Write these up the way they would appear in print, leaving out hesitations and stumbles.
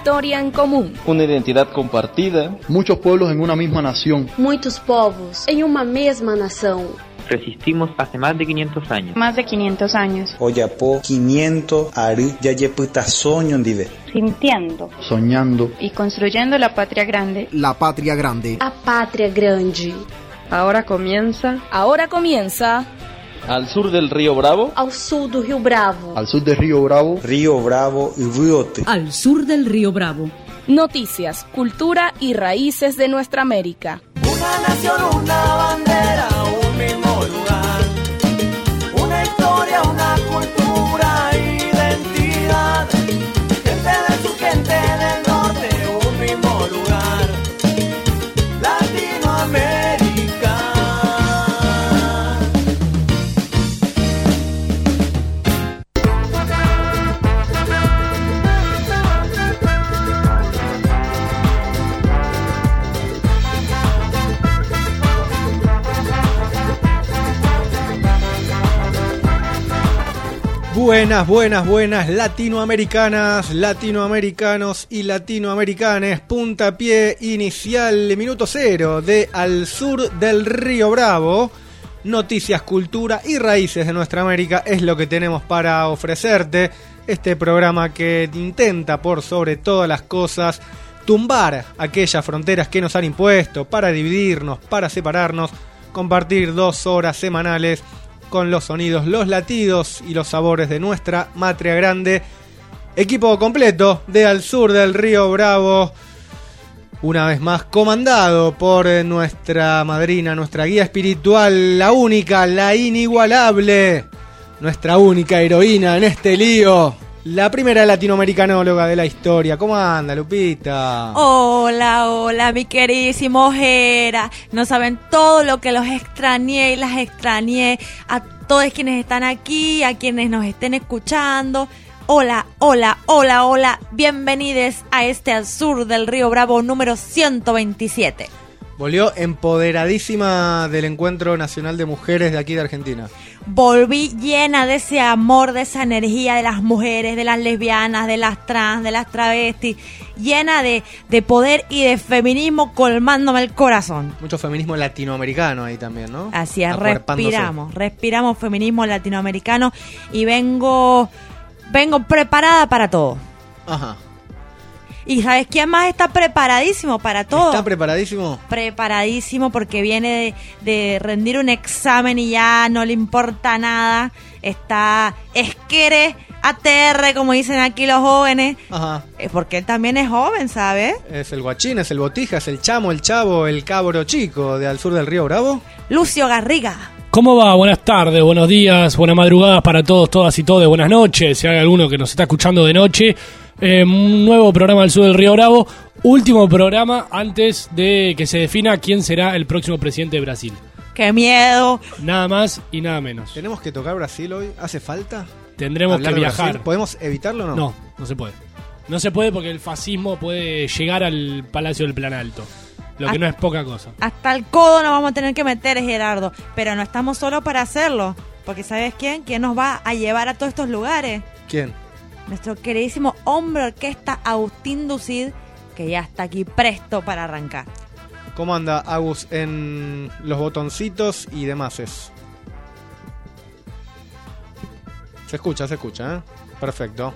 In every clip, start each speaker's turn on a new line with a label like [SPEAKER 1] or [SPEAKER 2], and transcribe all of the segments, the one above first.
[SPEAKER 1] historia en común.
[SPEAKER 2] Una identidad compartida.
[SPEAKER 3] Muchos pueblos en una misma nación.
[SPEAKER 4] Muitos povos em uma mesma nação.
[SPEAKER 5] Resistimos hace más de 500 años.
[SPEAKER 6] Más de 500 años.
[SPEAKER 7] Oyapo 500 ari yayeputa soño ndive.
[SPEAKER 6] Sintiendo.
[SPEAKER 3] Soñando.
[SPEAKER 6] Y construyendo la patria grande.
[SPEAKER 8] La patria grande.
[SPEAKER 4] A pátria grande.
[SPEAKER 1] Ahora comienza.
[SPEAKER 2] Al sur del río Bravo.
[SPEAKER 4] Ao sul do Rio Bravo.
[SPEAKER 3] Al sur del río Bravo.
[SPEAKER 7] Río Bravo y Riote.
[SPEAKER 9] Al sur del río Bravo.
[SPEAKER 1] Noticias, cultura y raíces de nuestra América.
[SPEAKER 10] Una nación, una bandera, un mismo lugar. Una historia, una cultura, identidad. Gente del sur, gente del norte, un mismo lugar. Latinoamérica.
[SPEAKER 11] Buenas latinoamericanas, latinoamericanos y latinoamericanes. Puntapié inicial, minuto cero de Al sur del río Bravo. Noticias, cultura y raíces de nuestra América es lo que tenemos para ofrecerte. Este programa que intenta, por sobre todas las cosas, tumbar aquellas fronteras que nos han impuesto para dividirnos, para separarnos, compartir 2 horas semanales con los sonidos, los latidos y los sabores de nuestra matria grande. Equipo completo de Al sur del río Bravo, una vez más comandado por nuestra madrina, nuestra guía espiritual, la única, la inigualable, nuestra única heroína en este lío, la primera latinoamericanóloga de la historia. ¿Cómo anda, Lupita?
[SPEAKER 12] Hola, mi queridísimo Jera. No saben todo lo que los extrañé y las extrañé. A todos quienes están aquí, a quienes nos estén escuchando. Hola. Bienvenidos a este Al sur del río Bravo número 127.
[SPEAKER 11] Volvió empoderadísima del Encuentro Nacional de Mujeres de aquí de Argentina.
[SPEAKER 12] Volví llena de ese amor, de esa energía de las mujeres, de las lesbianas, de las trans, de las travestis, llena de poder y de feminismo colmándome el corazón.
[SPEAKER 11] Mucho feminismo latinoamericano ahí también, ¿no?
[SPEAKER 12] Así es, respiramos feminismo latinoamericano y vengo preparada para todo.
[SPEAKER 11] Ajá.
[SPEAKER 12] ¿Y sabes quién más está preparadísimo para todo?
[SPEAKER 11] ¿Está preparadísimo?
[SPEAKER 12] Preparadísimo porque viene de rendir un examen y ya no le importa nada. Está esquere, ATR, como dicen aquí los jóvenes.
[SPEAKER 11] Ajá.
[SPEAKER 12] Porque él también es joven, ¿sabes?
[SPEAKER 11] Es el guachín, es el botija, es el chamo, el chavo, el cabro chico de Al sur del río Bravo.
[SPEAKER 12] Lucio Garriga.
[SPEAKER 13] ¿Cómo va? Buenas tardes, buenos días, buenas madrugadas para todos, todas y todos. Buenas noches, si hay alguno que nos está escuchando de noche. Un nuevo programa del sur del río Bravo. Último programa antes de que se defina quién será el próximo presidente de Brasil.
[SPEAKER 12] ¡Qué miedo!
[SPEAKER 13] Nada más y nada menos.
[SPEAKER 11] ¿Tenemos que tocar Brasil hoy? ¿Hace falta?
[SPEAKER 13] Tendremos que viajar.
[SPEAKER 11] Brasil? ¿Podemos evitarlo o no?
[SPEAKER 13] No se puede. No se puede porque el fascismo puede llegar al Palacio del Planalto. Lo que no es poca cosa.
[SPEAKER 12] Hasta el codo nos vamos a tener que meter, Gerardo. Pero no estamos solos para hacerlo. Porque ¿sabes quién? ¿Quién nos va a llevar a todos estos lugares?
[SPEAKER 11] ¿Quién?
[SPEAKER 12] Nuestro queridísimo hombre orquesta Agustín Ducid, que ya está aquí presto para arrancar.
[SPEAKER 11] ¿Cómo anda Agus en los botoncitos y demás? Se escucha, ¿eh? Perfecto.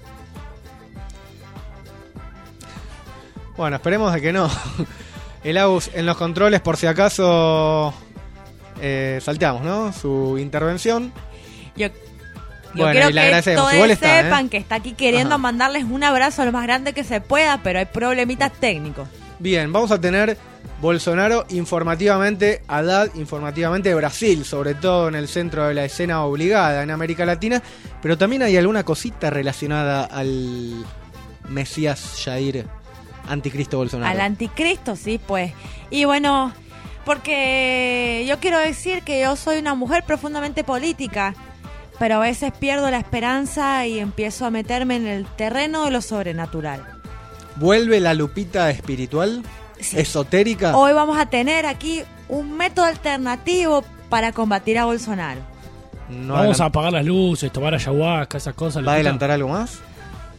[SPEAKER 11] Bueno, esperemos de que no. El Agus en los controles, por si acaso salteamos, ¿no? Su intervención.
[SPEAKER 12] Yo
[SPEAKER 11] bueno,
[SPEAKER 12] quiero que todos sepan que está aquí queriendo
[SPEAKER 11] Ajá.
[SPEAKER 12] mandarles un abrazo lo más grande que se pueda, pero hay problemitas técnicos.
[SPEAKER 11] Bien, vamos a tener Bolsonaro informativamente, Haddad informativamente, Brasil, sobre todo en el centro de la escena obligada en América Latina, pero también hay alguna cosita relacionada al Mesías Jair, anticristo Bolsonaro.
[SPEAKER 12] Al anticristo, sí, pues. Y bueno, porque yo quiero decir que yo soy una mujer profundamente política, pero a veces pierdo la esperanza y empiezo a meterme en el terreno de lo sobrenatural.
[SPEAKER 11] ¿Vuelve la Lupita espiritual? Sí. ¿Esotérica?
[SPEAKER 12] Hoy vamos a tener aquí un método alternativo para combatir a Bolsonaro.
[SPEAKER 13] Vamos a apagar las luces, tomar ayahuasca, esas cosas.
[SPEAKER 11] ¿Va a adelantar algo más?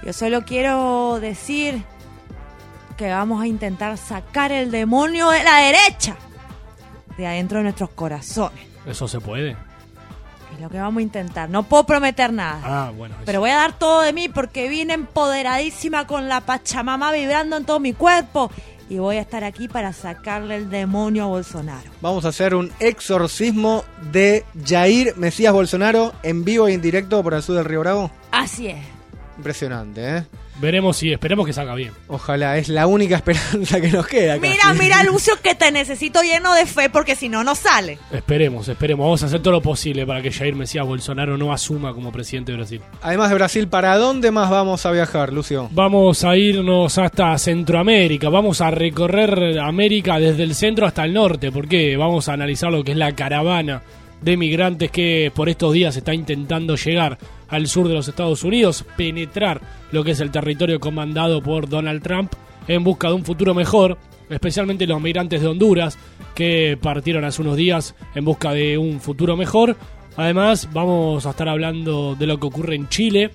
[SPEAKER 12] Yo solo quiero decir que vamos a intentar sacar el demonio de la derecha de adentro de nuestros corazones.
[SPEAKER 13] ¿Eso se puede?
[SPEAKER 12] Es lo que vamos a intentar. No puedo prometer nada.
[SPEAKER 13] Bueno. Eso.
[SPEAKER 12] Pero voy a dar todo de mí porque vine empoderadísima con la Pachamama vibrando en todo mi cuerpo. Y voy a estar aquí para sacarle el demonio a Bolsonaro.
[SPEAKER 11] Vamos a hacer un exorcismo de Jair Mesías Bolsonaro en vivo e indirecto por el sur del Río Bravo.
[SPEAKER 12] Así es.
[SPEAKER 11] Impresionante, ¿eh?
[SPEAKER 13] Veremos si esperemos que salga bien.
[SPEAKER 11] Ojalá, es la única esperanza que nos queda.
[SPEAKER 12] Mira, Lucio, que te necesito lleno de fe porque si no, no sale.
[SPEAKER 13] Esperemos. Vamos a hacer todo lo posible para que Jair Mesías Bolsonaro no asuma como presidente de Brasil.
[SPEAKER 11] Además de Brasil, ¿para dónde más vamos a viajar, Lucio?
[SPEAKER 13] Vamos a irnos hasta Centroamérica. Vamos a recorrer América desde el centro hasta el norte. Porque vamos a analizar lo que es la caravana de migrantes que por estos días está intentando llegar al sur de los Estados Unidos, penetrar lo que es el territorio comandado por Donald Trump en busca de un futuro mejor, especialmente los migrantes de Honduras que partieron hace unos días en busca de un futuro mejor. Además, vamos a estar hablando de lo que ocurre en Chile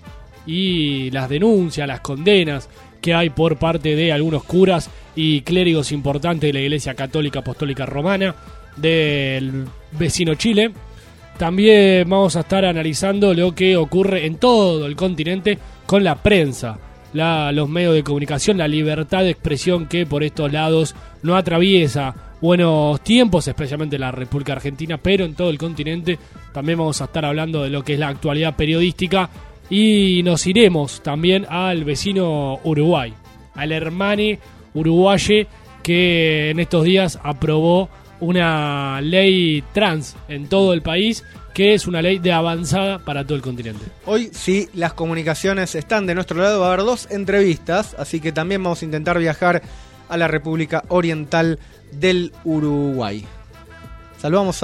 [SPEAKER 13] y las denuncias, las condenas que hay por parte de algunos curas y clérigos importantes de la Iglesia Católica Apostólica Romana del vecino Chile. También vamos a estar analizando lo que ocurre en todo el continente con la prensa, los medios de comunicación, la libertad de expresión que por estos lados no atraviesa buenos tiempos, especialmente en la República Argentina, pero en todo el continente. También vamos a estar hablando de lo que es la actualidad periodística y nos iremos también al vecino Uruguay, al hermane uruguaye que en estos días aprobó una ley trans en todo el país, que es una ley de avanzada para todo el continente.
[SPEAKER 11] Hoy, si las comunicaciones están de nuestro lado, va a haber 2 entrevistas, así que también vamos a intentar viajar a la República Oriental del Uruguay. Saludamos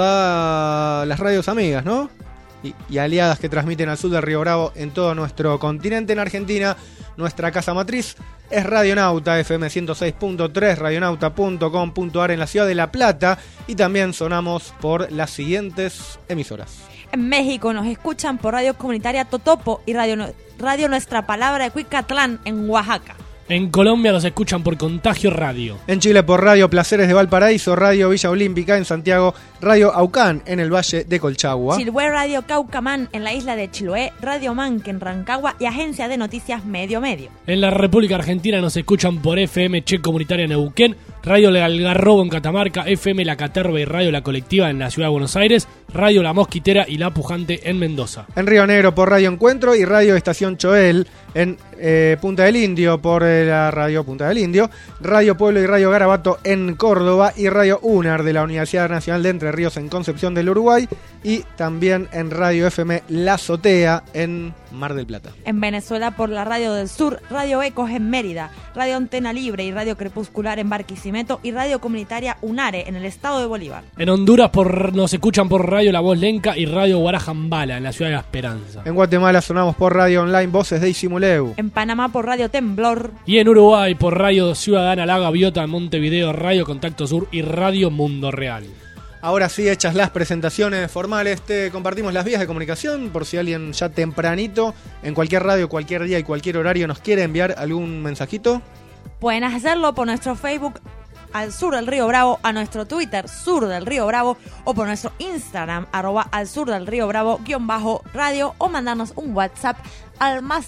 [SPEAKER 11] a las radios amigas, ¿no? Y aliadas que transmiten al sur del Río Bravo en todo nuestro continente. En Argentina, nuestra casa matriz es Radionauta, FM 106.3, radionauta.com.ar en la ciudad de La Plata. Y también sonamos por las siguientes emisoras.
[SPEAKER 12] En México nos escuchan por Radio Comunitaria Totopo y Radio Nuestra Palabra de Cuicatlán en Oaxaca.
[SPEAKER 13] En Colombia nos escuchan por Contagio Radio.
[SPEAKER 11] En Chile por Radio Placeres de Valparaíso, Radio Villa Olímpica en Santiago, Radio Aucán en el Valle de Colchagua.
[SPEAKER 12] Chiloé Radio Caucamán en la isla de Chiloé, Radio Manque en Rancagua y Agencia de Noticias Medio Medio.
[SPEAKER 13] En la República Argentina nos escuchan por FM Che Comunitaria en Neuquén, Radio El Algarrobo en Catamarca, FM La Caterva y Radio La Colectiva en la Ciudad de Buenos Aires, Radio La Mosquitera y La Pujante en Mendoza.
[SPEAKER 11] En Río Negro por Radio Encuentro y Radio Estación Choel en Punta del Indio por la Radio Punta del Indio, Radio Pueblo y Radio Garabato en Córdoba y Radio UNAR de la Universidad Nacional de Entre Ríos en Concepción del Uruguay y también en Radio FM La Azotea en Mar del Plata.
[SPEAKER 12] En Venezuela por la Radio del Sur, Radio Ecos en Mérida, Radio Antena Libre y Radio Crepuscular en Barquisimeto y Radio Comunitaria UNARE en el estado de Bolívar.
[SPEAKER 13] En Honduras nos escuchan por Radio La Voz Lenca y Radio Guarajambala en la ciudad de La Esperanza.
[SPEAKER 11] En Guatemala sonamos por Radio Online Voces de Isimuleu.
[SPEAKER 12] En Panamá por Radio Temblor.
[SPEAKER 13] Y en Uruguay por Radio Ciudadana La Gaviota en Montevideo, Radio Contacto Sur y Radio Mundo Real.
[SPEAKER 11] Ahora sí, hechas las presentaciones formales, te compartimos las vías de comunicación por si alguien ya tempranito, en cualquier radio, cualquier día y cualquier horario nos quiere enviar algún mensajito.
[SPEAKER 12] Pueden hacerlo por nuestro Facebook Al Sur del Río Bravo, a nuestro Twitter Sur del Río Bravo o por nuestro Instagram @Al Sur del Río Bravo _radio o mandarnos un WhatsApp al más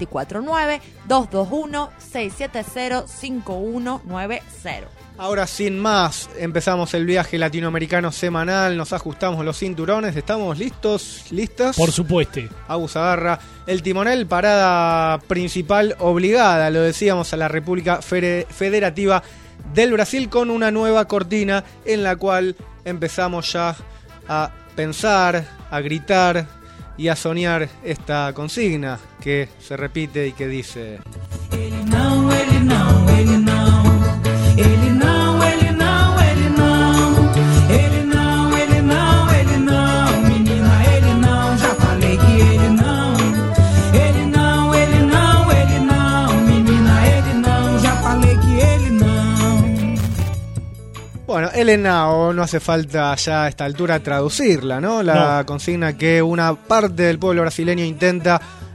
[SPEAKER 12] 549 221 670 5190.
[SPEAKER 11] Ahora sin más, empezamos el viaje latinoamericano semanal, nos ajustamos los cinturones, ¿estamos listos? ¿Listas?
[SPEAKER 13] Por supuesto.
[SPEAKER 11] Agus agarra el timonel, parada principal obligada, lo decíamos, a la República Federativa del Brasil con una nueva cortina en la cual empezamos ya a pensar, a gritar y a soñar esta consigna que se repite y que dice:
[SPEAKER 10] Ele não, ele não, ele não. Ele não, ele não, ele não. Ele não, ele não, ele não. Menina, ele não, já falei que ele não. Ele não, ele não, ele não. Menina, ele não, já falei que ele não.
[SPEAKER 11] Bueno, Elenao, no hace falta ya a esta altura traducirla, ¿no? La consigna que una parte del pueblo brasileño intenta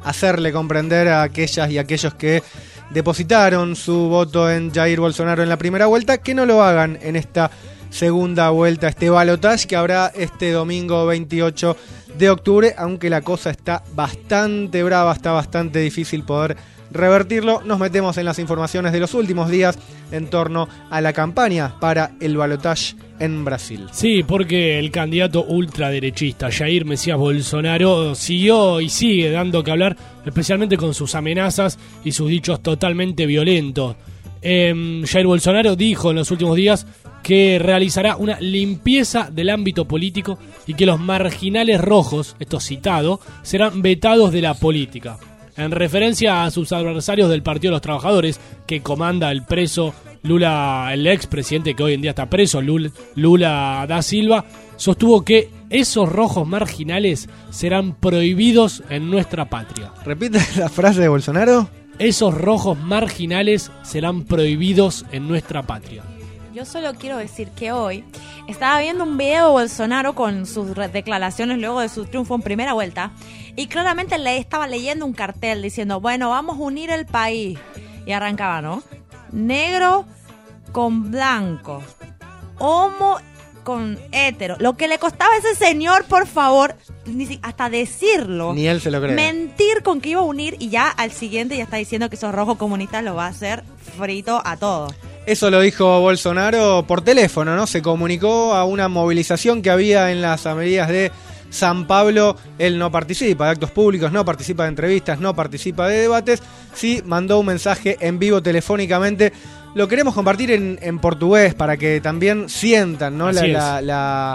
[SPEAKER 11] hacerle comprender a aquellas y aquellos que depositaron su voto en Jair Bolsonaro en la primera vuelta que no lo hagan en esta segunda vuelta, este balotaje que habrá este domingo 28 de octubre, aunque la cosa está bastante brava, está bastante difícil poder revertirlo. Nos metemos en las informaciones de los últimos días en torno a la campaña para el balotaje en Brasil.
[SPEAKER 13] Sí, porque el candidato ultraderechista Jair Mesías Bolsonaro siguió y sigue dando que hablar, especialmente con sus amenazas y sus dichos totalmente violentos. Jair Bolsonaro dijo en los últimos días que realizará una limpieza del ámbito político y que los marginales rojos, esto citado, serán vetados de la política. En referencia a sus adversarios del Partido de los Trabajadores, que comanda el preso Lula, el expresidente que hoy en día está preso, Lula da Silva, sostuvo que esos rojos marginales serán prohibidos en nuestra patria.
[SPEAKER 11] ¿Repite la frase de Bolsonaro?
[SPEAKER 13] Esos rojos marginales serán prohibidos en nuestra patria.
[SPEAKER 12] Yo solo quiero decir que hoy estaba viendo un video de Bolsonaro con sus declaraciones luego de su triunfo en primera vuelta y claramente le estaba leyendo un cartel diciendo, bueno, vamos a unir el país. Y arrancaba, ¿no? Negro con blanco, homo con hétero. Lo que le costaba a ese señor, por favor, hasta decirlo.
[SPEAKER 11] Ni él se lo cree.
[SPEAKER 12] Mentir con que iba a unir y ya al siguiente ya está diciendo que esos rojos comunistas lo va a hacer frito a todo.
[SPEAKER 11] Eso lo dijo Bolsonaro por teléfono, ¿no? Se comunicó a una movilización que había en las avenidas de San Pablo. Él no participa de actos públicos, no participa de entrevistas, no participa de debates. Sí mandó un mensaje en vivo telefónicamente. Lo queremos compartir en portugués para que también sientan, ¿no? La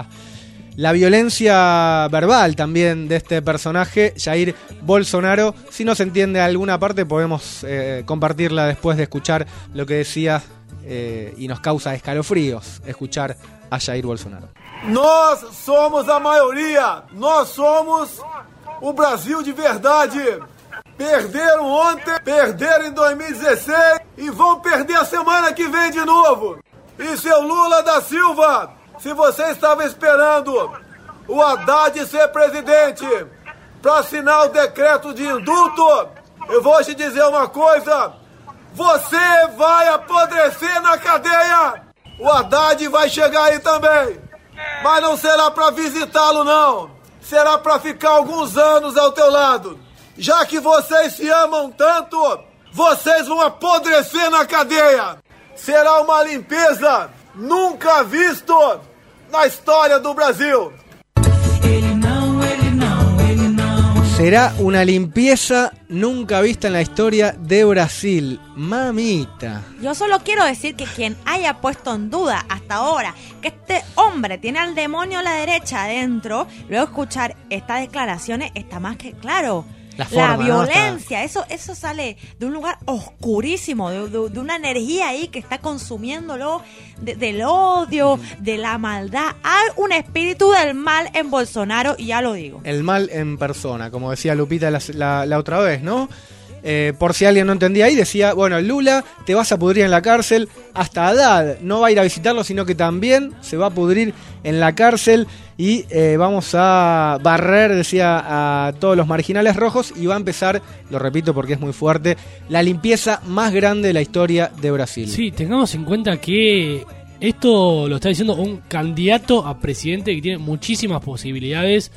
[SPEAKER 11] violencia verbal también de este personaje, Jair Bolsonaro. Si no se entiende alguna parte, podemos compartirla después de escuchar lo que decía. Y nos causa escalofríos escuchar a Jair Bolsonaro.
[SPEAKER 8] Nós somos a maioria, nós somos o Brasil de verdade. Perderam ontem, perderam em 2016 e vão perder a semana que vem de novo. E seu Lula da Silva, se você estava esperando o Haddad ser presidente para assinar o decreto de indulto, eu vou te dizer uma coisa. Você vai apodrecer na cadeia. O Haddad vai chegar aí também. Mas não será para visitá-lo, não. Será para ficar alguns anos ao teu lado. Já que vocês se amam tanto, vocês vão apodrecer na cadeia. Será uma limpeza nunca visto na história do Brasil.
[SPEAKER 11] Será una limpieza nunca vista en la historia de Brasil. Mamita.
[SPEAKER 12] Yo solo quiero decir que quien haya puesto en duda hasta ahora que este hombre tiene al demonio a la derecha adentro, luego escuchar estas declaraciones está más que claro. La violencia, ¿no? Eso sale de un lugar oscurísimo, de una energía ahí que está consumiéndolo, del odio, de la maldad. Hay un espíritu del mal en Bolsonaro y ya lo digo.
[SPEAKER 11] El mal en persona, como decía Lupita la otra vez, ¿no? Por si alguien no entendía ahí, decía, bueno, Lula, te vas a pudrir en la cárcel. Hasta Haddad no va a ir a visitarlo, sino que también se va a pudrir en la cárcel. Y vamos a barrer, decía, a todos los marginales rojos. Y va a empezar, lo repito porque es muy fuerte, la limpieza más grande de la historia de Brasil.
[SPEAKER 13] Sí, tengamos en cuenta que esto lo está diciendo un candidato a presidente que tiene muchísimas posibilidades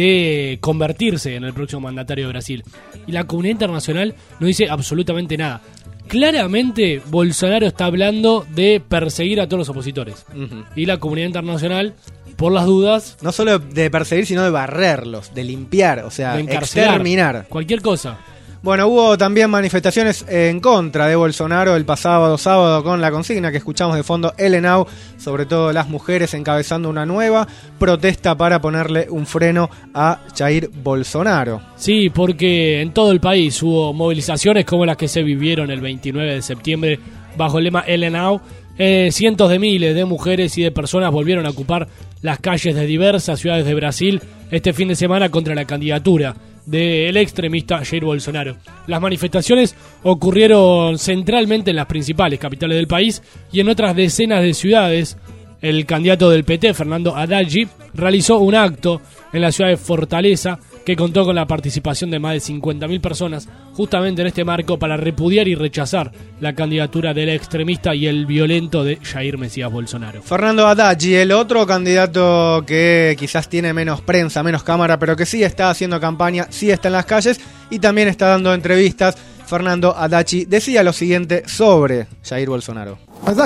[SPEAKER 13] de convertirse en el próximo mandatario de Brasil. Y la comunidad internacional no dice absolutamente nada. Claramente Bolsonaro está hablando de perseguir a todos los opositores. Y la comunidad internacional, por las dudas...
[SPEAKER 11] No solo de perseguir, sino de barrerlos, de limpiar, o sea, de exterminar.
[SPEAKER 13] Cualquier cosa.
[SPEAKER 11] Bueno, hubo también manifestaciones en contra de Bolsonaro el pasado sábado con la consigna que escuchamos de fondo, LNAU, sobre todo las mujeres encabezando una nueva protesta para ponerle un freno a Jair Bolsonaro.
[SPEAKER 13] Sí, porque en todo el país hubo movilizaciones como las que se vivieron el 29 de septiembre bajo el lema LNAU. Cientos de miles de mujeres y de personas volvieron a ocupar las calles de diversas ciudades de Brasil este fin de semana contra la candidatura del extremista Jair Bolsonaro. Las manifestaciones ocurrieron centralmente en las principales capitales del país y en otras decenas de ciudades. El candidato del PT, Fernando Haddad, realizó un acto en la ciudad de Fortaleza que contó con la participación de más de 50.000 personas, justamente en este marco para repudiar y rechazar la candidatura del extremista y el violento de Jair Mesías Bolsonaro.
[SPEAKER 11] Fernando Haddad, el otro candidato que quizás tiene menos prensa, menos cámara, pero que sí está haciendo campaña, sí está en las calles y también está dando entrevistas. Fernando Haddad decía lo siguiente sobre Jair Bolsonaro.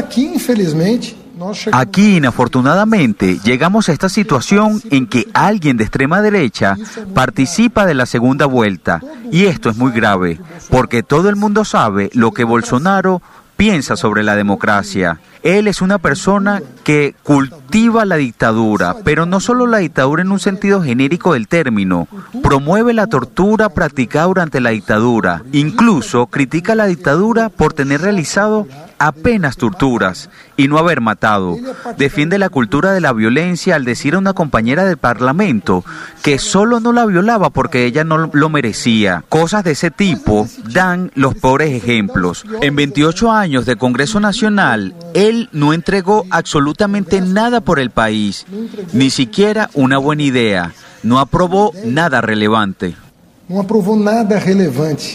[SPEAKER 14] Aquí, inafortunadamente, llegamos a esta situación en que alguien de extrema derecha participa de la segunda vuelta. Y esto es muy grave, porque todo el mundo sabe lo que Bolsonaro piensa sobre la democracia. Él es una persona que cultiva la dictadura, pero no solo la dictadura en un sentido genérico del término. Promueve la tortura practicada durante la dictadura. Incluso critica la dictadura por tener realizado apenas torturas y no haber matado. Defiende la cultura de la violencia al decir a una compañera del Parlamento que solo no la violaba porque ella no lo merecía. Cosas de ese tipo dan los peores ejemplos. En 28 años de Congreso Nacional, él no entregó absolutamente nada por el país, ni siquiera una buena idea. No aprobó nada relevante.
[SPEAKER 15] No aprobó nada relevante.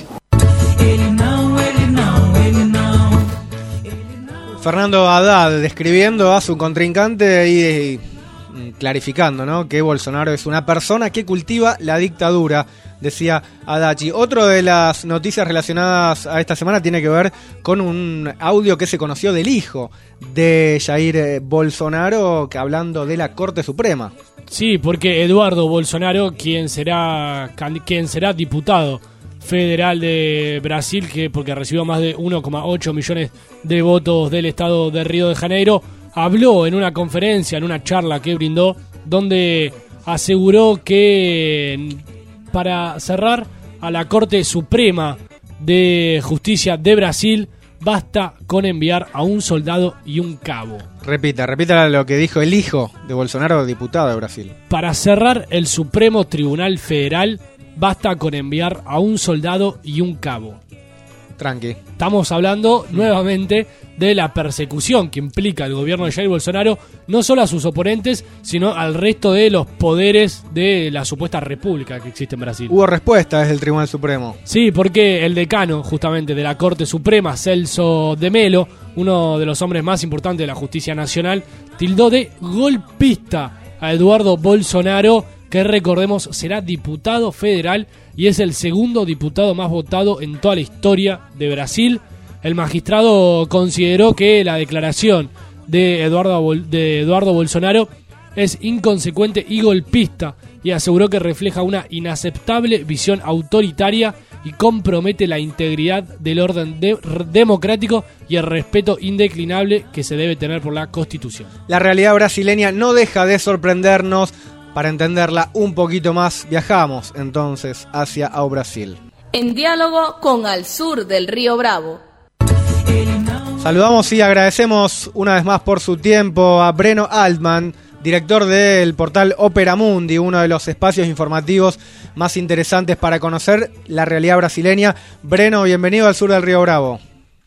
[SPEAKER 11] Fernando Haddad describiendo a su contrincante y clarificando, ¿no?, que Bolsonaro es una persona que cultiva la dictadura, decía Haddad. Otro de las noticias relacionadas a esta semana tiene que ver con un audio que se conoció del hijo de Jair Bolsonaro, que hablando de la Corte Suprema.
[SPEAKER 13] Sí, porque Eduardo Bolsonaro, quien será diputado federal de Brasil, porque recibió más de 1,8 millones de votos del estado de Río de Janeiro, habló en una conferencia, en una charla que brindó, donde aseguró que para cerrar a la Corte Suprema de Justicia de Brasil basta con enviar a un soldado y un cabo.
[SPEAKER 11] Repita lo que dijo el hijo de Bolsonaro, diputado de Brasil.
[SPEAKER 13] Para cerrar el Supremo Tribunal Federal basta con enviar a un soldado y un cabo.
[SPEAKER 11] Tranqui.
[SPEAKER 13] Estamos hablando nuevamente de la persecución que implica el gobierno de Jair Bolsonaro, no solo a sus oponentes, sino al resto de los poderes de la supuesta república que existe en Brasil.
[SPEAKER 11] Hubo respuesta desde el Tribunal Supremo.
[SPEAKER 13] Sí, porque el decano justamente de la Corte Suprema, Celso de Mello, uno de los hombres más importantes de la justicia nacional, tildó de golpista a Eduardo Bolsonaro, que recordemos será diputado federal y es el segundo diputado más votado en toda la historia de Brasil. El magistrado consideró que la declaración de Eduardo Bolsonaro es inconsecuente y golpista y aseguró que refleja una inaceptable visión autoritaria y compromete la integridad del orden democrático y el respeto indeclinable que se debe tener por la Constitución.
[SPEAKER 11] La realidad brasileña no deja de sorprendernos. Para entenderla un poquito más, viajamos entonces hacia Brasil.
[SPEAKER 1] En diálogo con Al Sur del Río Bravo.
[SPEAKER 11] Saludamos y agradecemos una vez más por su tiempo a Breno Altman, director del portal Opera Mundi, uno de los espacios informativos más interesantes para conocer la realidad brasileña. Breno, bienvenido al Sur del Río Bravo.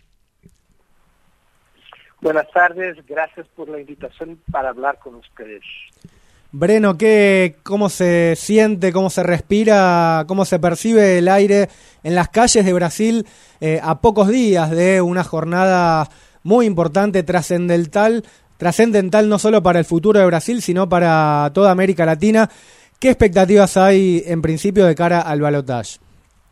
[SPEAKER 16] Buenas tardes, gracias por la invitación para hablar con ustedes.
[SPEAKER 11] Breno, ¿cómo se siente, cómo se respira, cómo se percibe el aire en las calles de Brasil a pocos días de una jornada muy importante, trascendental no solo para el futuro de Brasil, sino para toda América Latina? ¿Qué expectativas hay en principio de cara al balotaje?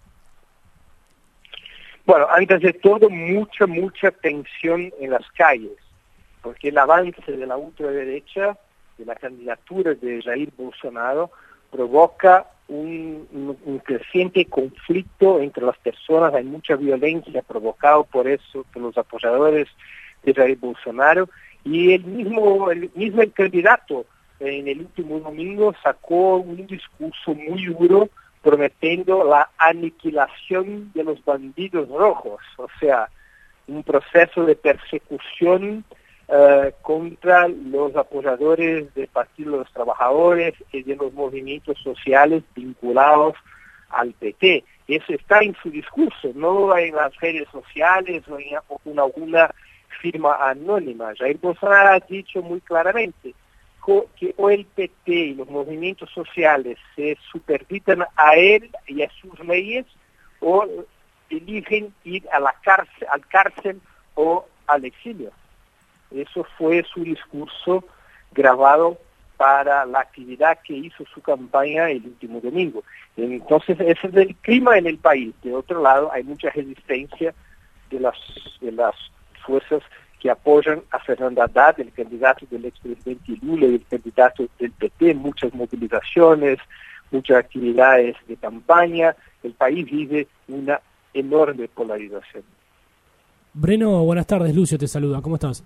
[SPEAKER 16] Bueno, antes de todo, mucha tensión en las calles, porque el avance de la ultraderecha, de la candidatura de Jair Bolsonaro, provoca un creciente conflicto entre las personas. Hay mucha violencia provocada por eso, por los apoyadores de Jair Bolsonaro, y el mismo candidato en el último domingo sacó un discurso muy duro prometiendo la aniquilación de los bandidos rojos, o sea, un proceso de persecución contra los apoyadores del Partido de los Trabajadores y de los movimientos sociales vinculados al PT. Eso está en su discurso, no en las redes sociales o en alguna firma anónima. Jair Bolsonaro ha dicho muy claramente, que o el PT y los movimientos sociales se superditan a él y a sus leyes, o eligen ir a la cárcel o al exilio. Eso fue su discurso grabado para la actividad que hizo su campaña el último domingo. Entonces, ese es el clima en el país. De otro lado, hay mucha resistencia de las fuerzas que apoyan a Fernando Haddad, el candidato del expresidente Lula y el candidato del PT, muchas movilizaciones, muchas actividades de campaña. El país vive una enorme polarización.
[SPEAKER 13] Breno, buenas tardes, Lucio te saluda, ¿cómo estás?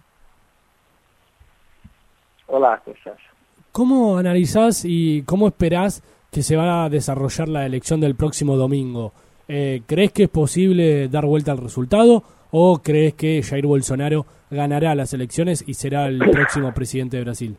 [SPEAKER 16] Hola, ¿cómo estás?
[SPEAKER 13] ¿Cómo analizás y cómo esperás que se va a desarrollar la elección del próximo domingo? ¿Crees que es posible dar vuelta al resultado o crees que Jair Bolsonaro ganará las elecciones y será el próximo presidente de Brasil?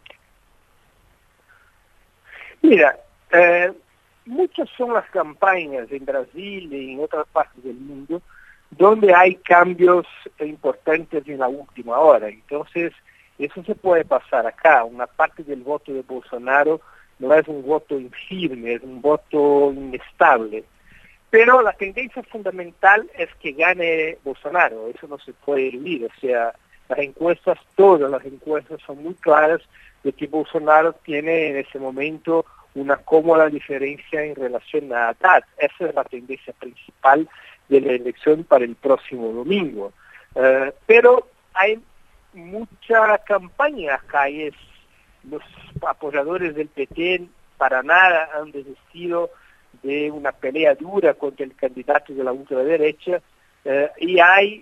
[SPEAKER 16] Mira, muchas son las campañas en Brasil y en otras partes del mundo donde hay cambios importantes en la última hora. Entonces, eso se puede pasar acá. Una parte del voto de Bolsonaro no es un voto infirme, es un voto inestable. Pero la tendencia fundamental es que gane Bolsonaro, eso no se puede eludir. O sea, las encuestas, todas las encuestas son muy claras de que Bolsonaro tiene en ese momento una cómoda diferencia en relación a Haddad. Esa es la tendencia principal de la elección para el próximo domingo. Pero hay mucha campaña en las calles. Los apoyadores del PT para nada han desistido de una pelea dura contra el candidato de la ultraderecha, y hay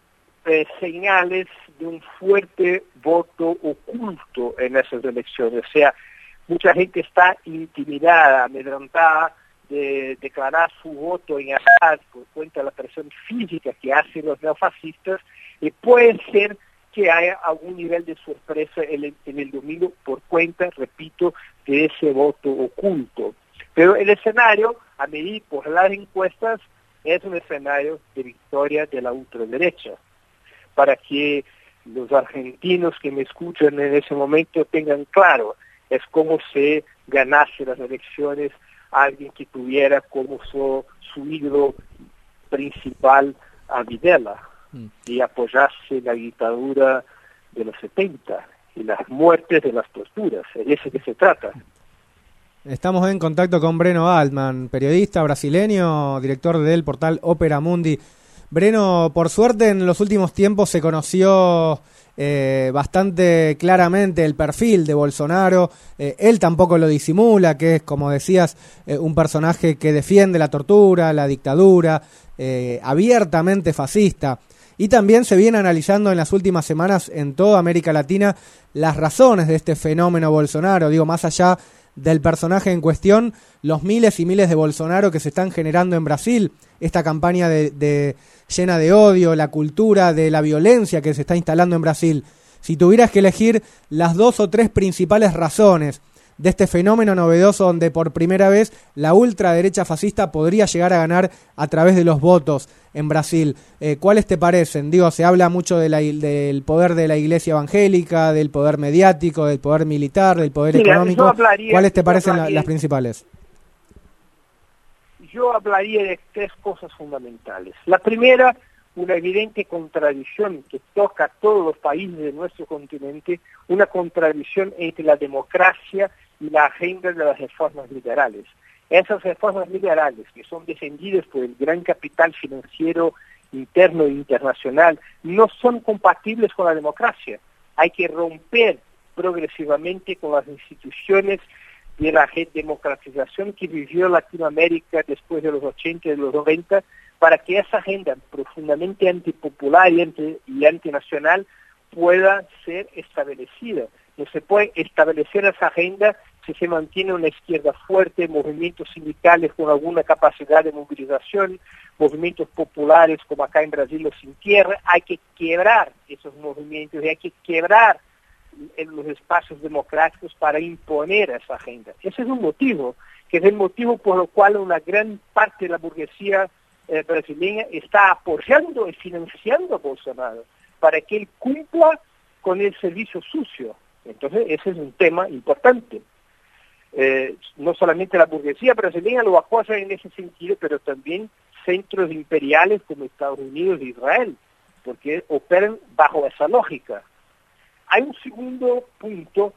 [SPEAKER 16] señales de un fuerte voto oculto en esas elecciones. O sea, mucha gente está intimidada, amedrentada de declarar su voto en Haddad por cuenta de la presión física que hacen los neofascistas, y puede ser que haya algún nivel de sorpresa en el domingo por cuenta, repito, de ese voto oculto. Pero el escenario, a medir por las encuestas, es un escenario de victoria de la ultraderecha. Para que los argentinos que me escuchan en ese momento tengan claro, es como si ganase las elecciones alguien que tuviera como su ídolo principal a Videla y apoyase la dictadura de los 70 y las muertes de las posturas. Es de eso que se trata.
[SPEAKER 11] Estamos en contacto con Breno Altman, periodista brasileño, director del portal Opera Mundi. Breno, por suerte en los últimos tiempos se conoció bastante claramente el perfil de Bolsonaro. Él tampoco lo disimula, que es, como decías, un personaje que defiende la tortura, la dictadura, abiertamente fascista. Y también se viene analizando en las últimas semanas en toda América Latina las razones de este fenómeno Bolsonaro. Digo, más allá del personaje en cuestión, los miles y miles de Bolsonaro que se están generando en Brasil, esta campaña llena de odio, la cultura de la violencia que se está instalando en Brasil. Si tuvieras que elegir las 2 o 3 principales razones de este fenómeno novedoso donde por primera vez la ultraderecha fascista podría llegar a ganar a través de los votos en Brasil, ¿cuáles te parecen? Digo, se habla mucho del poder de la iglesia evangélica, del poder mediático, del poder militar, del poder económico. ¿Cuáles te parecen las principales?
[SPEAKER 16] Yo hablaría de 3 cosas fundamentales. La primera, una evidente contradicción que toca a todos los países de nuestro continente, una contradicción entre la democracia y la agenda de las reformas liberales. Esas reformas liberales, que son defendidas por el gran capital financiero interno e internacional, no son compatibles con la democracia. Hay que romper progresivamente con las instituciones de la democratización que vivió Latinoamérica después de los 80 y de los 90, para que esa agenda profundamente antipopular y antinacional pueda ser establecida. No se puede establecer esa agenda si se mantiene una izquierda fuerte, movimientos sindicales con alguna capacidad de movilización, movimientos populares como acá en Brasil los Sin Tierra. Hay que quebrar esos movimientos y hay que quebrar en los espacios democráticos para imponer esa agenda. Ese es un motivo, que es el motivo por el cual una gran parte de la burguesía brasileña está apoyando y financiando a Bolsonaro para que él cumpla con el servicio sucio. Entonces ese es un tema importante. No solamente la burguesía brasileña lo apoya en ese sentido, pero también centros imperiales como Estados Unidos e Israel, porque operan bajo esa lógica. Hay un segundo punto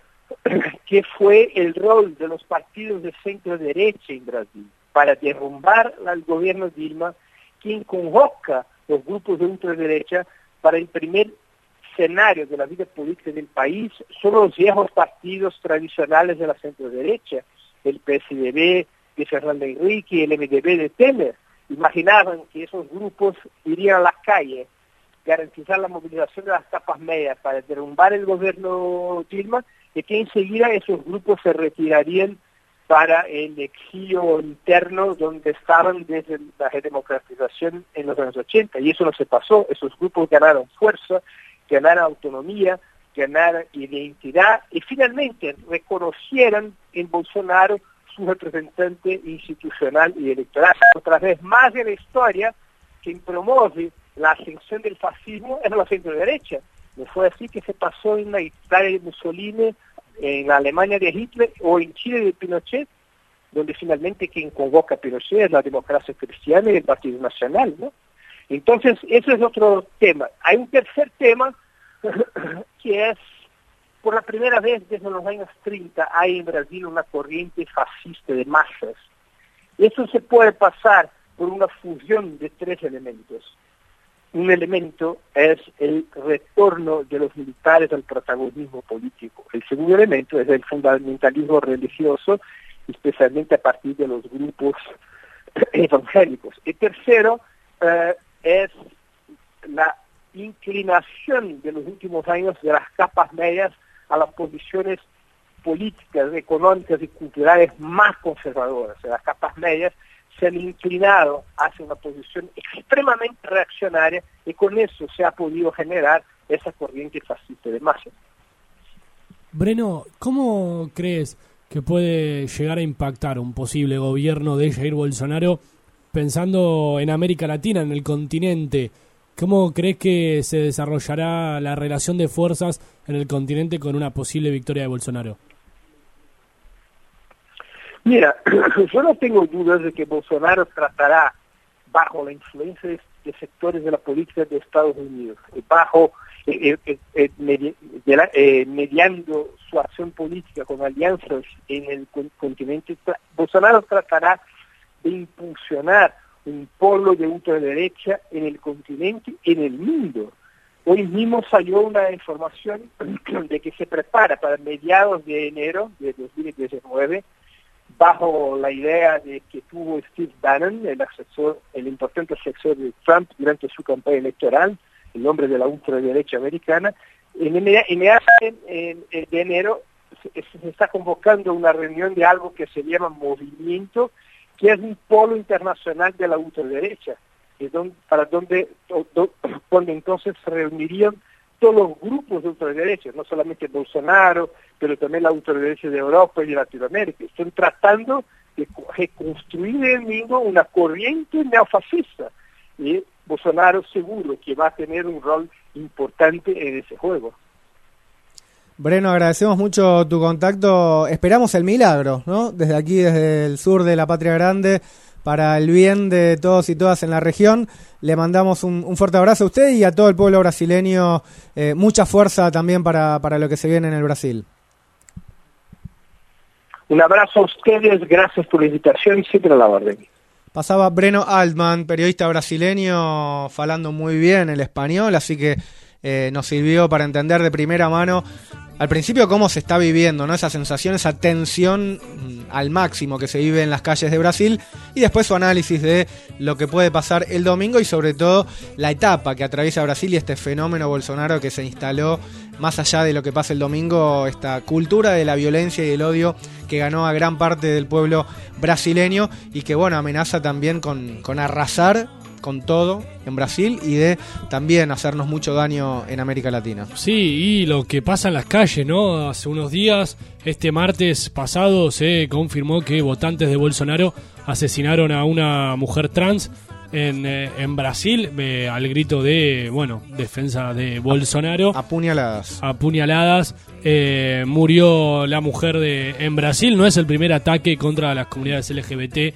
[SPEAKER 16] que fue el rol de los partidos de centro derecha en Brasil para derrumbar al gobierno Dilma, quien convoca los grupos de ultraderecha para el primer escenario de la vida política del país son los viejos partidos tradicionales de la centro derecha, el PSDB de Fernando Henrique y el MDB de Temer. Imaginaban que esos grupos irían a las calles, garantizar la movilización de las capas medias para derrumbar el gobierno Dilma, y que enseguida esos grupos se retirarían para el exilio interno donde estaban desde la redemocratización en los años 80, y eso no se pasó. Esos grupos ganaron fuerza, ganaron autonomía, ganaron identidad, y finalmente reconocieron en Bolsonaro su representante institucional y electoral. Otra vez más en la historia, quien promueve la ascensión del fascismo es la centro-derecha. No fue así que se pasó en la Italia de Mussolini, en la Alemania de Hitler o en Chile de Pinochet, donde finalmente quien convoca a Pinochet es la democracia cristiana y el Partido Nacional, ¿no? Entonces, ese es otro tema. Hay un tercer tema que es, por la primera vez desde los años 30, hay en Brasil una corriente fascista de masas. Eso se puede pasar por una fusión de tres elementos. Un elemento es el retorno de los militares al protagonismo político. El segundo elemento es el fundamentalismo religioso, especialmente a partir de los grupos evangélicos. El tercero es la inclinación de los últimos años de las capas medias a las posiciones políticas, económicas y culturales más conservadoras. Las capas medias se han inclinado hacia una posición extremadamente reaccionaria, y con eso se ha podido generar esa corriente fascista de masas.
[SPEAKER 13] Breno, ¿cómo crees que puede llegar a impactar un posible gobierno de Jair Bolsonaro pensando en América Latina, en el continente? ¿Cómo crees que se desarrollará la relación de fuerzas en el continente con una posible victoria de Bolsonaro?
[SPEAKER 16] Mira, yo no tengo dudas de que Bolsonaro tratará, bajo la influencia de sectores de la política de Estados Unidos, mediando su acción política con alianzas en el continente, Bolsonaro tratará de impulsionar un polo de ultraderecha en el continente, en el mundo. Hoy mismo salió una información de que se prepara para mediados de enero de 2019, bajo la idea de que tuvo Steve Bannon, el importante asesor de Trump durante su campaña electoral, el hombre de la ultraderecha americana. En de enero se está convocando una reunión de algo que se llama Movimiento, que es un polo internacional de la ultraderecha, donde entonces se reunirían todos los grupos de ultraderecha, no solamente Bolsonaro, pero también la ultraderecha de Europa y de Latinoamérica. Están tratando de reconstruir en el mundo una corriente neofascista, y Bolsonaro seguro que va a tener un rol importante en ese juego.
[SPEAKER 11] Breno, agradecemos mucho tu contacto. Esperamos el milagro, ¿no? Desde aquí, desde el sur de la Patria Grande, para el bien de todos y todas en la región. Le mandamos un fuerte abrazo a usted y a todo el pueblo brasileño. Mucha fuerza también para lo que se viene en el Brasil.
[SPEAKER 16] Un abrazo a ustedes, gracias por la invitación y siempre a la orden.
[SPEAKER 11] Pasaba Breno Altman, periodista brasileño, falando muy bien el español, así que nos sirvió para entender de primera mano al principio cómo se está viviendo, ¿no? Esa sensación, esa tensión al máximo que se vive en las calles de Brasil, y después su análisis de lo que puede pasar el domingo y sobre todo la etapa que atraviesa Brasil y este fenómeno Bolsonaro que se instaló más allá de lo que pasa el domingo, esta cultura de la violencia y el odio que ganó a gran parte del pueblo brasileño y que, bueno, amenaza también con arrasar con todo en Brasil y de también hacernos mucho daño en América Latina.
[SPEAKER 13] Sí, y lo que pasa en las calles, ¿no? Hace unos días, este martes pasado, se confirmó que votantes de Bolsonaro asesinaron a una mujer trans en Brasil, al grito de, defensa de Bolsonaro. Apuñaladas. Murió la mujer en Brasil. No es el primer ataque contra las comunidades LGBT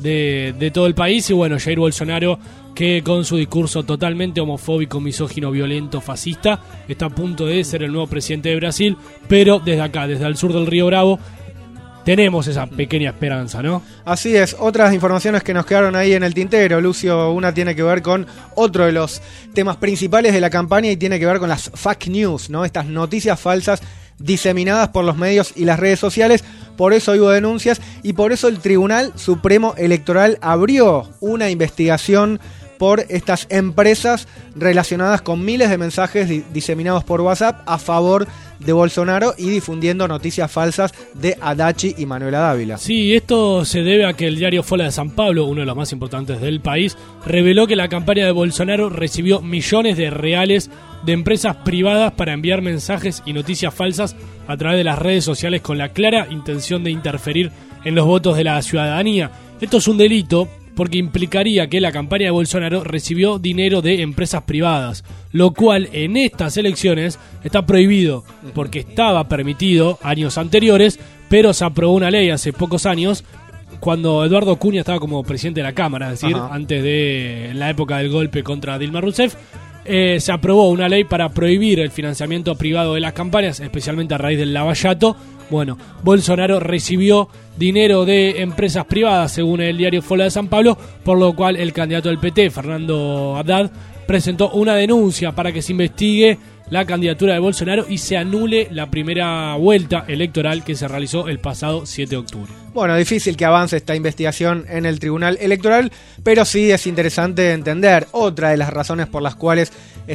[SPEAKER 13] de todo el país. Y bueno, Jair Bolsonaro, que con su discurso totalmente homofóbico, misógino, violento, fascista, está a punto de ser el nuevo presidente de Brasil. Pero desde acá, desde el sur del Río Bravo, tenemos esa pequeña esperanza, ¿no?
[SPEAKER 11] Así es. Otras informaciones que nos quedaron ahí en el tintero, Lucio, una tiene que ver con otro de los temas principales de la campaña y tiene que ver con las fake news, ¿no? Estas noticias falsas diseminadas por los medios y las redes sociales. Por eso hubo denuncias y por eso el Tribunal Supremo Electoral abrió una investigación por estas empresas relacionadas con miles de mensajes diseminados por WhatsApp a favor de Bolsonaro y difundiendo noticias falsas de Adachi y Manuela Dávila.
[SPEAKER 13] Sí, esto se debe a que el diario Folha de San Pablo, uno de los más importantes del país, reveló que la campaña de Bolsonaro recibió millones de reales de empresas privadas para enviar mensajes y noticias falsas a través de las redes sociales con la clara intención de interferir en los votos de la ciudadanía. Esto es un delito porque implicaría que la campaña de Bolsonaro recibió dinero de empresas privadas, lo cual en estas elecciones está prohibido, porque estaba permitido años anteriores, pero se aprobó una ley hace pocos años, cuando Eduardo Cunha estaba como presidente de la Cámara, es decir, antes de la época del golpe contra Dilma Rousseff. Se aprobó una ley para prohibir el financiamiento privado de las campañas, especialmente a raíz del lavallato. Bueno, Bolsonaro recibió dinero de empresas privadas, según el diario Folha de San Pablo, por lo cual el candidato del PT, Fernando Haddad, presentó una denuncia para que se investigue la candidatura de Bolsonaro y se anule la primera vuelta electoral que se realizó el pasado 7 de octubre.
[SPEAKER 11] Bueno, difícil que avance esta investigación en el Tribunal Electoral, pero sí es interesante entender otra de las razones por las cuales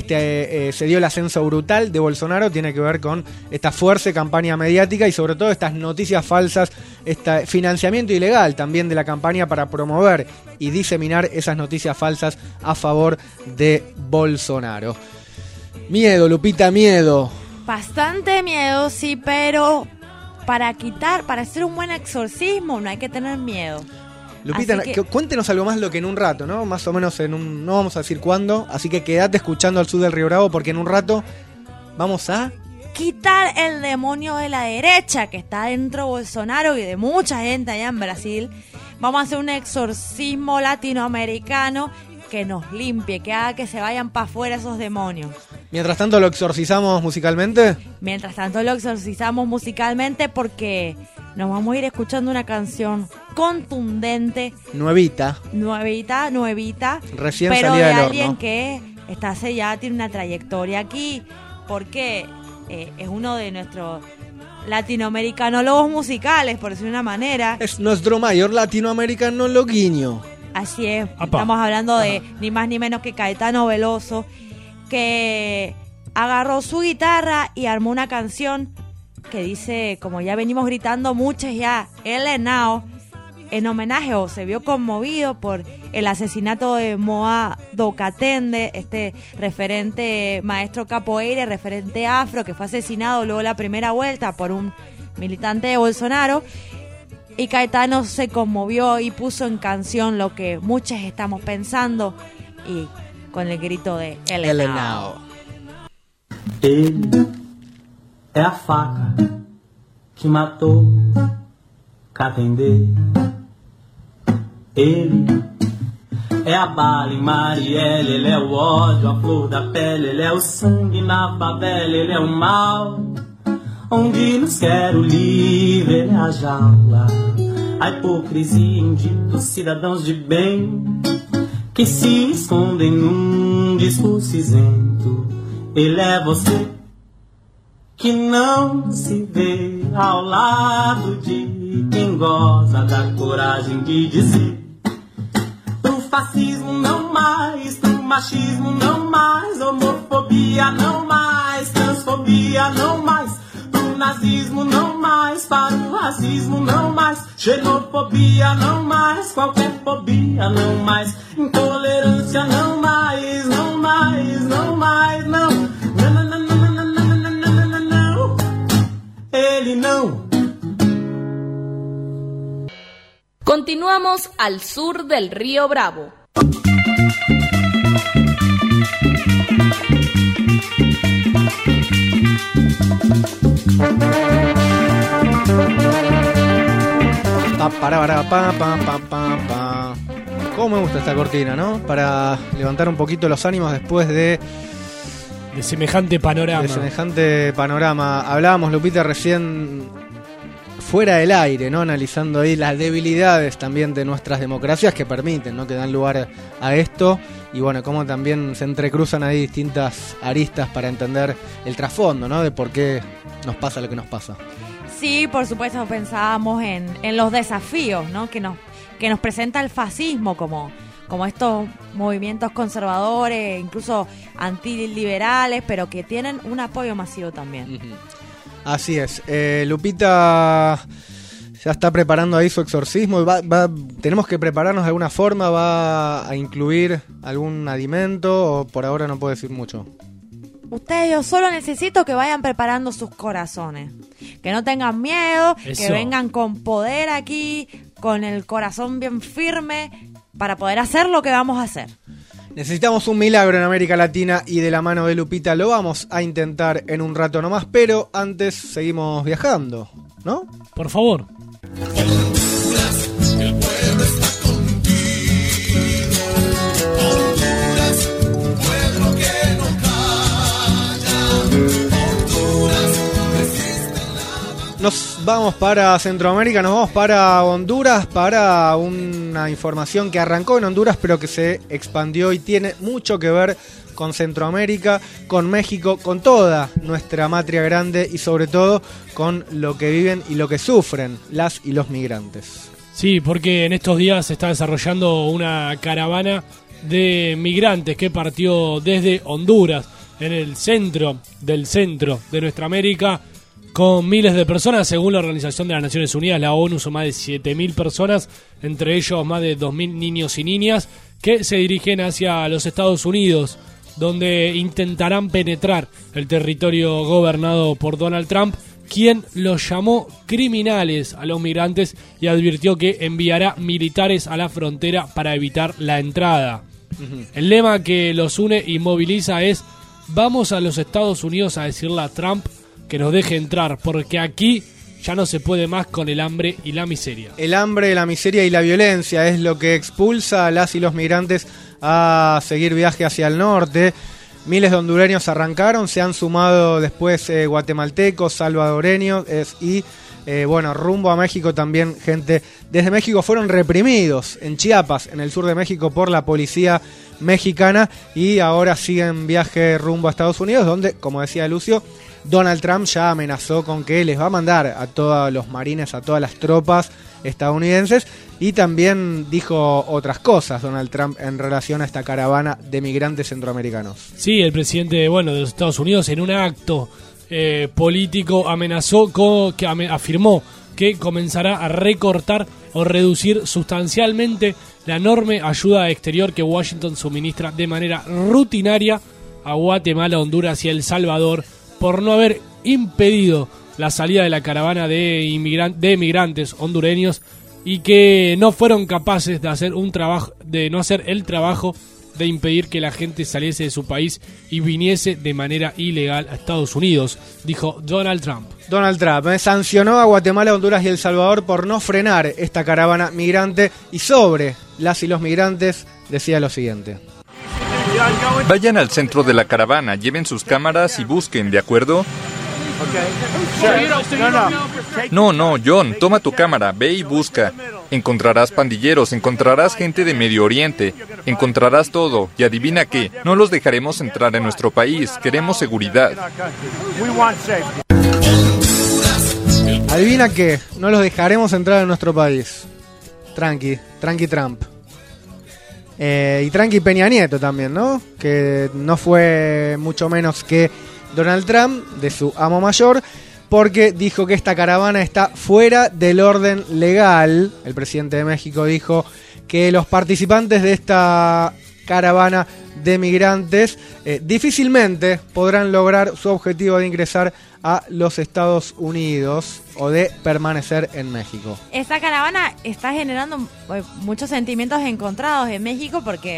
[SPEAKER 11] se dio el ascenso brutal de Bolsonaro, tiene que ver con esta fuerte campaña mediática y sobre todo estas noticias falsas, este financiamiento ilegal también de la campaña para promover y diseminar esas noticias falsas a favor de Bolsonaro. Miedo, Lupita, miedo.
[SPEAKER 12] Bastante miedo, sí, pero para hacer un buen exorcismo no hay que tener miedo.
[SPEAKER 11] Lupita, cuéntenos algo más lo que en un rato, ¿no? Más o menos no vamos a decir cuándo, así que quédate escuchando al sur del Río Bravo porque en un rato vamos a
[SPEAKER 12] quitar el demonio de la derecha que está dentro de Bolsonaro y de mucha gente allá en Brasil. Vamos a hacer un exorcismo latinoamericano que nos limpie, que haga que se vayan para afuera esos demonios.
[SPEAKER 11] Mientras tanto lo exorcizamos musicalmente.
[SPEAKER 12] Porque nos vamos a ir escuchando una canción contundente.
[SPEAKER 11] Nuevita.
[SPEAKER 12] Recién pero salida de alguien que está hace ya, tiene una trayectoria aquí. Porque es uno de nuestros latinoamericanólogos musicales, por decir una manera.
[SPEAKER 11] Es nuestro mayor latinoamericanologuiño.
[SPEAKER 12] Así es, estamos hablando de ni más ni menos que Caetano Veloso, que agarró su guitarra y armó una canción que dice, como ya venimos gritando muchos ya, El Henao, en homenaje o se vio conmovido por el asesinato de Moa Docatende, este referente maestro capoeira, referente afro, que fue asesinado luego de la primera vuelta por un militante de Bolsonaro. Y Caetano se conmovió y puso en canción lo que muchos estamos pensando y con el grito de El Henao.
[SPEAKER 17] Ele é a faca que matou Catendê. Ele é a bala em Marielle, ele é o ódio, a flor da pele, ele é o sangue na favela, ele é o mal. Onde nos quer o livre, ele é a jaula, a hipocrisia em ditos cidadãos de bem que se escondem num discurso isento. Ele é você que não se vê ao lado de quem goza da coragem de dizer: pro fascismo não mais, pro machismo não mais, homofobia não mais, transfobia não mais, pro nazismo não mais, para o racismo não mais, xenofobia não mais, qualquer fobia não mais, intolerância não mais, não mais, não mais, não. Não, não, não, não, não, não, não, não, não. Ele não.
[SPEAKER 1] Continuamos al sur del Río Bravo.
[SPEAKER 11] Cómo me gusta esta cortina, ¿no? Para levantar un poquito los ánimos después de
[SPEAKER 13] semejante panorama.
[SPEAKER 11] Hablábamos, Lupita, recién fuera del aire, ¿no? Analizando ahí las debilidades también de nuestras democracias que permiten, ¿no? Que dan lugar a esto. Y bueno, cómo también se entrecruzan ahí distintas aristas para entender el trasfondo, ¿no? De por qué nos pasa lo que nos pasa.
[SPEAKER 12] Sí, por supuesto, pensábamos en los desafíos, ¿no? que nos presenta el fascismo como estos movimientos conservadores, incluso antiliberales, pero que tienen un apoyo masivo también.
[SPEAKER 11] Así es. Lupita ya está preparando ahí su exorcismo. ¿Tenemos que prepararnos de alguna forma? ¿Va a incluir algún alimento o por ahora no puedo decir mucho?
[SPEAKER 12] Yo solo necesito que vayan preparando sus corazones. Que no tengan miedo, que vengan con poder aquí, con el corazón bien firme, para poder hacer lo que vamos a hacer.
[SPEAKER 11] Necesitamos un milagro en América Latina y de la mano de Lupita lo vamos a intentar en un rato nomás, pero antes seguimos viajando, ¿no?
[SPEAKER 13] Por favor.
[SPEAKER 10] Honduras, el pueblo está contigo. Honduras, un pueblo que no calla. Honduras, resiste la...
[SPEAKER 11] Nos vamos para Centroamérica, nos vamos para Honduras para una información que arrancó en Honduras pero que se expandió y tiene mucho que ver con Centroamérica, con México, con toda nuestra matria grande y sobre todo con lo que viven y lo que sufren las y los migrantes.
[SPEAKER 13] Sí, porque en estos días se está desarrollando una caravana de migrantes que partió desde Honduras, en el centro de nuestra América, con miles de personas. Según la Organización de las Naciones Unidas, la ONU, son más de 7.000 personas, entre ellos más de 2.000 niños y niñas, que se dirigen hacia los Estados Unidos, donde intentarán penetrar el territorio gobernado por Donald Trump, quien los llamó criminales a los migrantes y advirtió que enviará militares a la frontera para evitar la entrada. El lema que los une y moviliza es: vamos a los Estados Unidos a decirle a Trump que nos deje entrar, porque aquí ya no se puede más con el hambre y la miseria.
[SPEAKER 11] El hambre, la miseria y la violencia es lo que expulsa a las y los migrantes a seguir viaje hacia el norte. Miles de hondureños arrancaron, se han sumado después guatemaltecos, salvadoreños y rumbo a México también gente desde México. Fueron reprimidos en Chiapas, en el sur de México, por la policía mexicana y ahora siguen viaje rumbo a Estados Unidos, donde, como decía Lucio, Donald Trump ya amenazó con que les va a mandar a todos los marines, a todas las tropas estadounidenses, y también dijo otras cosas Donald Trump en relación a esta caravana de migrantes centroamericanos.
[SPEAKER 13] Sí, el presidente de los Estados Unidos, en un acto político, afirmó que comenzará a recortar o reducir sustancialmente la enorme ayuda exterior que Washington suministra de manera rutinaria a Guatemala, Honduras y El Salvador, por no haber impedido la salida de la caravana de migrantes hondureños y que no fueron capaces de hacer el trabajo de impedir que la gente saliese de su país y viniese de manera ilegal a Estados Unidos, dijo Donald Trump.
[SPEAKER 11] Donald Trump sancionó a Guatemala, Honduras y El Salvador por no frenar esta caravana migrante, y sobre las y los migrantes decía lo siguiente:
[SPEAKER 18] vayan al centro de la caravana, lleven sus cámaras y busquen, ¿de acuerdo? No, John, toma tu cámara, ve y busca. Encontrarás pandilleros, encontrarás gente de Medio Oriente, encontrarás todo. Y adivina qué, no los dejaremos entrar en nuestro país, queremos seguridad.
[SPEAKER 11] Adivina qué, no los dejaremos entrar en nuestro país. Tranqui Trump. Y tranqui Peña Nieto también, ¿no? Que no fue mucho menos que Donald Trump, de su amo mayor, porque dijo que esta caravana está fuera del orden legal. El presidente de México dijo que los participantes de esta caravana de migrantes difícilmente podrán lograr su objetivo de ingresar a los Estados Unidos o de permanecer en México.
[SPEAKER 12] Esta caravana está generando muchos sentimientos encontrados en México porque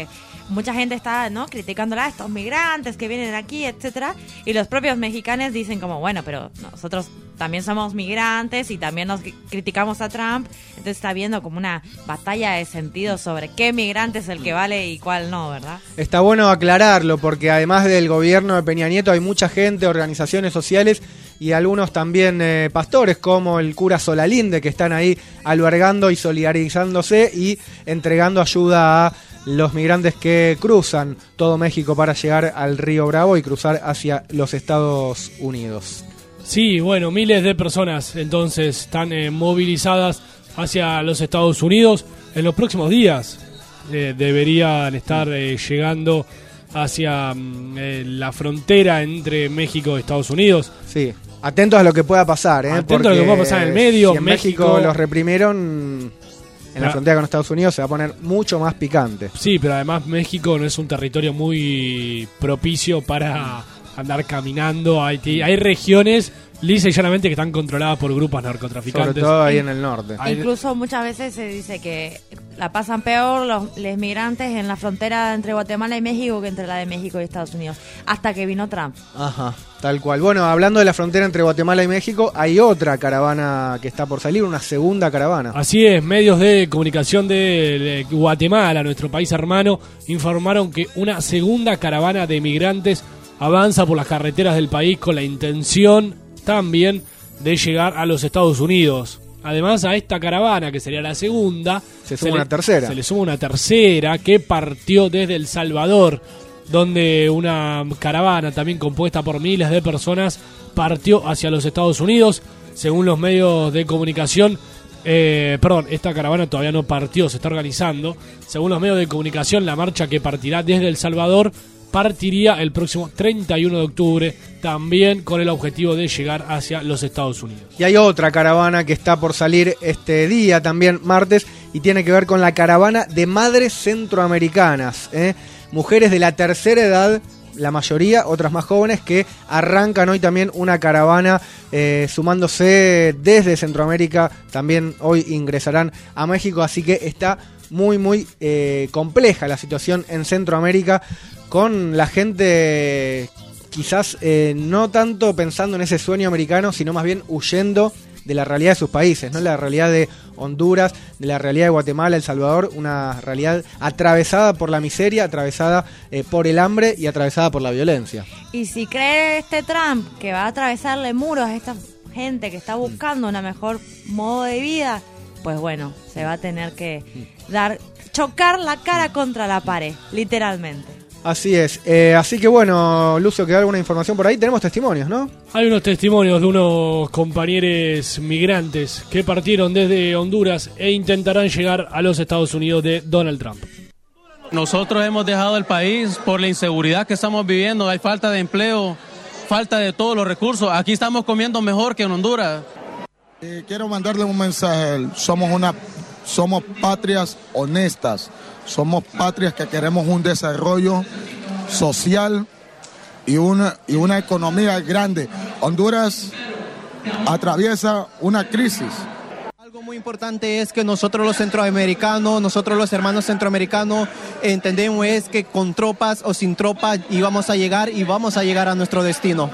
[SPEAKER 12] mucha gente está, ¿no?, criticándola a estos migrantes que vienen aquí, etcétera, y los propios mexicanos dicen como, bueno, pero nosotros también somos migrantes y también nos criticamos a Trump, entonces está habiendo como una batalla de sentido sobre qué migrante es el que vale y cuál no, ¿verdad?
[SPEAKER 11] Está bueno aclararlo porque además del gobierno de Peña Nieto hay mucha gente, organizaciones sociales y algunos también pastores como el cura Solalinde que están ahí albergando y solidarizándose y entregando ayuda a los migrantes que cruzan todo México para llegar al Río Bravo y cruzar hacia los Estados Unidos.
[SPEAKER 13] Sí, bueno, miles de personas entonces están movilizadas hacia los Estados Unidos. En los próximos días deberían estar llegando hacia la frontera entre México y Estados Unidos.
[SPEAKER 11] Sí, atentos a lo que pueda pasar,
[SPEAKER 13] atentos a lo que pueda pasar en el medio.
[SPEAKER 11] Si en México los reprimieron, en la frontera con Estados Unidos se va a poner mucho más picante.
[SPEAKER 13] Sí, pero además México no es un territorio muy propicio para andar caminando. Hay regiones lisa y llanamente que están controladas por grupos narcotraficantes.
[SPEAKER 11] Sobre todo ahí en el norte.
[SPEAKER 12] Incluso muchas veces se dice que la pasan peor los migrantes en la frontera entre Guatemala y México que entre la de México y Estados Unidos, hasta que vino Trump.
[SPEAKER 11] Ajá, tal cual. Bueno, hablando de la frontera entre Guatemala y México, hay otra caravana que está por salir, una segunda caravana.
[SPEAKER 13] Así es, medios de comunicación de Guatemala, nuestro país hermano, informaron que una segunda caravana de migrantes avanza por las carreteras del país con la intención también de llegar a los Estados Unidos. Además, a esta caravana, que sería la segunda,
[SPEAKER 11] se suma una tercera.
[SPEAKER 13] Se le suma una tercera que partió desde El Salvador, donde una caravana también compuesta por miles de personas partió hacia los Estados Unidos. Según los medios de comunicación, esta caravana todavía no partió, se está organizando. Según los medios de comunicación, la marcha que partirá desde El Salvador partiría el próximo 31 de octubre, también con el objetivo de llegar hacia los Estados Unidos.
[SPEAKER 11] Y hay otra caravana que está por salir este día, también martes, y tiene que ver con la caravana de madres centroamericanas, mujeres de la tercera edad, la mayoría, otras más jóvenes, que arrancan hoy también una caravana sumándose desde Centroamérica, también hoy ingresarán a México, así que está muy compleja la situación en Centroamérica, con la gente quizás no tanto pensando en ese sueño americano, sino más bien huyendo de la realidad de sus países, ¿no? La realidad de Honduras, de la realidad de Guatemala, El Salvador, una realidad atravesada por la miseria, atravesada por el hambre y atravesada por la violencia.
[SPEAKER 12] Y si cree Trump que va a atravesarle muros a esta gente que está buscando una mejor modo de vida, pues bueno, se va a tener que chocar la cara contra la pared, literalmente.
[SPEAKER 11] Así es. Así que bueno, Lucio, ¿queda alguna información por ahí? Tenemos testimonios, ¿no?
[SPEAKER 13] Hay unos testimonios de unos compañeros migrantes que partieron desde Honduras e intentarán llegar a los Estados Unidos de Donald Trump.
[SPEAKER 19] Nosotros hemos dejado el país por la inseguridad que estamos viviendo. Hay falta de empleo, falta de todos los recursos. Aquí estamos comiendo mejor que en Honduras.
[SPEAKER 15] Quiero mandarle un mensaje. Somos patrias honestas. Somos patrias que queremos un desarrollo social y una economía grande. Honduras atraviesa una crisis.
[SPEAKER 20] Algo muy importante es que nosotros los centroamericanos, nosotros los hermanos centroamericanos, entendemos es que con tropas o sin tropas íbamos a llegar a nuestro destino.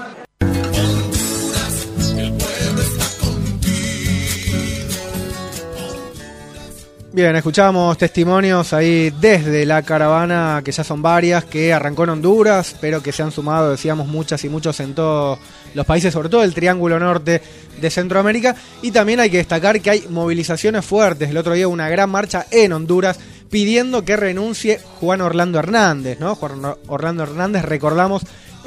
[SPEAKER 11] Bien, escuchamos testimonios ahí desde la caravana, que ya son varias, que arrancó en Honduras, pero que se han sumado, decíamos, muchas y muchos en todos los países, sobre todo el Triángulo Norte de Centroamérica. Y también hay que destacar que hay movilizaciones fuertes. El otro día una gran marcha en Honduras pidiendo que renuncie Juan Orlando Hernández, ¿no? Juan Orlando Hernández, recordamos,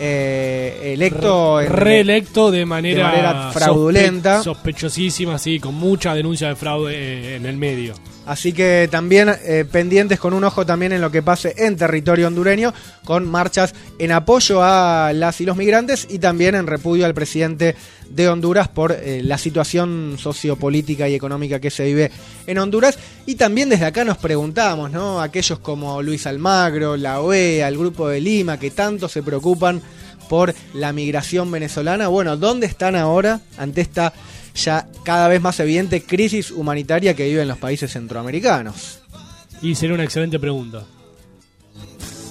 [SPEAKER 13] reelecto de manera
[SPEAKER 11] fraudulenta,
[SPEAKER 13] sospechosísima, sí, con mucha denuncia de fraude en el medio.
[SPEAKER 11] Así que también pendientes, con un ojo también en lo que pase en territorio hondureño, con marchas en apoyo a las y los migrantes y también en repudio al presidente de Honduras por la situación sociopolítica y económica que se vive en Honduras. Y también desde acá nos preguntamos, ¿no? Aquellos como Luis Almagro, la OEA, el Grupo de Lima, que tanto se preocupan por la migración venezolana, bueno, ¿dónde están ahora ante esta ya cada vez más evidente crisis humanitaria que viven los países centroamericanos?
[SPEAKER 13] Y sería una excelente pregunta.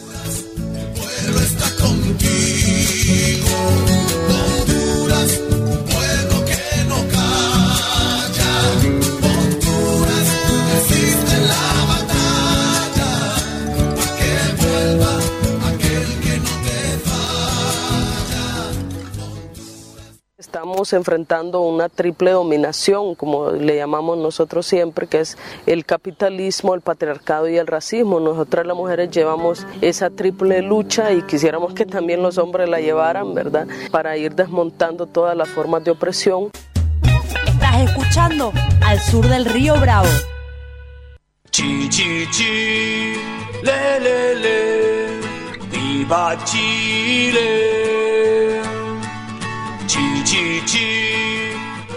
[SPEAKER 21] estamos enfrentando una triple dominación, como le llamamos nosotros siempre, que es el capitalismo, el patriarcado y el racismo. Nosotras las mujeres llevamos esa triple lucha y quisiéramos que también los hombres la llevaran, ¿verdad? Para ir desmontando todas las formas de opresión.
[SPEAKER 12] Estás escuchando Al Sur del Río Bravo.
[SPEAKER 10] Chi, chi, chi, le, le, le, viva Chile. Chi, chi, chi,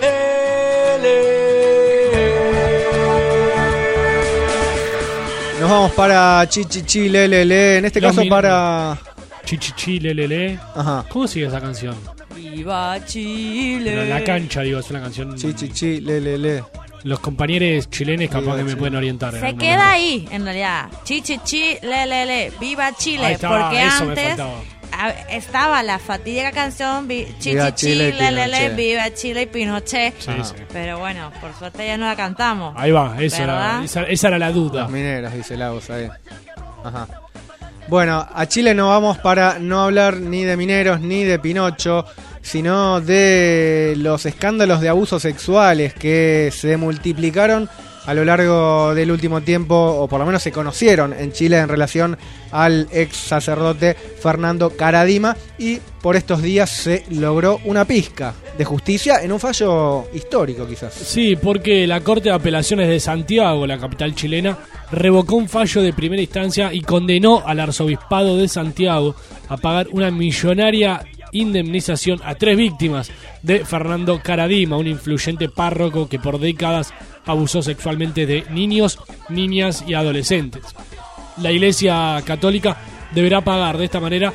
[SPEAKER 11] Nos vamos para Chichichi Lelele, en este caso para
[SPEAKER 13] Chichichi Lelele.
[SPEAKER 11] Ajá.
[SPEAKER 13] ¿Cómo sigue esa canción?
[SPEAKER 12] Viva Chile.
[SPEAKER 13] Pero en la cancha, digo, es una canción.
[SPEAKER 11] Chichichi Lelele.
[SPEAKER 13] Los compañeros chilenos capaz que me pueden orientar.
[SPEAKER 12] Se queda ahí, en realidad. Chichichi Lelele. Viva Chile. Porque antes estaba la fatídica canción Chichichi Lelele, Viva Chile y Pinochet.
[SPEAKER 13] Sí, sí.
[SPEAKER 12] Pero bueno, por suerte ya no la cantamos.
[SPEAKER 13] Ahí va, esa era la duda.
[SPEAKER 11] Los mineros, dice Lagos ahí. Ajá. Bueno, a Chile no vamos para no hablar ni de mineros ni de Pinocho, sino de los escándalos de abusos sexuales que se multiplicaron a lo largo del último tiempo, o por lo menos se conocieron en Chile en relación al ex sacerdote Fernando Karadima, y por estos días se logró una pizca de justicia en un fallo histórico quizás.
[SPEAKER 13] Sí, porque la Corte de Apelaciones de Santiago, la capital chilena, revocó un fallo de primera instancia y condenó al arzobispado de Santiago a pagar una millonaria indemnización a 3 víctimas de Fernando Karadima, un influyente párroco que por décadas abusó sexualmente de niños, niñas y adolescentes. La Iglesia Católica deberá pagar de esta manera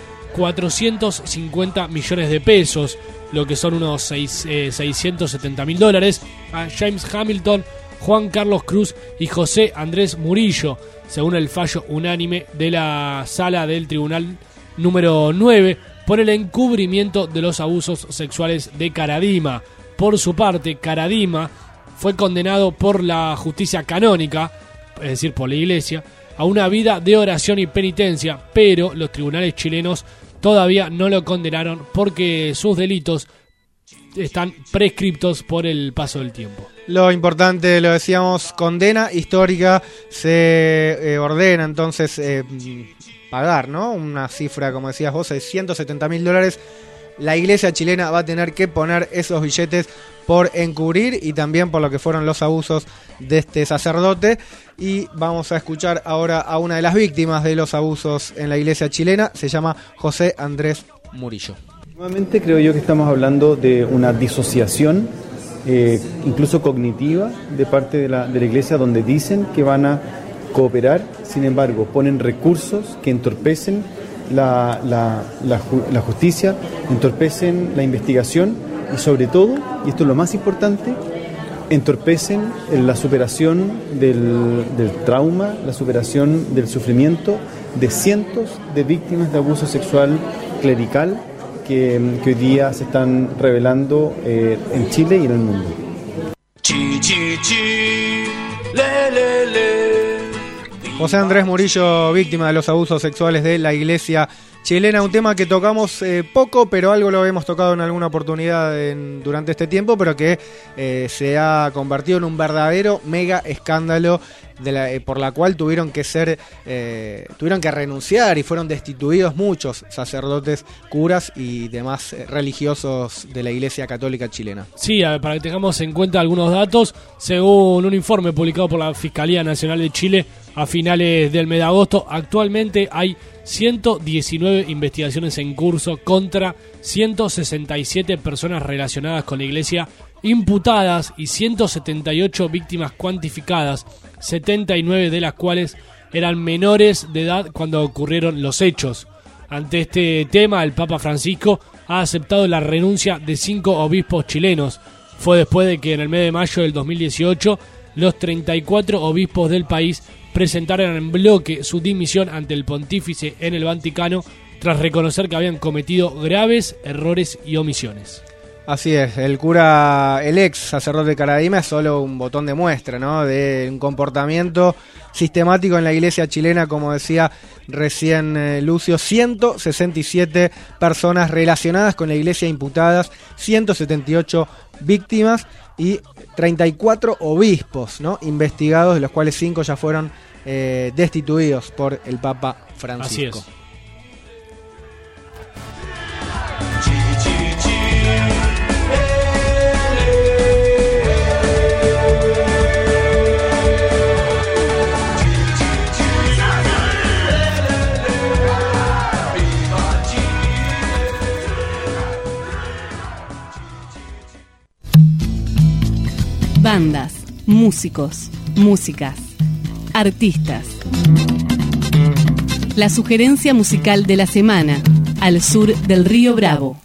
[SPEAKER 13] 450 millones de pesos, lo que son unos $670.000, a James Hamilton, Juan Carlos Cruz y José Andrés Murillo, según el fallo unánime de la Sala del Tribunal número 9, por el encubrimiento de los abusos sexuales de Karadima. Por su parte, Karadima fue condenado por la justicia canónica, es decir, por la Iglesia, a una vida de oración y penitencia, pero los tribunales chilenos todavía no lo condenaron porque sus delitos están prescriptos por el paso del tiempo.
[SPEAKER 11] Lo importante, lo decíamos, condena histórica, se ordena entonces pagar, ¿no? Una cifra, como decías vos, $670.000. La Iglesia chilena va a tener que poner esos billetes por encubrir y también por lo que fueron los abusos de este sacerdote. Y vamos a escuchar ahora a una de las víctimas de los abusos en la Iglesia chilena, se llama José Andrés Murillo.
[SPEAKER 22] Nuevamente creo yo que estamos hablando de una disociación, incluso cognitiva, de parte de la Iglesia, donde dicen que van a cooperar, sin embargo ponen recursos que entorpecen la justicia, entorpecen la investigación y sobre todo, y esto es lo más importante, entorpecen la superación del trauma, la superación del sufrimiento de cientos de víctimas de abuso sexual clerical que hoy día se están revelando en Chile y en el mundo.
[SPEAKER 10] Chi, chi, chi, le, le, le.
[SPEAKER 11] José Andrés Murillo, víctima de los abusos sexuales de la Iglesia chilena, un tema que tocamos poco, pero algo lo hemos tocado en alguna oportunidad durante este tiempo, pero que se ha convertido en un verdadero mega escándalo por la cual tuvieron que renunciar y fueron destituidos muchos sacerdotes, curas y demás religiosos de la Iglesia Católica chilena.
[SPEAKER 13] Sí, para que tengamos en cuenta algunos datos, según un informe publicado por la Fiscalía Nacional de Chile a finales del mes de agosto, actualmente hay 119 investigaciones en curso contra 167 personas relacionadas con la Iglesia imputadas y 178 víctimas cuantificadas, 79 de las cuales eran menores de edad cuando ocurrieron los hechos. Ante este tema, el Papa Francisco ha aceptado la renuncia de 5 obispos chilenos. Fue después de que en el mes de mayo del 2018 los 34 obispos del país presentaron en bloque su dimisión ante el pontífice en el Vaticano tras reconocer que habían cometido graves errores y omisiones.
[SPEAKER 11] Así es, el ex sacerdote Caradima es solo un botón de muestra, ¿no? De un comportamiento sistemático en la iglesia chilena, como decía recién Lucio, 167 personas relacionadas con la iglesia imputadas, 178 víctimas y 34 obispos, ¿no? Investigados, de los cuales 5 ya fueron destituidos por el Papa Francisco.
[SPEAKER 13] Así es.
[SPEAKER 9] Bandas, músicos, músicas, artistas. La sugerencia musical de la semana, al sur del Río Bravo.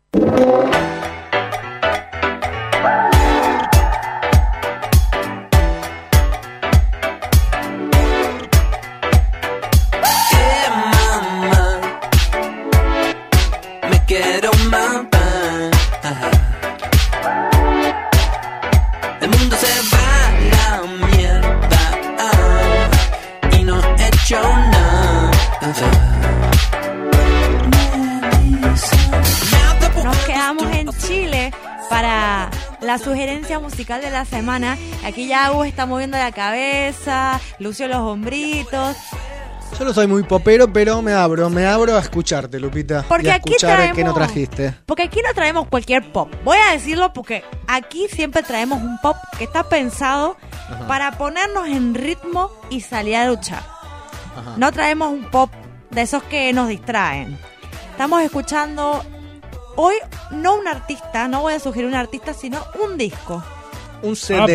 [SPEAKER 12] La sugerencia musical de la semana. Aquí ya Hugo está moviendo la cabeza, Lucio los hombritos.
[SPEAKER 11] Yo no soy muy popero, pero me abro a escucharte, Lupita.
[SPEAKER 12] Porque
[SPEAKER 11] y a
[SPEAKER 12] aquí
[SPEAKER 11] escuchar qué no trajiste.
[SPEAKER 12] Porque aquí no traemos cualquier pop. Voy a decirlo porque aquí siempre traemos un pop que está pensado para ponernos en ritmo y salir a luchar. No traemos un pop de esos que nos distraen. Estamos escuchando hoy no un artista, no voy a sugerir un artista, sino un disco.
[SPEAKER 11] Un CD.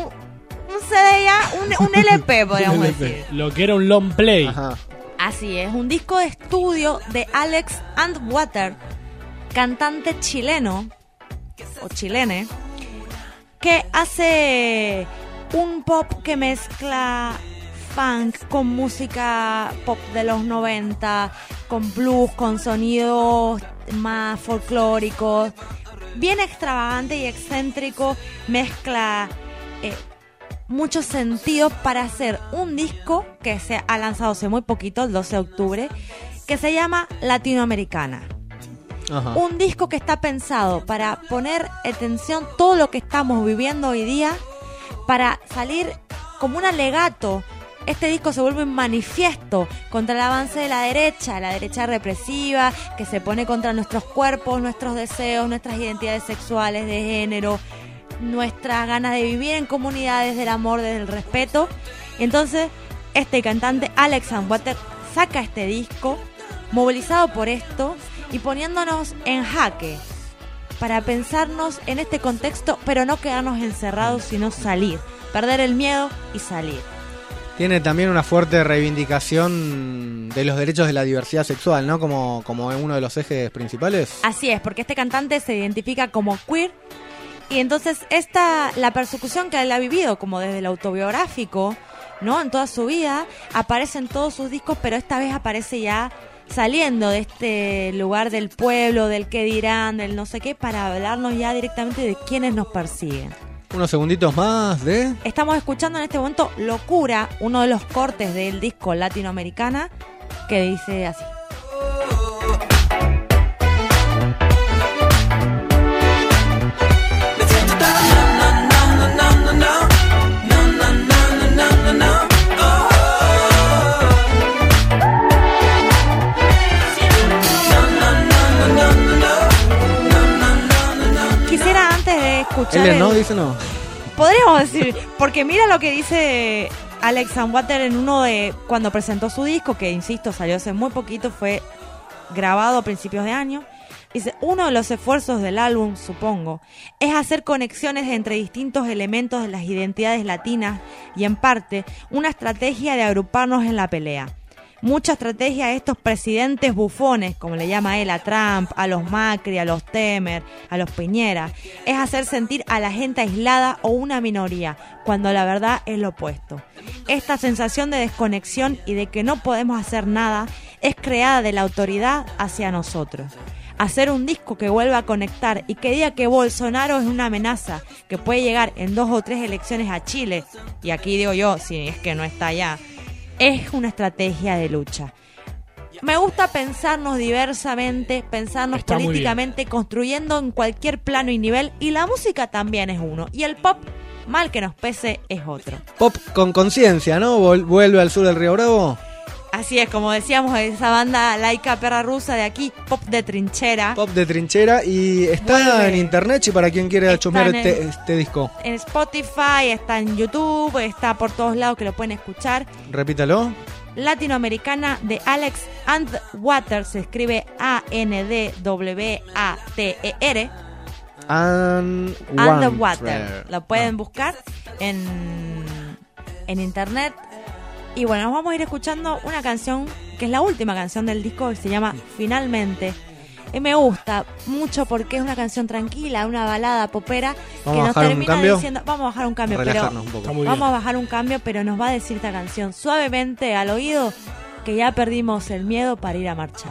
[SPEAKER 12] Un CD ya, un LP podríamos decir.
[SPEAKER 13] Lo que era un long play.
[SPEAKER 11] Ajá.
[SPEAKER 12] Así es, un disco de estudio de Alex Antwater, cantante chileno, o chilene, que hace un pop que mezcla funk con música pop de los 90, con blues, con sonidos más folclóricos, bien extravagante y excéntrico, mezcla muchos sentidos para hacer un disco que se ha lanzado hace muy poquito, el 12 de octubre, que se llama Latinoamericana. Ajá. Un disco que está pensado para poner en tensión todo lo que estamos viviendo hoy día, para salir como un alegato. Este disco se vuelve un manifiesto contra el avance de la derecha represiva, que se pone contra nuestros cuerpos, nuestros deseos, nuestras identidades sexuales, de género, nuestras ganas de vivir en comunidades del amor, desde el respeto. Y entonces, este cantante, Alex Antwater, saca este disco, movilizado por esto, y poniéndonos en jaque, para pensarnos en este contexto, pero no quedarnos encerrados, sino salir, perder el miedo y salir.
[SPEAKER 11] Tiene también una fuerte reivindicación de los derechos de la diversidad sexual, ¿no? Como uno de los ejes principales.
[SPEAKER 12] Así es, porque este cantante se identifica como queer, y entonces la persecución que él ha vivido, como desde el autobiográfico, ¿no? En toda su vida, aparece en todos sus discos, pero esta vez aparece ya saliendo de este lugar del pueblo, del qué dirán, del no sé qué, para hablarnos ya directamente de quiénes nos persiguen.
[SPEAKER 11] Unos segunditos más de...
[SPEAKER 12] Estamos escuchando en este momento Locura, uno de los cortes del disco Latinoamericana, que dice así. Quisiera antes de escuchar...
[SPEAKER 11] ¿No? Dice no.
[SPEAKER 12] Podríamos decir, porque mira lo que dice Alex Antwater en uno de... Cuando presentó su disco, que insisto, salió hace muy poquito, fue grabado a principios de año. Dice, uno de los esfuerzos del álbum, supongo, es hacer conexiones entre distintos elementos de las identidades latinas y, en parte, una estrategia de agruparnos en la pelea. Mucha estrategia de estos presidentes bufones, como le llama él a Trump, a los Macri, a los Temer, a los Piñera, es hacer sentir a la gente aislada o una minoría, cuando la verdad es lo opuesto. Esta sensación de desconexión y de que no podemos hacer nada es creada de la autoridad hacia nosotros. hacer un disco que vuelva a conectar y que diga que Bolsonaro es una amenaza, que puede llegar en 2 o 3 elecciones a Chile, y aquí digo yo, si es que no está allá, es una estrategia de lucha. Me gusta pensarnos diversamente, pensarnos
[SPEAKER 13] Está muy
[SPEAKER 12] políticamente, construyendo en cualquier plano y nivel, y la música también es uno, y el pop, mal que nos pese, es otro.
[SPEAKER 11] Pop con conciencia, ¿no? Vuelve al sur del Río Bravo.
[SPEAKER 12] Así es, como decíamos, esa banda laica perra rusa de aquí, pop de trinchera.
[SPEAKER 11] Pop de trinchera, y está
[SPEAKER 12] Vuelve.
[SPEAKER 11] en internet, y para quien quiera chusmear
[SPEAKER 12] en
[SPEAKER 11] este disco.
[SPEAKER 12] En Spotify, está en YouTube, está por todos lados que lo pueden escuchar.
[SPEAKER 11] Repítalo.
[SPEAKER 12] Latinoamericana de Alex Andwater, se escribe Andwater. Andwater. Lo pueden buscar en internet. Y bueno, nos vamos a ir escuchando una canción que es la última canción del disco, que se llama Finalmente. Y me gusta mucho porque es una canción tranquila, una balada popera que nos termina diciendo, vamos a bajar un cambio, pero vamos a bajar un cambio, pero nos va a decir esta canción suavemente al oído que ya perdimos el miedo para ir a marchar.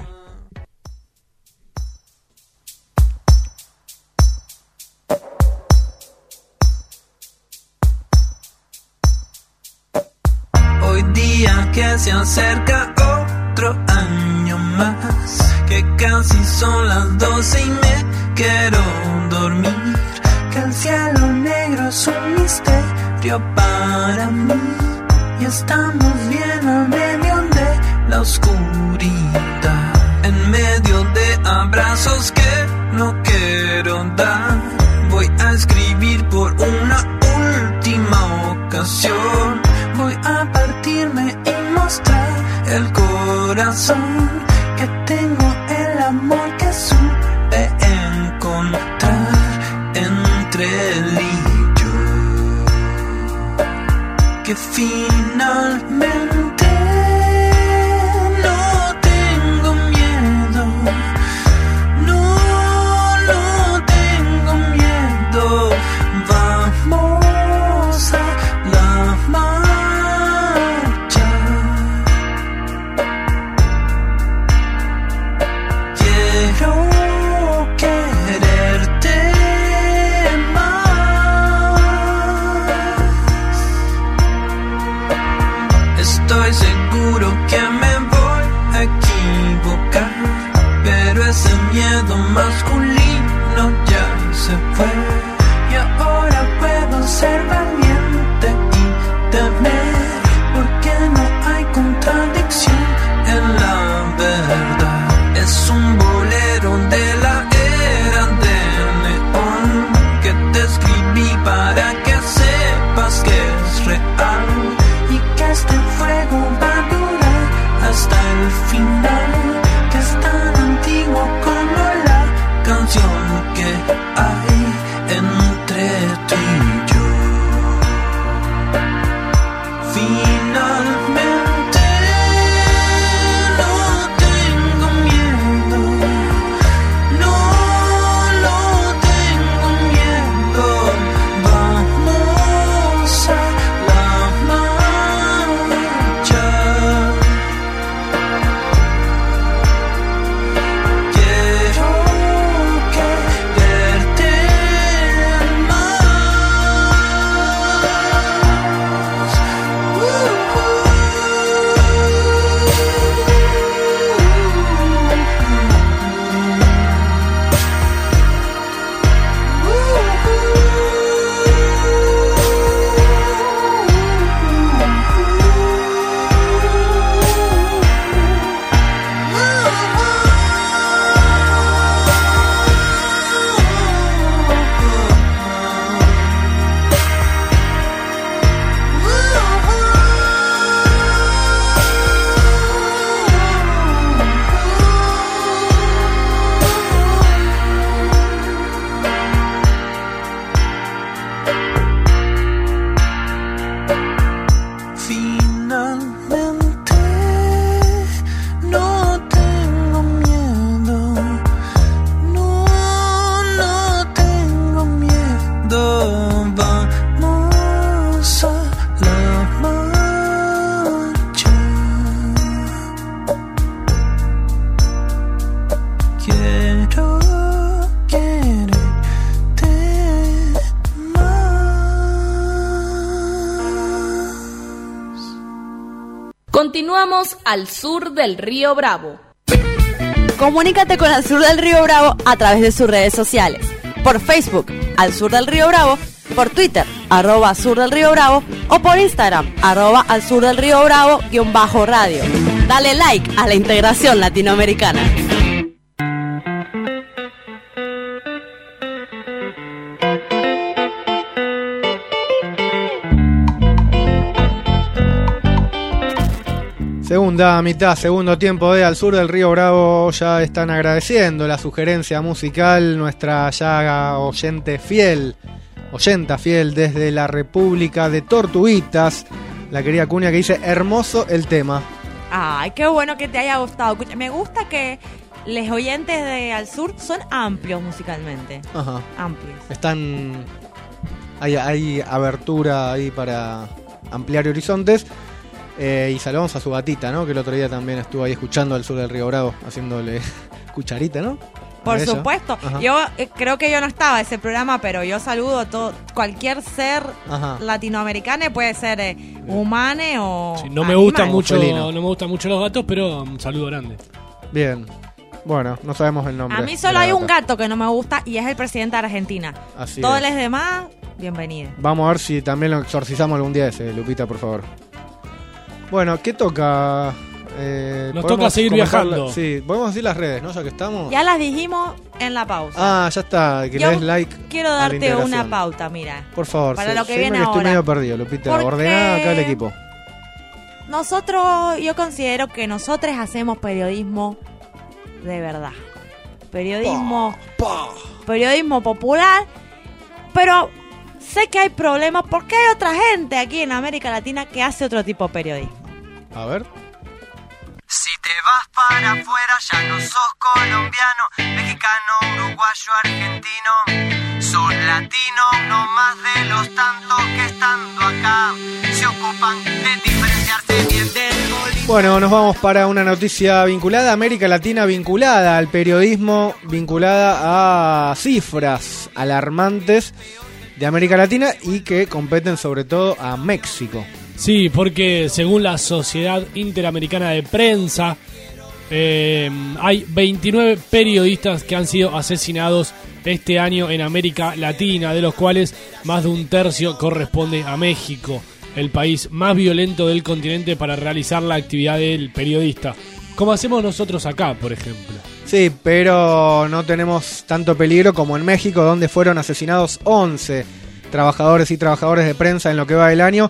[SPEAKER 10] Hoy día que se acerca otro año más, que casi son las 12 y me quiero dormir, que el cielo negro es un misterio para mí, y estamos bien a medio de la oscuridad, en medio de abrazos que no quiero dar. Voy a escribir por una última ocasión, voy a partirme y mostrar el corazón, que tengo el amor que supe encontrar entre él y yo, que finalmente no tengo miedo, no tengo miedo. Vamos a la marcha. Quiero quererte más. Estoy seguro que me voy a equivocar, pero ese miedo masculino ya se fue, y ahora puedo ser valiente y temer, porque no hay contradicción en la verdad. Es un bolero de la era del neón, que te escribí para que sepas que es real, y que este fuego va a durar hasta el final, que es tan antiguo como la canción que hay entre tú y yo. Finalmente no tengo miedo, no tengo miedo. Vamos a la marcha. Quiero quererte más.
[SPEAKER 1] Continuamos al sur del Río Bravo.
[SPEAKER 5] Comunícate con Al Sur del Río Bravo a través de sus redes sociales. Por Facebook, Al Sur del Río Bravo, por Twitter, @Sur del Río Bravo, o por Instagram, @Al Sur del Río Bravo _radio. Dale like a la integración latinoamericana.
[SPEAKER 11] Segunda mitad, segundo tiempo de Al Sur del Río Bravo. Ya están agradeciendo la sugerencia musical nuestra ya oyenta fiel desde la República de Tortuguitas, la querida Cuña, que dice: hermoso el tema.
[SPEAKER 12] Ay, qué bueno que te haya gustado. Me gusta que los oyentes de Al Sur son amplios musicalmente.
[SPEAKER 11] Ajá.
[SPEAKER 12] Amplios.
[SPEAKER 11] Hay abertura ahí para ampliar horizontes. Y saludamos a su gatita, ¿no? Que el otro día también estuvo ahí escuchando Al Sur del Río Bravo, haciéndole cucharita, ¿no?
[SPEAKER 12] Por supuesto.
[SPEAKER 11] Ajá.
[SPEAKER 12] Yo creo que yo no estaba en ese programa, pero yo saludo a cualquier ser latinoamericano, puede ser humane o
[SPEAKER 13] sí, no me gustan mucho los gatos, pero un saludo grande.
[SPEAKER 11] Bien. Bueno, no sabemos el nombre.
[SPEAKER 12] A mí solo hay un gato que no me gusta y es el presidente de Argentina.
[SPEAKER 11] Así
[SPEAKER 12] Todos
[SPEAKER 11] es.
[SPEAKER 12] los demás, bienvenidos.
[SPEAKER 11] Vamos a ver si también lo exorcizamos algún día ese, Lupita, por favor. Bueno, ¿qué toca?
[SPEAKER 13] Nos toca seguir viajando.
[SPEAKER 11] Sí, podemos decir las redes, ¿no? Ya que estamos.
[SPEAKER 12] Ya las dijimos en la pausa.
[SPEAKER 11] Ah, ya está, que le des like.
[SPEAKER 12] Quiero darte una pauta, mira.
[SPEAKER 11] Por favor,
[SPEAKER 12] para lo que viene
[SPEAKER 11] ahora.
[SPEAKER 12] ahora.
[SPEAKER 11] Estoy medio perdido, Lupita.
[SPEAKER 12] Porque
[SPEAKER 11] Ordená acá el equipo.
[SPEAKER 12] Yo considero que nosotros hacemos periodismo de verdad. Periodismo popular, pero sé que hay problemas porque hay otra gente aquí en América Latina que hace otro tipo de periodismo.
[SPEAKER 11] A ver.
[SPEAKER 10] Si te vas para afuera ya no sos colombiano, mexicano, uruguayo, argentino. Sos latino, no más de los tantos que estando acá se ocupan de diferenciarse bien del bolígrafo.
[SPEAKER 11] Bueno, nos vamos para una noticia vinculada a América Latina, vinculada al periodismo, vinculada a cifras alarmantes de América Latina y que competen sobre todo a México.
[SPEAKER 13] Sí, porque según la Sociedad Interamericana de Prensa, hay 29 periodistas que han sido asesinados este año en América Latina, de los cuales más de un tercio corresponde a México, el país más violento del continente para realizar la actividad del periodista, como hacemos nosotros acá, por ejemplo.
[SPEAKER 11] Sí, pero no tenemos tanto peligro como en México, donde fueron asesinados 11 trabajadores y trabajadoras de prensa en lo que va del año.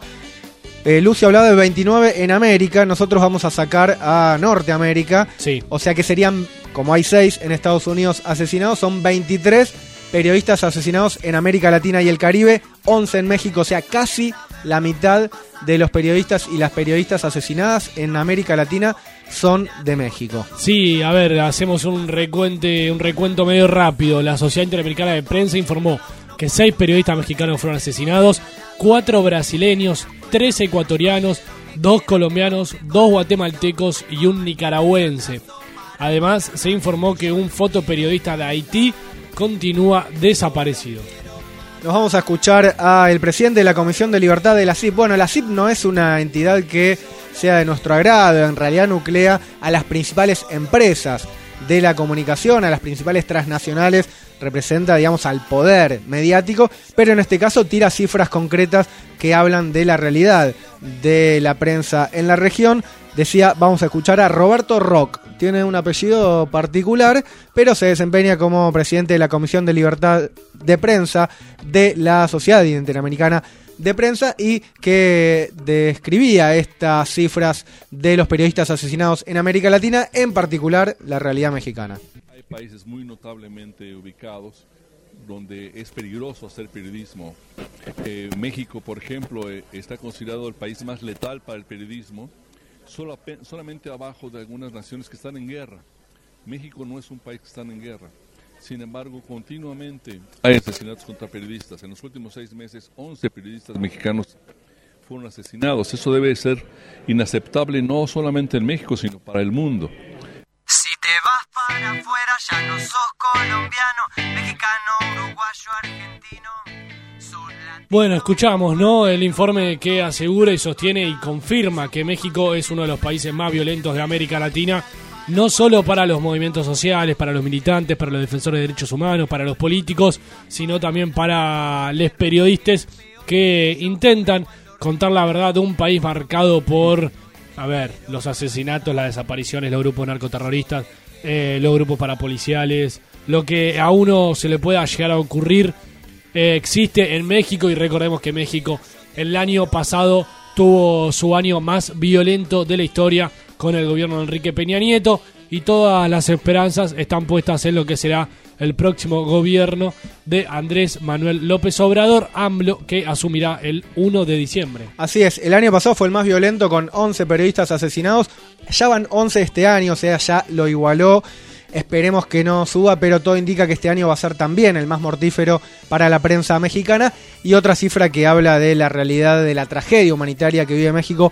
[SPEAKER 11] Lucio hablaba de 29 en América, nosotros vamos a sacar a Norteamérica.
[SPEAKER 13] Sí.
[SPEAKER 11] O sea que serían, como hay 6 en Estados Unidos asesinados, son 23 periodistas asesinados en América Latina y el Caribe, 11 en México, o sea casi la mitad de los periodistas y las periodistas asesinadas en América Latina son de México.
[SPEAKER 13] Sí, a ver, hacemos un recuento medio rápido. La Sociedad Interamericana de Prensa informó que 6 periodistas mexicanos fueron asesinados, 4 brasileños, 3 ecuatorianos, 2 colombianos, 2 guatemaltecos y un nicaragüense. Además, se informó que un fotoperiodista de Haití continúa desaparecido.
[SPEAKER 11] Nos vamos a escuchar al presidente de la Comisión de Libertad de la CIP. Bueno, la CIP no es una entidad que sea de nuestro agrado, en realidad nuclea a las principales empresas de la comunicación, a las principales transnacionales, representa, digamos, al poder mediático, pero en este caso tira cifras concretas que hablan de la realidad de la prensa en la región. Decía, vamos a escuchar a Roberto Rock, tiene un apellido particular, pero se desempeña como presidente de la Comisión de Libertad de Prensa de la Sociedad Interamericana de Prensa y que describía estas cifras de los periodistas asesinados en América Latina, en particular la realidad mexicana.
[SPEAKER 6] Hay países muy notablemente ubicados donde es peligroso hacer periodismo. México, por ejemplo, está considerado el país más letal para el periodismo, solamente abajo de algunas naciones que están en guerra. México no es un país que está en guerra. Sin embargo, continuamente hay asesinatos contra periodistas. En los últimos 6 meses, 11 periodistas mexicanos fueron asesinados. Eso debe ser inaceptable no solamente en México, sino para el mundo.
[SPEAKER 10] Si te vas para afuera ya no sos colombiano, mexicano, uruguayo, argentino. Sos latino.
[SPEAKER 13] Bueno, escuchamos, ¿no? El informe que asegura y sostiene y confirma que México es uno de los países más violentos de América Latina, no solo para los movimientos sociales, para los militantes, para los defensores de derechos humanos, para los políticos, sino también para los periodistas que intentan contar la verdad de un país marcado por, los asesinatos, las desapariciones, los grupos narcoterroristas, los grupos parapoliciales, lo que a uno se le pueda llegar a ocurrir. Existe en México, y recordemos que México el año pasado tuvo su año más violento de la historia con el gobierno de Enrique Peña Nieto, y todas las esperanzas están puestas en lo que será el próximo gobierno de Andrés Manuel López Obrador, AMLO, que asumirá el 1 de diciembre.
[SPEAKER 11] Así es, el año pasado fue el más violento con 11 periodistas asesinados, ya van 11 este año, o sea, ya lo igualó. Esperemos que no suba, pero todo indica que este año va a ser también el más mortífero para la prensa mexicana. Y otra cifra que habla de la realidad de la tragedia humanitaria que vive México: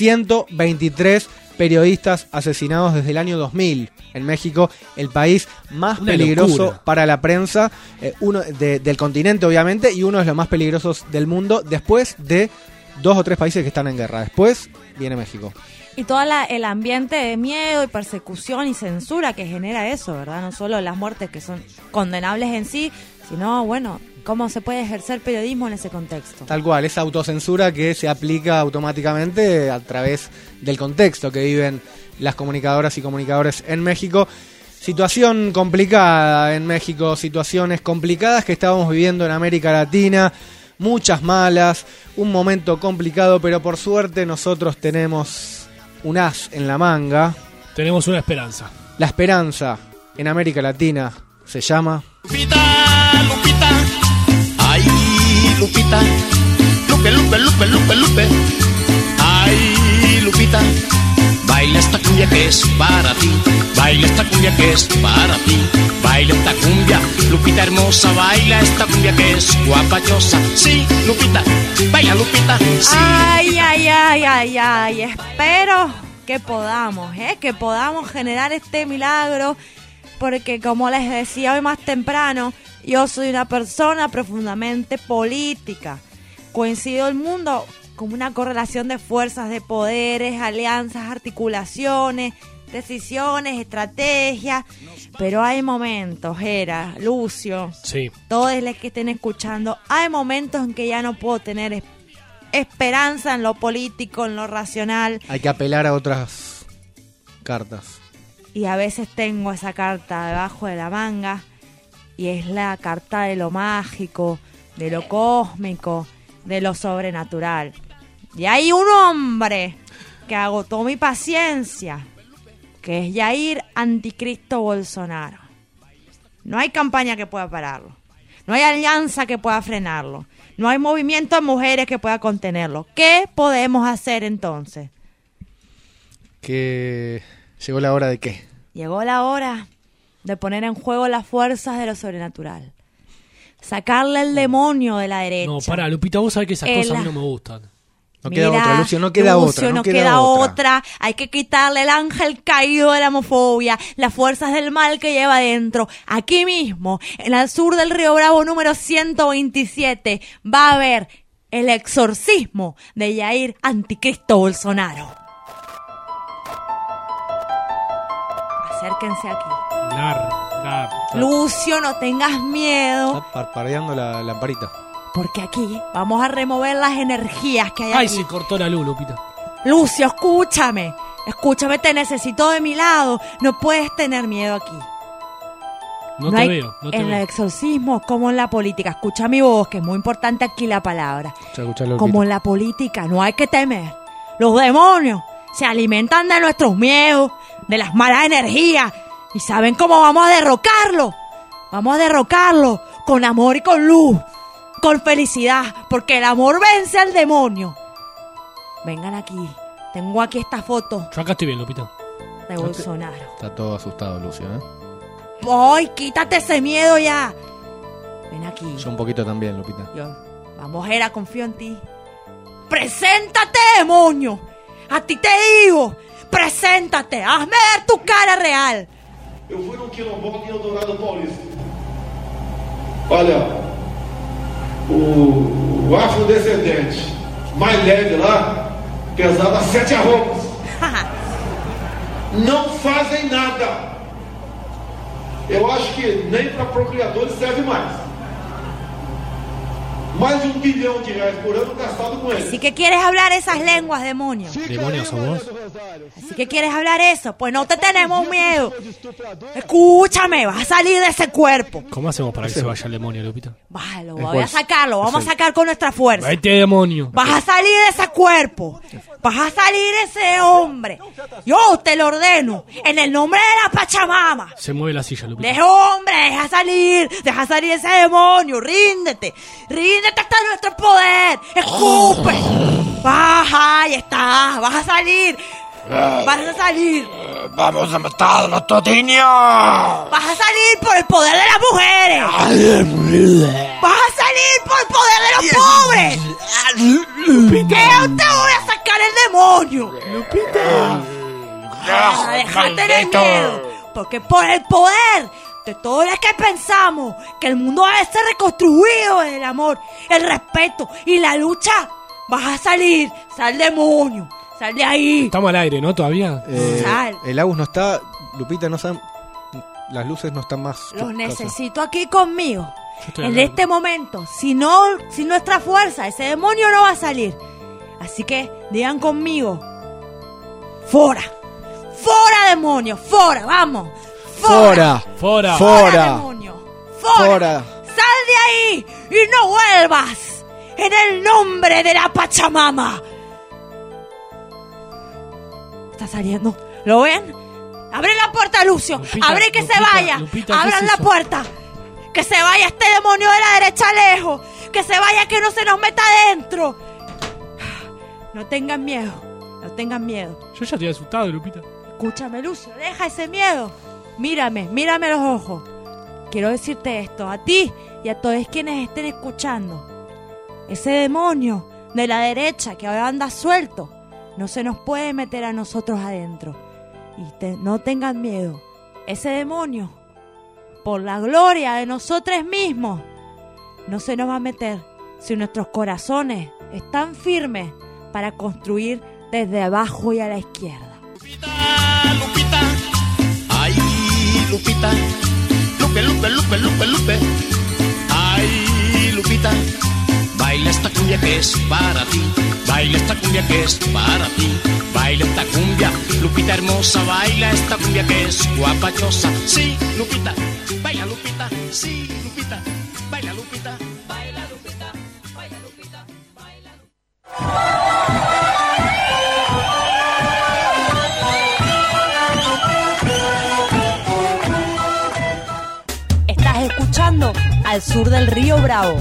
[SPEAKER 11] 123 periodistas asesinados desde el año 2000 en México, el país más peligroso para la prensa, uno del continente obviamente, y uno de los más peligrosos del mundo, después de 2 o 3 países que están en guerra. Después viene México.
[SPEAKER 12] Y todo el ambiente de miedo y persecución y censura que genera eso, ¿verdad? No solo las muertes que son condenables en sí, sino, bueno, cómo se puede ejercer periodismo en ese contexto.
[SPEAKER 11] Tal cual, esa autocensura que se aplica automáticamente a través del contexto que viven las comunicadoras y comunicadores en México. Situación complicada en México, situaciones complicadas que estábamos viviendo en América Latina, muchas malas, un momento complicado, pero por suerte nosotros tenemos un as en la manga.
[SPEAKER 13] Tenemos una esperanza.
[SPEAKER 11] La esperanza en América Latina se llama...
[SPEAKER 10] Lupita, Lupita, ay, Lupita, Lupe, Lupe, Lupe, Lupe, Lupe, ay, Lupita, baila esta cumbia que es para ti, baila esta cumbia que es para ti, baila esta cumbia, Lupita hermosa, baila esta cumbia que es guapachosa, sí, Lupita, baila Lupita, sí.
[SPEAKER 12] Ay, ay, ay, ay, ay, espero que podamos generar este milagro, porque como les decía hoy más temprano, yo soy una persona profundamente política. Coincido el mundo como una correlación de fuerzas, de poderes, alianzas, articulaciones, decisiones, estrategias, pero hay momentos, Lucio,
[SPEAKER 13] sí,
[SPEAKER 12] todos los que estén escuchando, hay momentos en que ya no puedo tener esperanza en lo político, en lo racional.
[SPEAKER 11] Hay que apelar a otras cartas.
[SPEAKER 12] Y a veces tengo esa carta debajo de la manga, y es la carta de lo mágico, de lo cósmico, de lo sobrenatural. Y hay un hombre que agotó mi paciencia, que es Jair Anticristo Bolsonaro. No hay campaña que pueda pararlo, no hay alianza que pueda frenarlo, no hay movimiento de mujeres que pueda contenerlo. ¿Qué podemos hacer entonces?
[SPEAKER 11] Que llegó la hora de qué.
[SPEAKER 12] Llegó la hora de poner en juego las fuerzas de lo sobrenatural, sacarle el demonio de la derecha.
[SPEAKER 13] No, pará, Lupita, vos sabés que esas cosas a mí no me gustan.
[SPEAKER 11] No queda otra, Lucio, no queda
[SPEAKER 12] otra. Hay que quitarle el ángel caído de la homofobia, las fuerzas del mal que lleva adentro. Aquí mismo, en el sur del Río Bravo, número 127, va a haber el exorcismo de Jair Anticristo Bolsonaro. Acérquense aquí. Lucio, no tengas miedo.
[SPEAKER 11] Está parpadeando la lamparita.
[SPEAKER 12] Porque aquí vamos a remover las energías que hay aquí.
[SPEAKER 13] Ay, se cortó la luz, Lupita.
[SPEAKER 12] Lucio, escúchame. Escúchame, te necesito de mi lado. No puedes tener miedo aquí.
[SPEAKER 13] No te veo.
[SPEAKER 12] En el exorcismo, como en la política. Escucha mi voz, que es muy importante aquí la palabra. Como en la política, no hay que temer. Los demonios se alimentan de nuestros miedos, de las malas energías. ¿Y saben cómo vamos a derrocarlo? Vamos a derrocarlo con amor y con luz. Con felicidad, porque el amor vence al demonio. Vengan aquí. Tengo aquí esta foto.
[SPEAKER 13] Yo acá estoy bien, Lupita.
[SPEAKER 12] De Bolsonaro.
[SPEAKER 11] Está todo asustado, Lucio, ¿eh?
[SPEAKER 12] ¡Ay, quítate ese miedo ya! Ven aquí.
[SPEAKER 11] Yo un poquito también, Lupita.
[SPEAKER 12] Vamos, Hera, confío en ti. ¡Preséntate, demonio! A ti te digo, preséntate. Hazme ver tu cara real.
[SPEAKER 2] Eu fui no Quilombola em Eldorado Paulista. Olha, o
[SPEAKER 8] O afrodescendente mais leve lá pesava 7 arrobas. Não fazem nada. Eu acho que nem para procriadores serve mais. Más de $1 billón de reais por ano gastado con él.
[SPEAKER 12] Así que quieres hablar esas lenguas, demonio.
[SPEAKER 13] ¿Demonios sos vos?
[SPEAKER 12] Así que quieres hablar eso. Pues no te tenemos miedo. Escúchame, vas a salir de ese cuerpo.
[SPEAKER 13] ¿Cómo hacemos para que se vaya el demonio, Lupita?
[SPEAKER 12] Bájalo, voy a sacarlo. Vamos a sacar con nuestra fuerza.
[SPEAKER 13] Vete, demonio.
[SPEAKER 12] Vas a salir de ese cuerpo. Vas a salir ese hombre. Yo te lo ordeno. En el nombre de la Pachamama.
[SPEAKER 13] Se mueve la silla, Lupita.
[SPEAKER 12] Deja, hombre, deja salir ese demonio. Ríndete hasta nuestro poder. Escupe. Baja, ahí está. Vas a salir.
[SPEAKER 10] Vamos a matar a los niños.
[SPEAKER 12] Vas a salir por el poder de las mujeres. Vas a salir por el poder de los pobres.
[SPEAKER 10] Lupita.
[SPEAKER 12] Yo te voy a sacar el demonio.
[SPEAKER 10] Lupita.
[SPEAKER 12] Déjate de miedo. Porque por el poder de todo lo que pensamos que el mundo debe ser reconstruido desde el amor, el respeto y la lucha, vas a salir. Sal, demonio. Sal de ahí.
[SPEAKER 13] Estamos al aire, ¿no? Todavía.
[SPEAKER 12] Sal.
[SPEAKER 11] El Agus no está. Lupita no sabe. Las luces no están más.
[SPEAKER 12] Los necesito aquí conmigo. En
[SPEAKER 13] hablando.
[SPEAKER 12] este momento. Si no, sin nuestra fuerza, ese demonio no va a salir. Así que digan conmigo. ¡Fora! ¡Fora, demonio! ¡Fora! ¡Vamos!
[SPEAKER 11] ¡Fora!
[SPEAKER 12] ¡Fora!
[SPEAKER 11] ¡Fora!
[SPEAKER 12] Demonio! ¡Fora! ¡Sal de ahí! ¡Y no vuelvas! ¡En el nombre de la Pachamama! Está saliendo. ¿Lo ven? ¡Abre la puerta, Lucio!
[SPEAKER 13] Lupita,
[SPEAKER 12] ¡Abre que
[SPEAKER 13] Lupita,
[SPEAKER 12] se vaya!
[SPEAKER 13] Lupita, ¿qué
[SPEAKER 12] ¡Abran
[SPEAKER 13] es
[SPEAKER 12] la
[SPEAKER 13] eso?
[SPEAKER 12] puerta! ¡Que se vaya este demonio de la derecha lejos! ¡Que se vaya, que no se nos meta adentro! No tengan miedo. No tengan miedo.
[SPEAKER 13] Yo ya estoy asustado, Lupita.
[SPEAKER 12] Escúchame, Lucio, deja ese miedo. Mírame a los ojos. Quiero decirte esto, a ti y a todos quienes estén escuchando. Ese demonio de la derecha que ahora anda suelto, no se nos puede meter a nosotros adentro. Y no tengan miedo. Ese demonio, por la gloria de nosotros mismos, no se nos va a meter si nuestros corazones están firmes para construir desde abajo y a la izquierda.
[SPEAKER 10] Lupita, ay, Lupita, Lupe, ay, Lupita, baila esta cumbia que es para ti, baila esta cumbia que es para ti, baila esta cumbia, Lupita hermosa, baila esta cumbia que es guapachosa, sí, Lupita, baila Lupita, sí, Lupita, baila Lupita, baila Lupita, baila Lupita, baila Lupita.
[SPEAKER 5] Estás escuchando Al Sur del Río Bravo.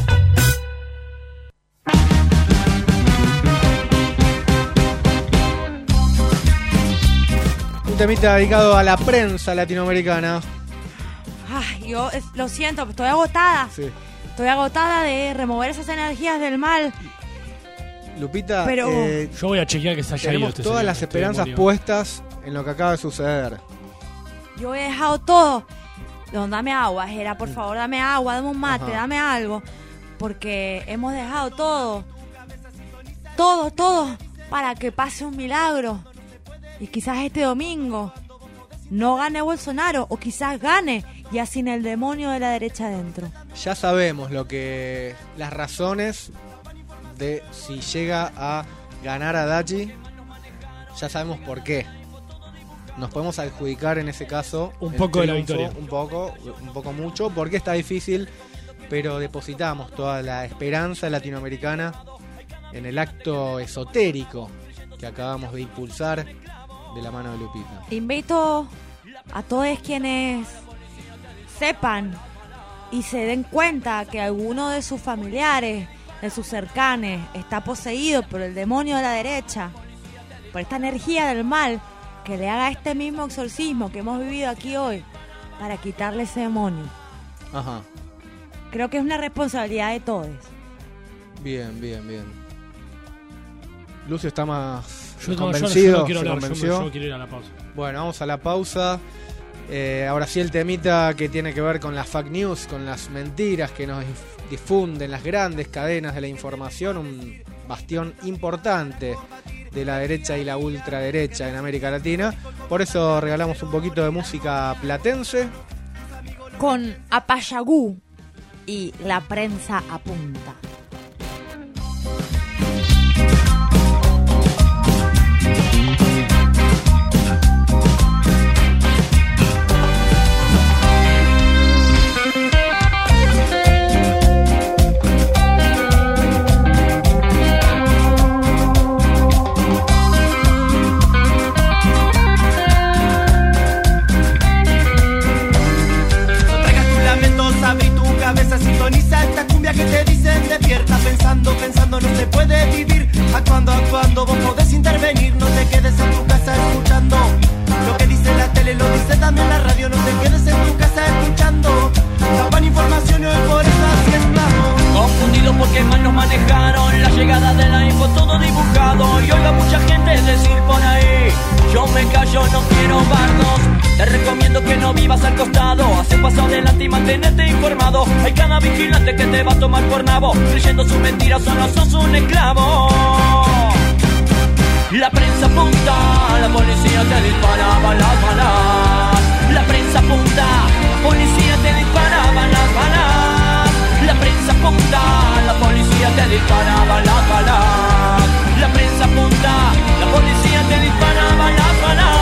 [SPEAKER 11] Un temita dedicado a la prensa latinoamericana.
[SPEAKER 12] Ay, yo lo siento, estoy agotada.
[SPEAKER 11] Sí.
[SPEAKER 12] Estoy agotada de remover esas energías del mal.
[SPEAKER 11] Lupita,
[SPEAKER 12] Pero
[SPEAKER 13] yo voy a chequear que se haya ido
[SPEAKER 11] tenemos
[SPEAKER 13] este
[SPEAKER 11] todas
[SPEAKER 13] señor,
[SPEAKER 11] las
[SPEAKER 13] este
[SPEAKER 11] esperanzas
[SPEAKER 13] demonio.
[SPEAKER 11] puestas en lo que acaba de suceder.
[SPEAKER 12] yo he dejado todo. Don, dame agua, Jera, por favor, dame agua, dame un mate,
[SPEAKER 11] Ajá.
[SPEAKER 12] dame algo. Porque hemos dejado todo, para que pase un milagro. Y quizás este domingo no gane Bolsonaro, o quizás gane ya sin el demonio de la derecha adentro.
[SPEAKER 11] Ya sabemos las razones de si llega a ganar a Dachi. Ya sabemos por qué. Nos podemos adjudicar en ese caso
[SPEAKER 13] Un
[SPEAKER 11] el
[SPEAKER 13] poco de la
[SPEAKER 11] triunfo,
[SPEAKER 13] victoria.
[SPEAKER 11] un poco mucho, porque está difícil, pero depositamos toda la esperanza latinoamericana en el acto esotérico que acabamos de impulsar de la mano de Lupita.
[SPEAKER 12] Invito a todos quienes sepan y se den cuenta que alguno de sus familiares, de sus cercanos, está poseído por el demonio de la derecha, por esta energía del mal, que le haga este mismo exorcismo que hemos vivido aquí hoy para quitarle ese demonio.
[SPEAKER 11] Ajá.
[SPEAKER 12] Creo que es una responsabilidad de todos.
[SPEAKER 11] Bien. Lucio está más
[SPEAKER 13] Yo no
[SPEAKER 11] convencido.
[SPEAKER 13] quiero
[SPEAKER 11] ¿Se
[SPEAKER 13] hablar,
[SPEAKER 11] convenció?
[SPEAKER 13] yo quiero ir a la pausa.
[SPEAKER 11] Bueno, vamos a la pausa. Ahora sí, el temita que tiene que ver con las fake news, con las mentiras que nos difunden las grandes cadenas de la información, un bastión importante de la derecha y la ultraderecha en América Latina. Por eso regalamos un poquito de música platense
[SPEAKER 12] con Apayagú y La Prensa Apunta.
[SPEAKER 10] Sintoniza esta cumbia que te dicen despierta. Pensando no se puede vivir. Actuando vos podés intervenir. No te quedes en tu casa escuchando lo que dice la tele, lo dice también la radio. No te quedes en tu casa escuchando. Daban información y hoy por eso así estamos.
[SPEAKER 3] Confundidos porque mal nos manejaron. La llegada de la info todo dibujado. Y oigo mucha gente decir por ahí: yo me callo, no quiero bardos. Te recomiendo que no vivas al costado. Haz un paso adelante y mantenerte informado. Hay cada vigilante que te va a tomar por nabo. Creyendo sus mentiras solo sos un esclavo. La prensa apunta, la policía te dispara balas, balas. La prensa apunta, policía te dispara balas, balas. La prensa apunta, la policía te dispara balas, balas. La prensa apunta, la policía te dispara balas, balas.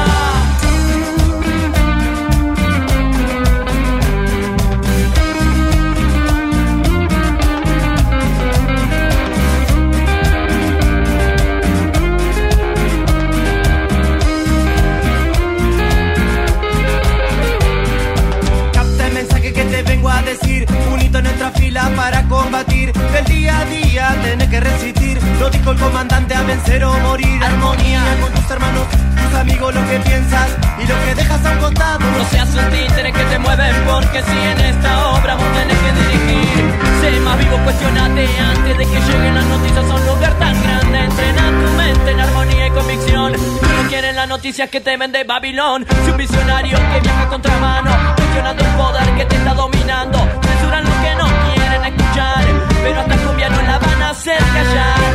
[SPEAKER 10] Que te vengo a decir, unito en nuestra fila para combatir. El día a día tenés que resistir. Lo dijo el comandante, a vencer o morir. Armonía con tus hermanos, tus amigos, lo que piensas y lo que dejas a un costado.
[SPEAKER 3] No seas un títere que te mueven, porque si en esta obra vos tenés que dirigir. Sé más vivo, cuestionate antes de que lleguen las noticias a un lugar tan grande. Entrena tu mente en armonía y convicción. No quieren las noticias que te vende Babilón. Si un visionario que viaja a contramano, cuestionando el poder que te está dominando. Censuran lo que no quieren escuchar, pero hasta cumbia no la van a hacer callar.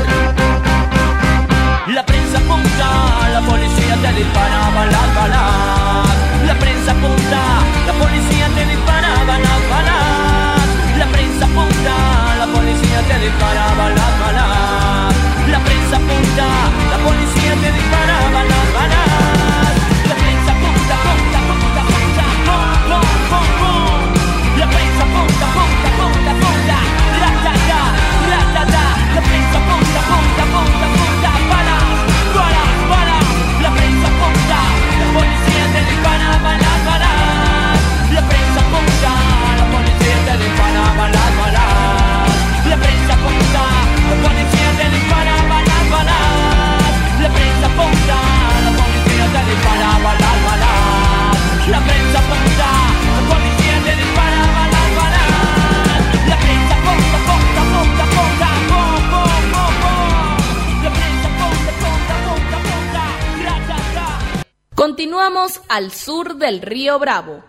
[SPEAKER 3] La prensa apunta, la policía te dispara balas, balas. La prensa apunta, la policía te dispara balas, balas. La prensa apunta, la policía te dispara balas, balas. La prensa apunta, la policía te dispara balas, balas. La prensa apunta, apunta, apunta, apunta, pum, pum, pum, pum. La prensa apunta, apunta, apunta, apunta, ra-ta-ta, ra-ta-ta. La prensa apunta, apunta, apunta, apunta, balas, balas, balas. La prensa apunta, la policía te dispara balas, balas. La prensa apunta, la policía te dispara balas, balas. La prensa apunta, la policía te dispara balas, balas. La prensa apunta, la policía te dispara balas, balas. La prensa apunta, la policía te dispara balas, balas. La prensa apunta, apunta, apunta, apunta, pum, pum, pum, pum. La prensa apunta, apunta, apunta, apunta, ra-ta-ta.
[SPEAKER 1] Continuamos al sur del río Bravo.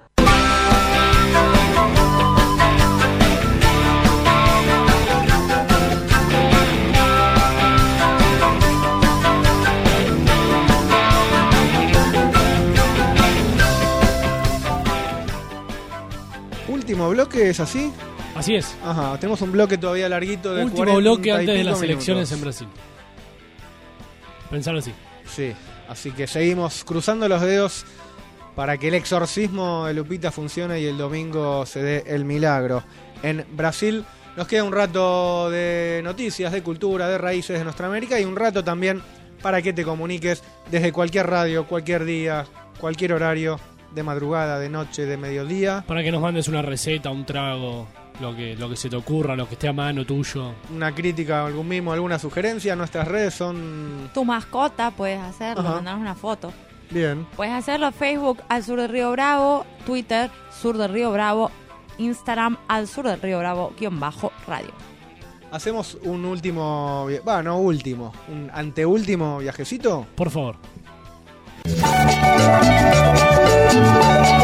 [SPEAKER 11] Último bloque, ¿es así?
[SPEAKER 13] Así es.
[SPEAKER 11] Ajá, tenemos un bloque todavía larguito de
[SPEAKER 13] último
[SPEAKER 11] 40
[SPEAKER 13] bloque antes de las
[SPEAKER 11] minutos.
[SPEAKER 13] elecciones en Brasil. Pensalo así.
[SPEAKER 11] Sí, así que seguimos cruzando los dedos para que el exorcismo de Lupita funcione y el domingo se dé el milagro. En Brasil nos queda un rato de noticias, de cultura, de raíces de nuestra América y un rato también para que te comuniques desde cualquier radio, cualquier día, cualquier horario, de madrugada, de noche, de mediodía.
[SPEAKER 13] Para que nos mandes una receta, un trago, lo que se te ocurra, lo que esté a mano tuyo.
[SPEAKER 11] Una crítica, algún mimo, alguna sugerencia. Nuestras redes son...
[SPEAKER 12] Tu mascota puedes hacerlo,
[SPEAKER 11] Ajá.
[SPEAKER 12] mandarnos una foto.
[SPEAKER 11] Bien.
[SPEAKER 12] Puedes hacerlo en Facebook, Al Sur del Río Bravo, Twitter, Sur del Río Bravo, Instagram, Al Sur del Río Bravo, _radio.
[SPEAKER 11] Hacemos un último... no último, un anteúltimo viajecito.
[SPEAKER 13] Por favor.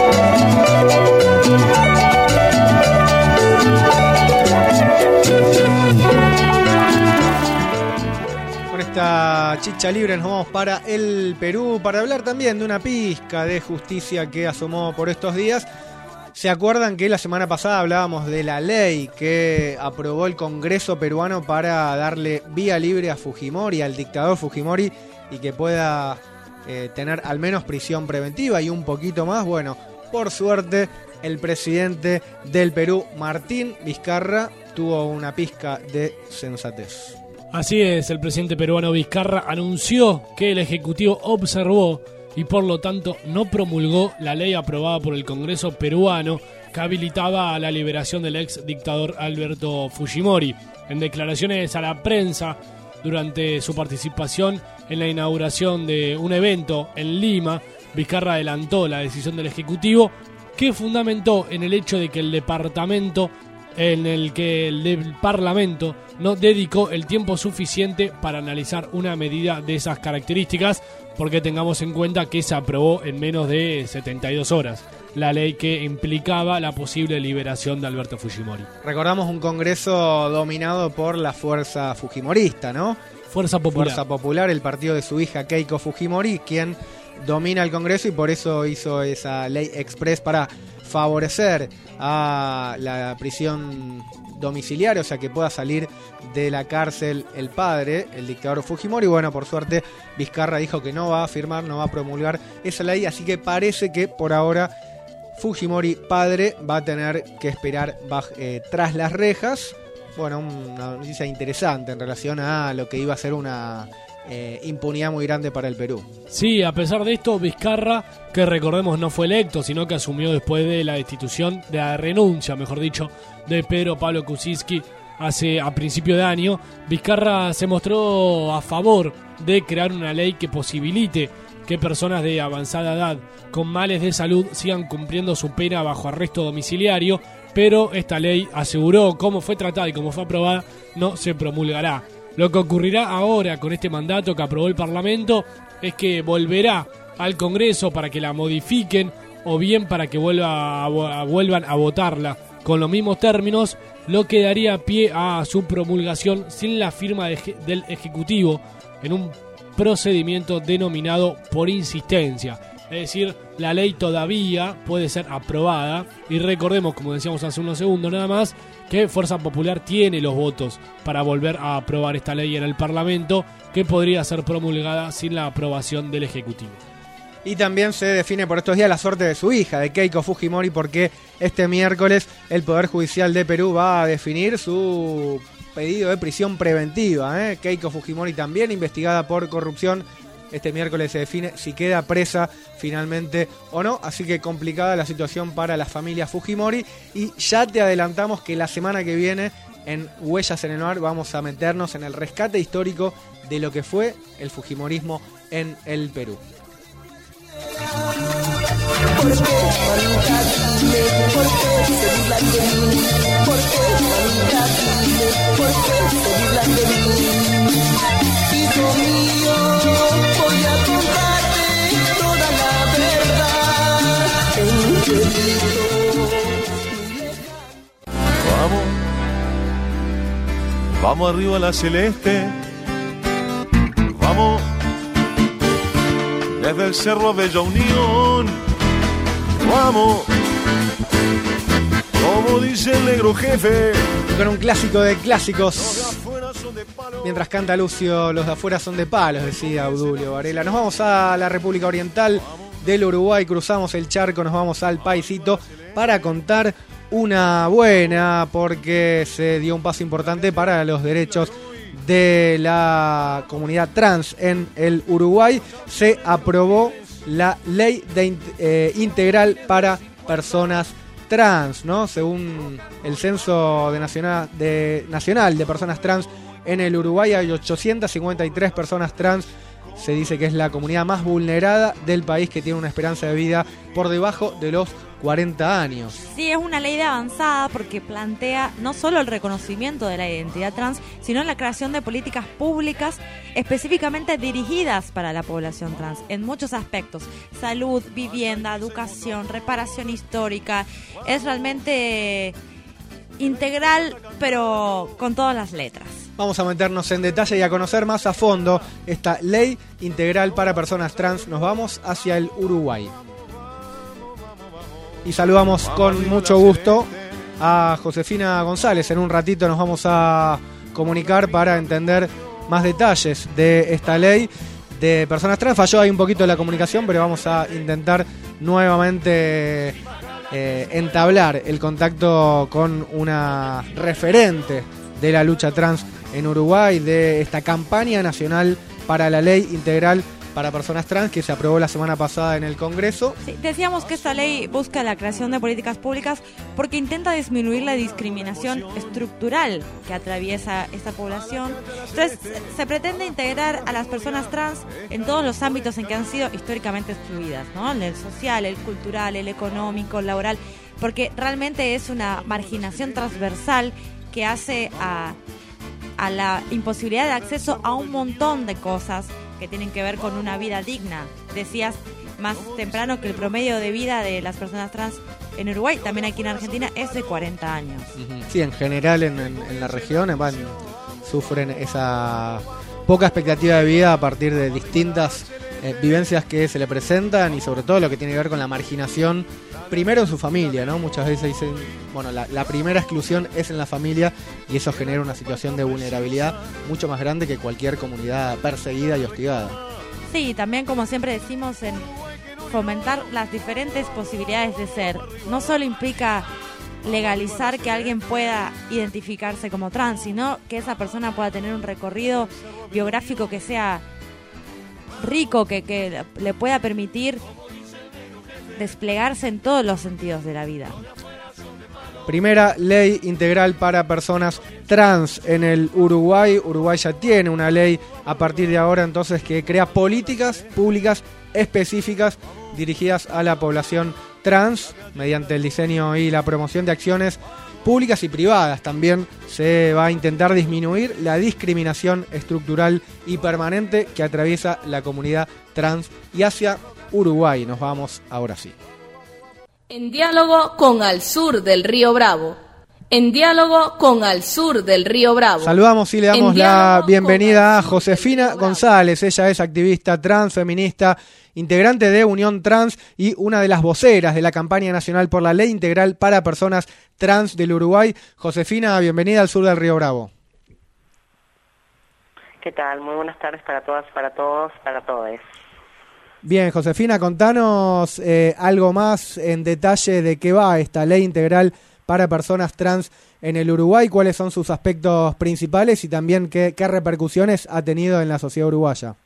[SPEAKER 11] esta chicha libre nos vamos para el Perú para hablar también de una pizca de justicia que asomó por estos días. ¿Se acuerdan que la semana pasada hablábamos de la ley que aprobó el Congreso peruano para darle vía libre a Fujimori, al dictador Fujimori, y que pueda tener al menos prisión preventiva y un poquito más? Bueno, por suerte el presidente del Perú, Martín Vizcarra, tuvo una pizca de sensatez.
[SPEAKER 13] Así es, el presidente peruano Vizcarra anunció que el Ejecutivo observó y por lo tanto no promulgó la ley aprobada por el Congreso peruano que habilitaba a la liberación del ex dictador Alberto Fujimori. En declaraciones a la prensa durante su participación en la inauguración de un evento en Lima, Vizcarra adelantó la decisión del Ejecutivo, que fundamentó en el hecho de que el Parlamento no dedicó el tiempo suficiente para analizar una medida de esas características, porque tengamos en cuenta que se aprobó en menos de 72 horas la ley que implicaba la posible liberación de Alberto Fujimori.
[SPEAKER 11] Recordamos un Congreso dominado por la fuerza fujimorista, ¿no?
[SPEAKER 13] Fuerza Popular.
[SPEAKER 11] Fuerza Popular, el partido de su hija Keiko Fujimori, quien domina el Congreso y por eso hizo esa ley express para favorecer a la prisión domiciliaria, o sea que pueda salir de la cárcel el padre, el dictador Fujimori. Bueno, por suerte Vizcarra dijo que no va a firmar, no va a promulgar esa ley, así que parece que por ahora Fujimori padre va a tener que esperar tras las rejas. Bueno, una noticia interesante en relación a lo que iba a ser una impunidad muy grande para el Perú.
[SPEAKER 13] Sí, a pesar de esto, Vizcarra, que recordemos no fue electo, sino que asumió después de la destitución, de la renuncia, mejor dicho, de Pedro Pablo Kuczynski a principio de año, Vizcarra se mostró a favor de crear una ley que posibilite que personas de avanzada edad con males de salud sigan cumpliendo su pena bajo arresto domiciliario, pero esta ley, aseguró, cómo fue tratada y cómo fue aprobada, no se promulgará. Lo que ocurrirá ahora con este mandato que aprobó el Parlamento es que volverá al Congreso para que la modifiquen o bien para que vuelvan a votarla con los mismos términos, lo que daría pie a su promulgación sin la firma del Ejecutivo en un procedimiento denominado por insistencia. Es decir, la ley todavía puede ser aprobada y recordemos, como decíamos hace unos segundos nada más, que Fuerza Popular tiene los votos para volver a aprobar esta ley en el Parlamento, que podría ser promulgada sin la aprobación del Ejecutivo.
[SPEAKER 11] Y también se define por estos días la suerte de su hija, de Keiko Fujimori, porque este miércoles el Poder Judicial de Perú va a definir su pedido de prisión preventiva. Keiko Fujimori también investigada por corrupción. Este miércoles se define si queda presa finalmente o no, así que complicada la situación para la familia Fujimori. Y ya te adelantamos que la semana que viene en Huellas en el Mar vamos a meternos en el rescate histórico de lo que fue el fujimorismo en el Perú.
[SPEAKER 10] Hijo mío, voy a contarte toda la verdad. Un delito.
[SPEAKER 2] Vamos arriba a la celeste. Vamos desde el Cerro Bella Unión. Vamos, como dice el negro jefe.
[SPEAKER 11] Con un clásico de clásicos. Mientras canta Lucio, los de afuera son de palos, decía Obdulio Varela. Nos vamos a la República Oriental del Uruguay, cruzamos el charco, nos vamos al paisito para contar una buena, porque se dio un paso importante para los derechos de la comunidad trans en el Uruguay. Se aprobó la ley integral para personas trans, ¿no? Según el censo nacional de personas trans en el Uruguay hay 853 personas trans. Se dice que es la comunidad más vulnerada del país, que tiene una esperanza de vida por debajo de los 40 años.
[SPEAKER 12] Sí, es una ley de avanzada porque plantea no solo el reconocimiento de la identidad trans, sino la creación de políticas públicas específicamente dirigidas para la población trans en muchos aspectos: salud, vivienda, educación, reparación histórica. Es realmente integral, pero con todas las letras.
[SPEAKER 11] Vamos a meternos en detalle y a conocer más a fondo esta ley integral para personas trans. Nos vamos hacia el Uruguay. Y saludamos con mucho gusto a Josefina González. En un ratito nos vamos a comunicar para entender más detalles de esta ley de personas trans. Falló ahí un poquito la comunicación, pero vamos a intentar nuevamente entablar el contacto con una referente de la lucha trans en Uruguay, de esta campaña nacional para la ley integral para personas trans que se aprobó la semana pasada en el Congreso.
[SPEAKER 12] Sí, decíamos que esta ley busca la creación de políticas públicas porque intenta disminuir la discriminación estructural que atraviesa esta población. Entonces, se pretende integrar a las personas trans en todos los ámbitos en que han sido históricamente excluidas, ¿no? En el social, el cultural, el económico, el laboral, porque realmente es una marginación transversal que hace a la imposibilidad de acceso a un montón de cosas que tienen que ver con una vida digna. Decías más temprano que el promedio de vida de las personas trans en Uruguay, también aquí en Argentina, es de 40 años.
[SPEAKER 11] Sí, en general en la región sufren esa poca expectativa de vida a partir de distintas vivencias que se le presentan y sobre todo lo que tiene que ver con la marginación, primero en su familia, ¿no? Muchas veces dicen, bueno, la primera exclusión es en la familia y eso genera una situación de vulnerabilidad mucho más grande que cualquier comunidad perseguida y hostigada.
[SPEAKER 12] Sí, también como siempre decimos, en fomentar las diferentes posibilidades de ser. No solo implica legalizar que alguien pueda identificarse como trans, sino que esa persona pueda tener un recorrido biográfico que sea rico, que le pueda permitir desplegarse en todos los sentidos de la vida.
[SPEAKER 11] Primera ley integral para personas trans en el Uruguay. Uruguay ya tiene una ley a partir de ahora entonces que crea políticas públicas específicas dirigidas a la población trans mediante el diseño y la promoción de acciones públicas y privadas. También se va a intentar disminuir la discriminación estructural y permanente que atraviesa la comunidad trans. Y hacia Uruguay nos vamos ahora sí.
[SPEAKER 1] En diálogo con Al Sur del Río Bravo. En diálogo con Al Sur del Río Bravo.
[SPEAKER 11] Saludamos y le damos la bienvenida a Josefina González. Ella es activista trans, feminista, integrante de Unión Trans y una de las voceras de la campaña nacional por la ley integral para personas trans del Uruguay. Josefina, bienvenida al Sur del Río Bravo.
[SPEAKER 4] ¿Qué tal? Muy buenas tardes para todas, para todos, para todes.
[SPEAKER 11] Bien, Josefina, contanos algo más en detalle de qué va esta ley integral para personas trans en el Uruguay, cuáles son sus aspectos principales y también qué repercusiones ha tenido en la sociedad uruguaya.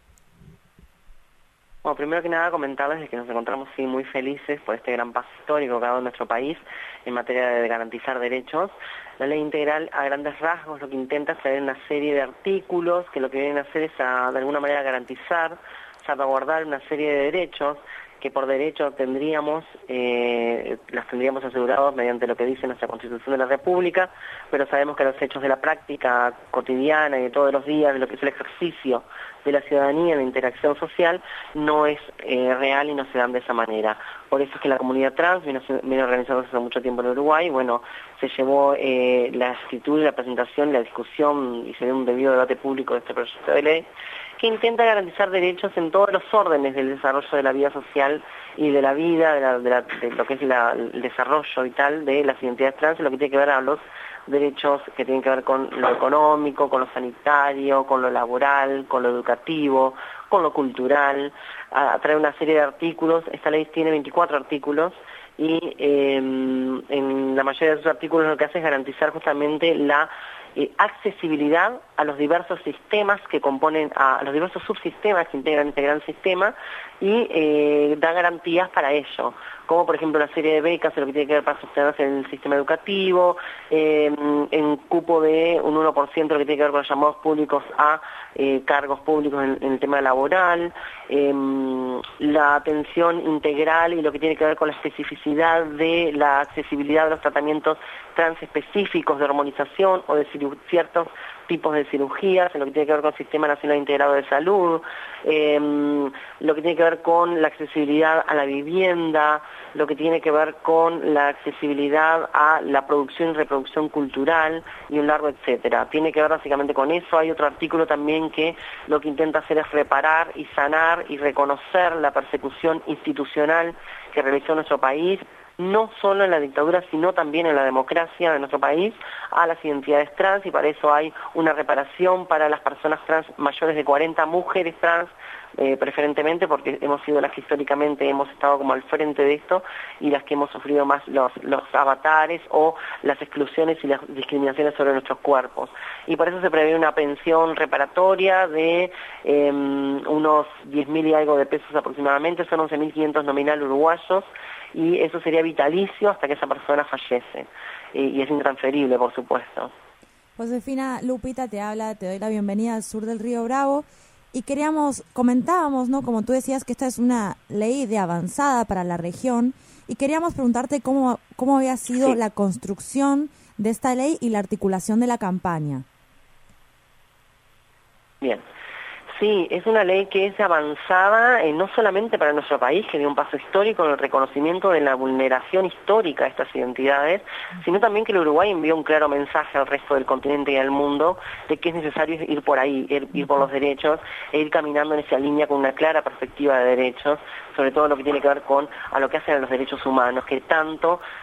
[SPEAKER 4] Bueno, primero que nada comentarles que nos encontramos muy felices por este gran paso histórico que ha dado en nuestro país en materia de garantizar derechos. La ley integral, a grandes rasgos, lo que intenta es traer una serie de artículos que lo que vienen a hacer es de alguna manera garantizar, salvaguardar una serie de derechos que por derecho tendríamos, las tendríamos asegurados mediante lo que dice nuestra Constitución de la República, pero sabemos que los hechos de la práctica cotidiana y de todos los días, de lo que es el ejercicio de la ciudadanía, de interacción social, no es real y no se dan de esa manera. Por eso es que la comunidad trans viene organizándose hace mucho tiempo en Uruguay. Bueno, se llevó la escritura, la presentación, la discusión y se dio un debido debate público de este proyecto de ley que intenta garantizar derechos en todos los órdenes del desarrollo de la vida social y de la vida, de lo que es el desarrollo vital de las identidades trans, y lo que tiene que ver a los derechos que tienen que ver con lo económico, con lo sanitario, con lo laboral, con lo educativo, con lo cultural. Trae una serie de artículos. Esta ley tiene 24 artículos y en la mayoría de esos artículos lo que hace es garantizar justamente la accesibilidad a los diversos sistemas que componen, a los diversos subsistemas que integran este gran sistema y da garantías para ello, como por ejemplo una serie de becas en lo que tiene que ver para sostenerse en el sistema educativo, en cupo de un 1% lo que tiene que ver con los llamados públicos a cargos públicos en el tema laboral, la atención integral y lo que tiene que ver con la especificidad de la accesibilidad de los tratamientos trans específicos de hormonización o de ciertos tipos de cirugías, en lo que tiene que ver con el Sistema Nacional Integrado de Salud, lo que tiene que ver con la accesibilidad a la vivienda, lo que tiene que ver con la accesibilidad a la producción y reproducción cultural y un largo etcétera. Tiene que ver básicamente con eso. Hay otro artículo también que lo que intenta hacer es reparar y sanar y reconocer la persecución institucional que realizó nuestro país, no solo en la dictadura, sino también en la democracia de nuestro país, a las identidades trans, y para eso hay una reparación para las personas trans mayores de 40, mujeres trans, preferentemente, porque hemos sido las que históricamente hemos estado como al frente de esto y las que hemos sufrido más los avatares o las exclusiones y las discriminaciones sobre nuestros cuerpos. Y por eso se prevé una pensión reparatoria de unos 10.000 y algo de pesos aproximadamente, son 11.500 nominal uruguayos, y eso sería vitalicio hasta que esa persona fallece, y es intransferible, por supuesto.
[SPEAKER 12] Josefina, Lupita te habla, te doy la bienvenida al sur del Río Bravo, y comentábamos, ¿no? Como tú decías, que esta es una ley de avanzada para la región, y queríamos preguntarte cómo había sido la construcción de esta ley y la articulación de la campaña.
[SPEAKER 4] Bien. Sí, es una ley que es avanzada no solamente para nuestro país, que dio un paso histórico en el reconocimiento de la vulneración histórica de estas identidades, sino también que el Uruguay envió un claro mensaje al resto del continente y al mundo de que es necesario ir por ahí, ir por los derechos e ir caminando en esa línea con una clara perspectiva de derechos, sobre todo lo que tiene que ver con a lo que hacen a los derechos humanos, que tan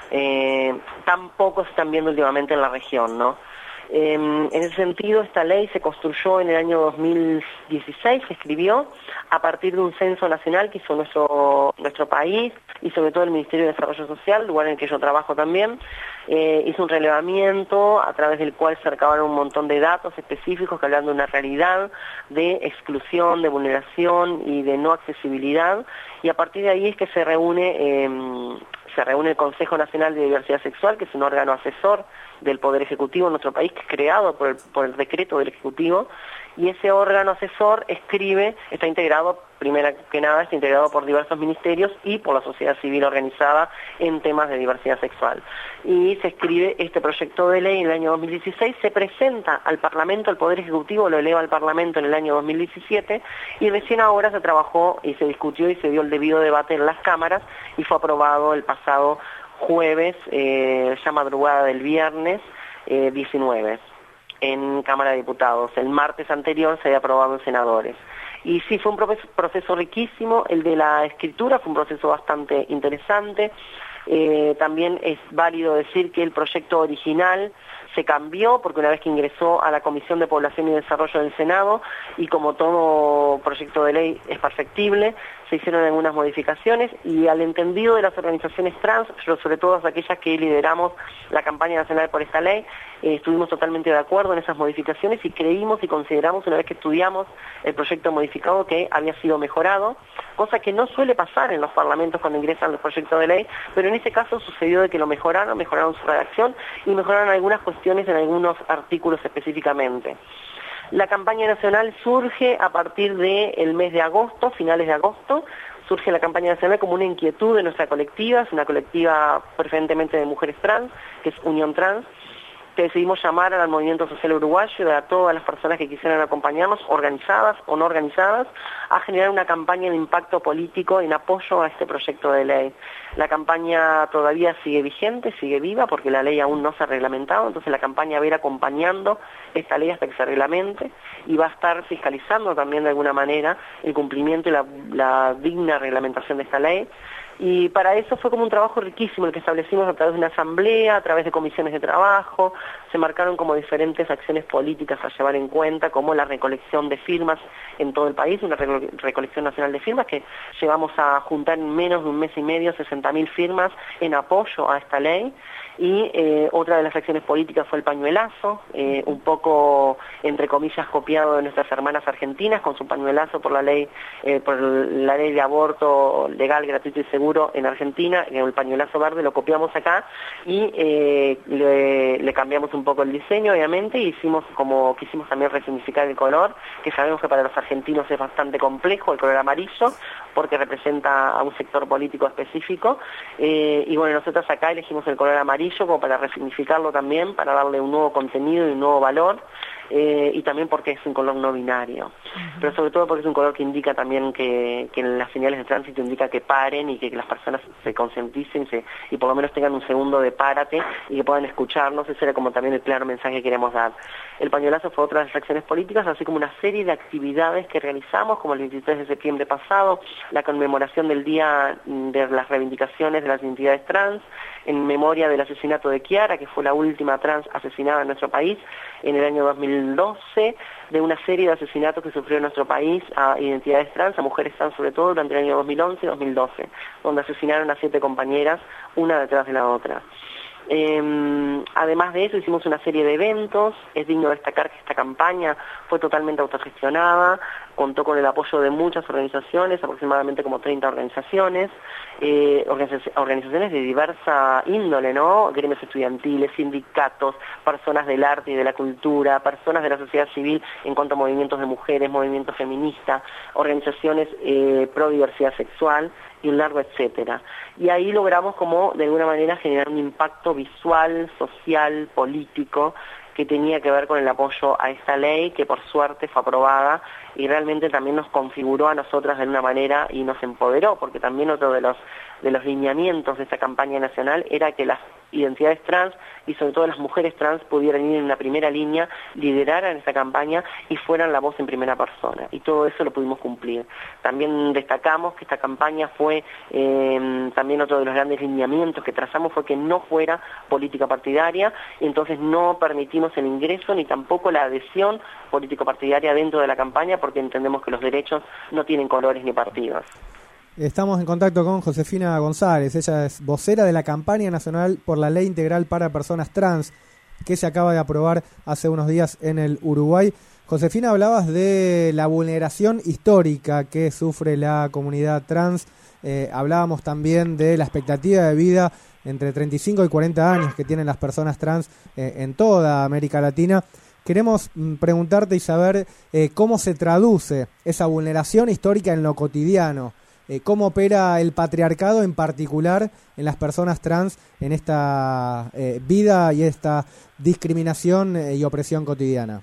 [SPEAKER 4] poco se están viendo últimamente en la región, ¿no? En ese sentido, esta ley se construyó en el año 2016, se escribió a partir de un censo nacional que hizo nuestro país y sobre todo el Ministerio de Desarrollo Social, lugar en el que yo trabajo también. Hizo un relevamiento a través del cual se recabaron un montón de datos específicos que hablan de una realidad de exclusión, de vulneración y de no accesibilidad, y a partir de ahí es que se reúne el Consejo Nacional de Diversidad Sexual, que es un órgano asesor del Poder Ejecutivo en nuestro país, que es creado por el decreto del Ejecutivo, y ese órgano asesor está integrado por diversos ministerios y por la sociedad civil organizada en temas de diversidad sexual. Y se escribe este proyecto de ley en el año 2016, se presenta al Parlamento, el Poder Ejecutivo lo eleva al Parlamento en el año 2017, y recién ahora se trabajó y se discutió y se dio el debido debate en las cámaras, y fue aprobado el pasado jueves, ya madrugada del viernes 19, en Cámara de Diputados. El martes anterior se había aprobado en senadores. Y sí, fue un proceso riquísimo, el de la escritura fue un proceso bastante interesante. También es válido decir que el proyecto original se cambió porque una vez que ingresó a la Comisión de Población y Desarrollo del Senado, y como todo proyecto de ley es perfectible, se hicieron algunas modificaciones, y al entendido de las organizaciones trans, pero sobre todo aquellas que lideramos la campaña nacional por esta ley, estuvimos totalmente de acuerdo en esas modificaciones y creímos y consideramos, una vez que estudiamos el proyecto modificado, que había sido mejorado, cosa que no suele pasar en los parlamentos cuando ingresan los proyectos de ley, pero en ese caso sucedió de que lo mejoraron su redacción y mejoraron algunas cuestiones en algunos artículos específicamente. La campaña nacional surge a partir del mes de agosto, finales de agosto. Surge la campaña nacional como una inquietud de nuestra colectiva, es una colectiva preferentemente de mujeres trans, que es Unión Trans, que decidimos llamar al movimiento social uruguayo y a todas las personas que quisieran acompañarnos, organizadas o no organizadas, a generar una campaña de impacto político en apoyo a este proyecto de ley. La campaña todavía sigue vigente, sigue viva, porque la ley aún no se ha reglamentado, entonces la campaña va a ir acompañando esta ley hasta que se reglamente, y va a estar fiscalizando también de alguna manera el cumplimiento y la digna reglamentación de esta ley. Y para eso fue como un trabajo riquísimo el que establecimos a través de una asamblea, a través de comisiones de trabajo. Se marcaron como diferentes acciones políticas a llevar en cuenta, como la recolección de firmas en todo el país, una recolección nacional de firmas que llevamos a juntar en menos de un mes y medio 60.000 firmas en apoyo a esta ley. Y otra de las acciones políticas fue el pañuelazo, un poco entre comillas copiado de nuestras hermanas argentinas, con su pañuelazo por la ley de aborto legal, gratuito y seguro en Argentina. El pañuelazo verde lo copiamos acá y le cambiamos un poco el diseño, obviamente, y quisimos también resignificar el color, que sabemos que para los argentinos es bastante complejo, el color amarillo, porque representa a un sector político específico. Y bueno, nosotros acá elegimos el color amarillo como para resignificarlo también, para darle un nuevo contenido y un nuevo valor. y también porque es un color no binario, pero sobre todo porque es un color que indica también que en las señales de tránsito indica que paren y que las personas se concienticen y por lo menos tengan un segundo de párate y que puedan escucharnos. Ese era como también el claro mensaje que queremos dar. El pañuelazo fue otra de las acciones políticas, así como una serie de actividades que realizamos, como el 23 de septiembre pasado, la conmemoración del Día de las Reivindicaciones de las Identidades Trans, en memoria del asesinato de Kiara, que fue la última trans asesinada en nuestro país en el año 2012, de una serie de asesinatos que sufrió en nuestro país a identidades trans, a mujeres trans sobre todo, durante el año 2011 y 2012, donde asesinaron a 7 compañeras, una detrás de la otra. Además de eso hicimos una serie de eventos. Es digno destacar que esta campaña fue totalmente autogestionada, contó con el apoyo de muchas organizaciones, aproximadamente como 30 organizaciones, organizaciones de diversa índole, ¿no? Gremios estudiantiles, sindicatos, personas del arte y de la cultura, personas de la sociedad civil en cuanto a movimientos de mujeres, movimientos feministas, organizaciones pro diversidad sexual y un largo etcétera. Y ahí logramos como de alguna manera generar un impacto visual, social, político, que tenía que ver con el apoyo a esta ley, que por suerte fue aprobada y realmente también nos configuró a nosotras de alguna manera y nos empoderó, porque también otro de los lineamientos de esta campaña nacional era que las identidades trans y sobre todo las mujeres trans pudieran ir en la primera línea, lideraran esta campaña y fueran la voz en primera persona, y todo eso lo pudimos cumplir. También destacamos que esta campaña fue, también otro de los grandes lineamientos que trazamos fue que no fuera política partidaria, y entonces no permitimos el ingreso ni tampoco la adhesión político-partidaria dentro de la campaña, porque entendemos que los derechos no tienen colores ni partidos.
[SPEAKER 11] Estamos en contacto con Josefina González, ella es vocera de la campaña nacional por la Ley Integral para Personas Trans, que se acaba de aprobar hace unos días en el Uruguay. Josefina, hablabas de la vulneración histórica que sufre la comunidad trans, hablábamos también de la expectativa de vida entre 35 y 40 años que tienen las personas trans en toda América Latina. Queremos preguntarte y saber cómo se traduce esa vulneración histórica en lo cotidiano. ¿Cómo opera el patriarcado en particular en las personas trans en esta vida y esta discriminación y opresión cotidiana?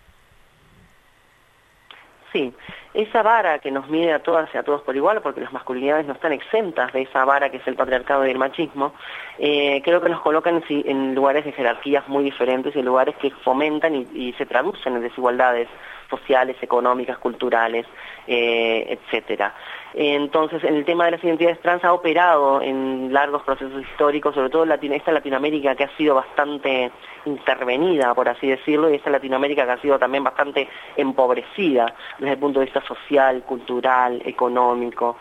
[SPEAKER 4] Sí, esa vara que nos mide a todas y a todos por igual, porque las masculinidades no están exentas de esa vara que es el patriarcado y el machismo, creo que nos colocan en lugares de jerarquías muy diferentes y en lugares que fomentan y se traducen en desigualdades sociales, económicas, culturales, etcétera. Entonces, en el tema de las identidades trans ha operado en largos procesos históricos, sobre todo esta Latinoamérica que ha sido bastante intervenida, por así decirlo, y esta Latinoamérica que ha sido también bastante empobrecida desde el punto de vista social, cultural, económico.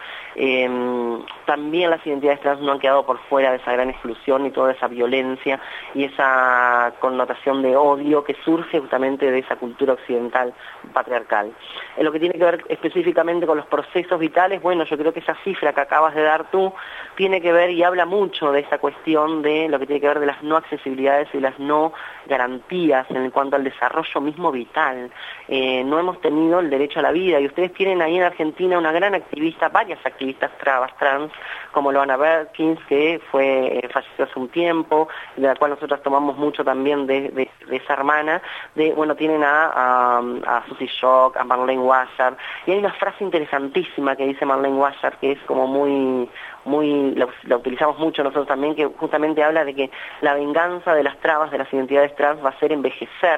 [SPEAKER 4] También las identidades trans no han quedado por fuera de esa gran exclusión y toda esa violencia y esa connotación de odio que surge justamente de esa cultura occidental patriarcal. En lo que tiene que ver específicamente con los procesos vitales, bueno, yo creo que esa cifra que acabas de dar tú tiene que ver y habla mucho de esa cuestión de lo que tiene que ver de las no accesibilidades y las no garantías en cuanto al desarrollo mismo vital. No hemos tenido el derecho a la vida, y ustedes tienen ahí en Argentina una gran activista, varias activistas trans, como Loana Berkins, que falleció hace un tiempo, de la cual nosotros tomamos mucho también de esa hermana, tienen a Susie Shock, a Marlene Washer, y hay una frase interesantísima que dice Marlene Washer, que es como muy la utilizamos mucho nosotros también, que justamente habla de que la venganza de las trabas de las identidades trans va a ser envejecer,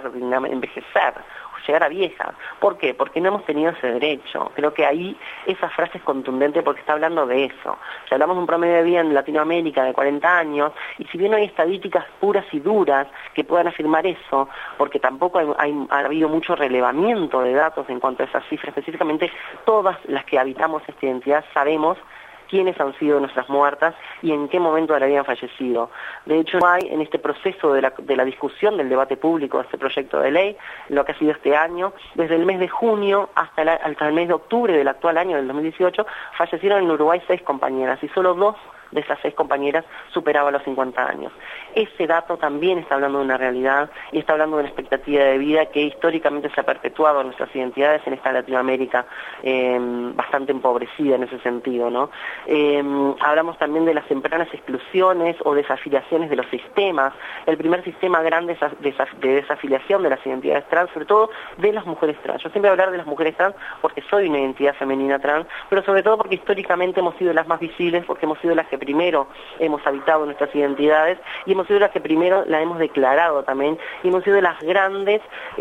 [SPEAKER 4] llegar a vieja. ¿Por qué? Porque no hemos tenido ese derecho. Creo que ahí esa frase es contundente porque está hablando de eso. Si hablamos de un promedio de vida en Latinoamérica de 40 años, y si bien no hay estadísticas puras y duras que puedan afirmar eso, porque tampoco ha habido mucho relevamiento de datos en cuanto a esas cifras, específicamente todas las que habitamos esta identidad sabemos quiénes han sido nuestras muertas y en qué momento habían fallecido. De hecho, no hay en este proceso de la discusión del debate público de este proyecto de ley, lo que ha sido este año, desde el mes de junio hasta el mes de octubre del actual año, del 2018, fallecieron en Uruguay 6 compañeras y solo 2 de esas 6 compañeras superaban los 50 años. Ese dato también está hablando de una realidad y está hablando de una expectativa de vida que históricamente se ha perpetuado en nuestras identidades en esta Latinoamérica bastante empobrecida en ese sentido, ¿no? Hablamos también de las tempranas exclusiones o desafiliaciones de los sistemas. El primer sistema grande de desafiliación de las identidades trans, sobre todo de las mujeres trans. Yo siempre voy a hablar de las mujeres trans porque soy una identidad femenina trans, pero sobre todo porque históricamente hemos sido las más visibles, porque hemos sido las que primero hemos habitado nuestras identidades y hemos sido las que primero la hemos declarado también, y hemos sido las grandes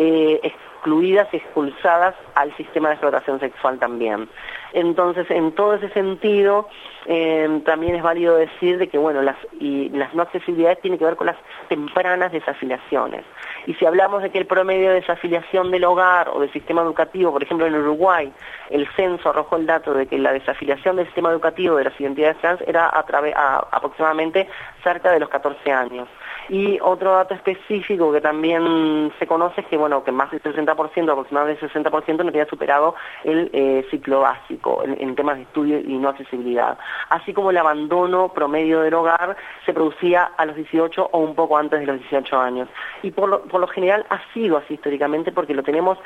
[SPEAKER 4] excluidas y expulsadas al sistema de explotación sexual también. Entonces, en todo ese sentido, también es válido decir de que, bueno, las no accesibilidades tienen que ver con las tempranas desafiliaciones. Y si hablamos de que el promedio de desafiliación del hogar o del sistema educativo, por ejemplo en Uruguay, el censo arrojó el dato de que la desafiliación del sistema educativo de las identidades trans era aproximadamente cerca de los 14 años. Y otro dato específico que también se conoce es que, bueno, que más del 60%, aproximadamente el 60%, no había superado el ciclo básico en temas de estudio y no accesibilidad. Así como el abandono promedio del hogar se producía a los 18 o un poco antes de los 18 años. Y por lo general ha sido así históricamente porque lo tenemos,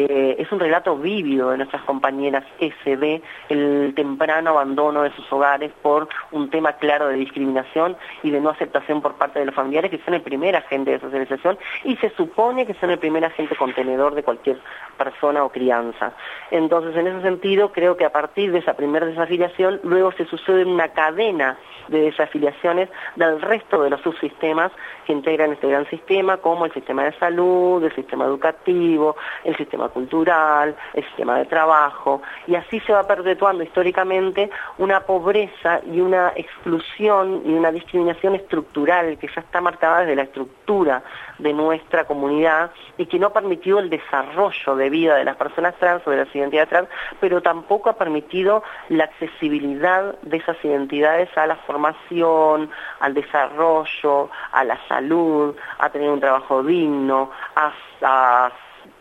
[SPEAKER 4] es un relato vívido de nuestras compañeras SD, el temprano abandono de sus hogares por un tema claro de discriminación y de no aceptación por parte de los familiares, que son el primer agente de socialización y se supone que son el primer agente contenedor de cualquier persona o crianza. Entonces, en ese sentido, creo que a partir de esa primera desafiliación, luego se sucede una cadena de desafiliaciones del resto de los subsistemas que integran este gran sistema, como el sistema de salud, el sistema educativo, el sistema cultural, el sistema de trabajo, y así se va perpetuando históricamente una pobreza y una exclusión y una discriminación estructural que ya está marcada desde la estructura de nuestra comunidad y que no ha permitido el desarrollo de vida de las personas trans o de las identidades trans, pero tampoco ha permitido la accesibilidad de esas identidades a la formación, al desarrollo, a la salud, a tener un trabajo digno, de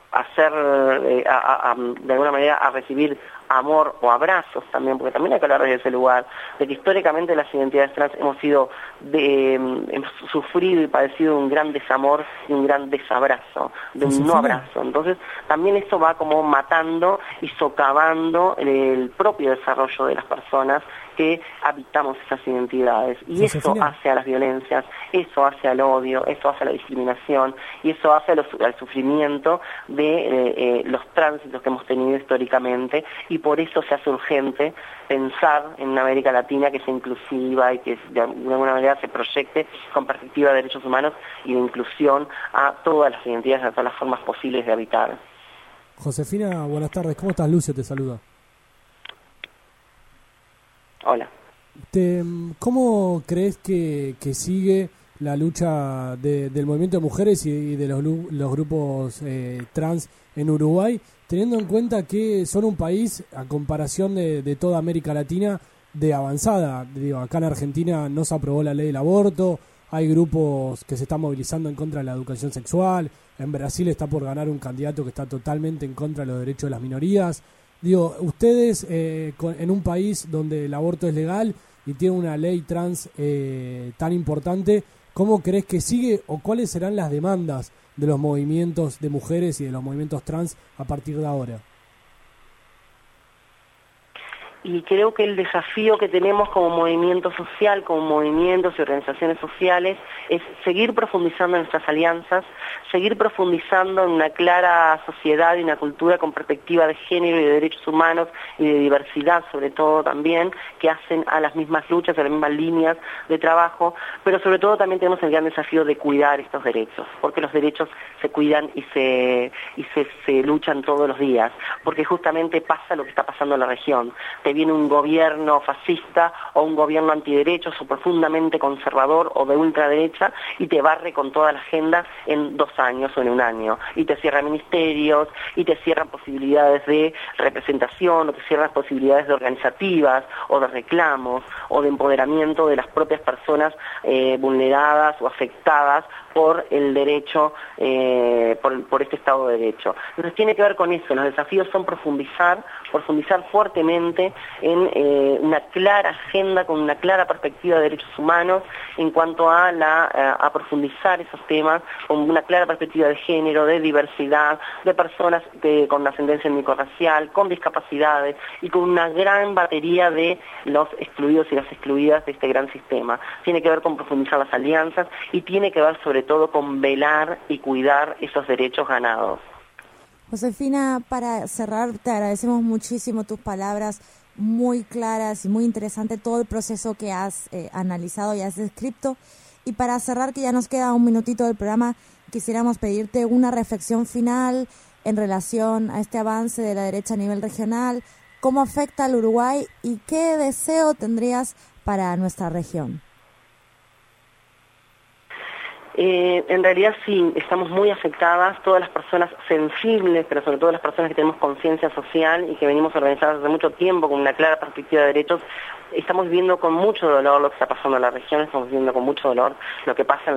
[SPEAKER 4] alguna manera a recibir amor o abrazos también, porque también hay que hablar desde ese lugar, de que históricamente las identidades trans hemos sufrido y padecido un gran desamor y un gran desabrazo, de un no abrazo. Entonces también eso va como matando y socavando el propio desarrollo de las personas que habitamos esas identidades. Y eso hace a las violencias, eso hace al odio, eso hace a la discriminación y eso hace al sufrimiento de los tránsitos que hemos tenido históricamente, y por eso se hace urgente pensar en una América Latina que sea inclusiva y que de alguna manera se proyecte con perspectiva de derechos humanos y de inclusión a todas las identidades, a todas las formas posibles de habitar.
[SPEAKER 13] Josefina, buenas tardes. ¿Cómo estás? Lucio te saluda.
[SPEAKER 4] Hola.
[SPEAKER 13] ¿Cómo crees que sigue la lucha del movimiento de mujeres y de los grupos trans en Uruguay, teniendo en cuenta que son un país, a comparación de toda América Latina, de avanzada? Digo, acá en Argentina no se aprobó la ley del aborto, hay grupos que se están movilizando en contra de la educación sexual, en Brasil está por ganar un candidato que está totalmente en contra de los derechos de las minorías. Digo, ustedes en un país donde el aborto es legal y tiene una ley trans tan importante, ¿cómo crees que sigue o cuáles serán las demandas de los movimientos de mujeres y de los movimientos trans a partir de ahora?
[SPEAKER 4] Y creo que el desafío que tenemos como movimiento social, como movimientos y organizaciones sociales, es seguir profundizando en nuestras alianzas, seguir profundizando en una clara sociedad y una cultura con perspectiva de género y de derechos humanos y de diversidad, sobre todo también, que hacen a las mismas luchas, a las mismas líneas de trabajo, pero sobre todo también tenemos el gran desafío de cuidar estos derechos, porque los derechos se cuidan y se luchan todos los días, porque justamente pasa lo que está pasando en la región. Te viene un gobierno fascista o un gobierno antiderechos o profundamente conservador o de ultraderecha y te barre con toda la agenda en 2 años o en 1 año, y te cierra ministerios y te cierran posibilidades de representación o te cierran posibilidades de organizativas o de reclamos o de empoderamiento de las propias personas vulneradas o afectadas por el derecho, por este Estado de Derecho. Entonces tiene que ver con eso, los desafíos son profundizar fuertemente en una clara agenda, con una clara perspectiva de derechos humanos en cuanto a profundizar esos temas, con una clara perspectiva de género, de diversidad, de personas con ascendencia étnico-racial, con discapacidades y con una gran batería de de los excluidos y las excluidas de este gran sistema. Tiene que ver con profundizar las alianzas y tiene que ver sobre todo con velar y cuidar esos derechos ganados.
[SPEAKER 12] Josefina, para cerrar, te agradecemos muchísimo tus palabras muy claras y muy interesante todo el proceso que has analizado y has descrito. Y para cerrar, que ya nos queda un minutito del programa, quisiéramos pedirte una reflexión final en relación a este avance de la derecha a nivel regional, cómo afecta al Uruguay y qué deseo tendrías para nuestra región.
[SPEAKER 4] En realidad sí, estamos muy afectadas, todas las personas sensibles, pero sobre todo las personas que tenemos conciencia social y que venimos organizadas hace mucho tiempo con una clara perspectiva de derechos. Estamos viviendo con mucho dolor lo que está pasando en la región, estamos viviendo con mucho dolor lo que pasa en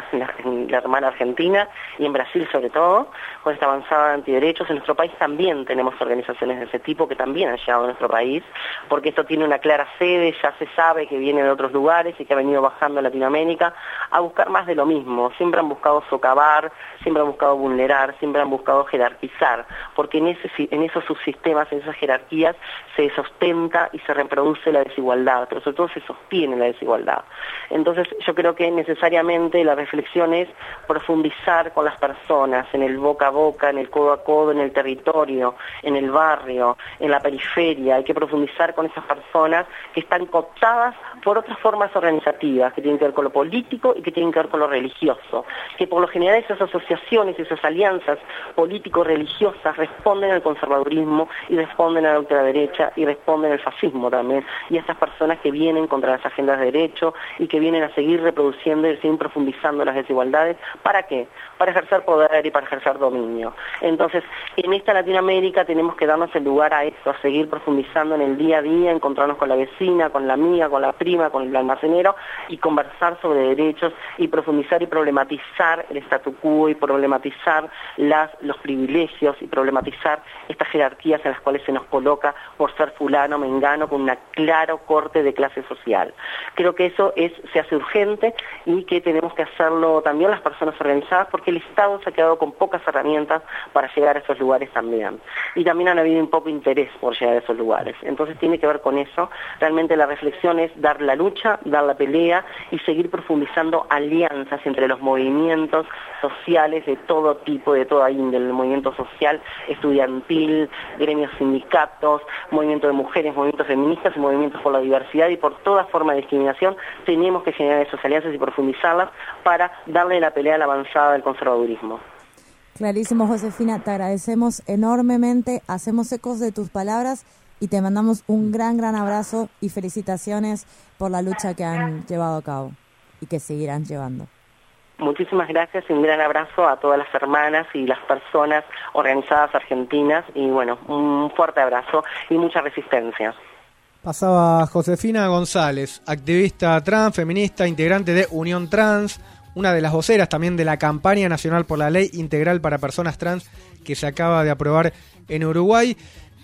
[SPEAKER 4] la hermana Argentina y en Brasil sobre todo, con esta avanzada de antiderechos. En nuestro país también tenemos organizaciones de ese tipo que también han llegado a nuestro país, porque esto tiene una clara sede, ya se sabe que viene de otros lugares y que ha venido bajando a Latinoamérica a buscar más de lo mismo. Siempre han buscado socavar, siempre han buscado vulnerar, siempre han buscado jerarquizar, porque en esos subsistemas, en esas jerarquías, se sostenta y se reproduce la desigualdad, pero sobre todo se sostiene la desigualdad. Entonces yo creo que necesariamente la reflexión es profundizar con las personas, en el boca a boca, en el codo a codo, en el territorio, en el barrio, en la periferia. Hay que profundizar con esas personas que están cooptadas por otras formas organizativas, que tienen que ver con lo político y que tienen que ver con lo religioso, que por lo general esas asociaciones, esas alianzas político-religiosas responden al conservadurismo y responden a la ultraderecha y responden al fascismo también, y a estas personas que vienen contra las agendas de derecho y que vienen a seguir reproduciendo y seguir profundizando las desigualdades. ¿Para qué? Para ejercer poder y para ejercer dominio. Entonces, en esta Latinoamérica tenemos que darnos el lugar a eso, a seguir profundizando en el día a día, encontrarnos con la vecina, con la amiga, con la prima, con el almacenero y conversar sobre derechos y profundizar y problematizar el statu quo y problematizar los privilegios y problematizar estas jerarquías en las cuales se nos coloca por ser fulano, mengano, con un claro corte de clase social. Creo que eso se hace urgente y que tenemos que hacerlo también las personas organizadas, porque el Estado se ha quedado con pocas herramientas para llegar a esos lugares también. Y también han habido un poco interés por llegar a esos lugares. Entonces tiene que ver con eso. Realmente la reflexión es dar la lucha, dar la pelea y seguir profundizando alianzas entre los movimientos sociales de todo tipo, de toda índole, el movimiento social, estudiantil, gremios sindicatos, movimiento de mujeres, movimientos feministas y movimientos por la diversidad y por toda forma de discriminación. Tenemos que generar esas alianzas y profundizarlas para darle la pelea a la avanzada del conservadurismo.
[SPEAKER 12] Clarísimo, Josefina, te agradecemos enormemente, hacemos ecos de tus palabras y te mandamos un gran abrazo y felicitaciones por la lucha que han llevado a cabo y que seguirán llevando.
[SPEAKER 4] Muchísimas gracias y un gran abrazo a todas las hermanas y las personas organizadas argentinas y bueno, un fuerte abrazo y mucha resistencia.
[SPEAKER 11] Pasaba Josefina González, activista trans, feminista, integrante de Unión Trans, una de las voceras también de la campaña nacional por la ley integral para personas trans que se acaba de aprobar en Uruguay.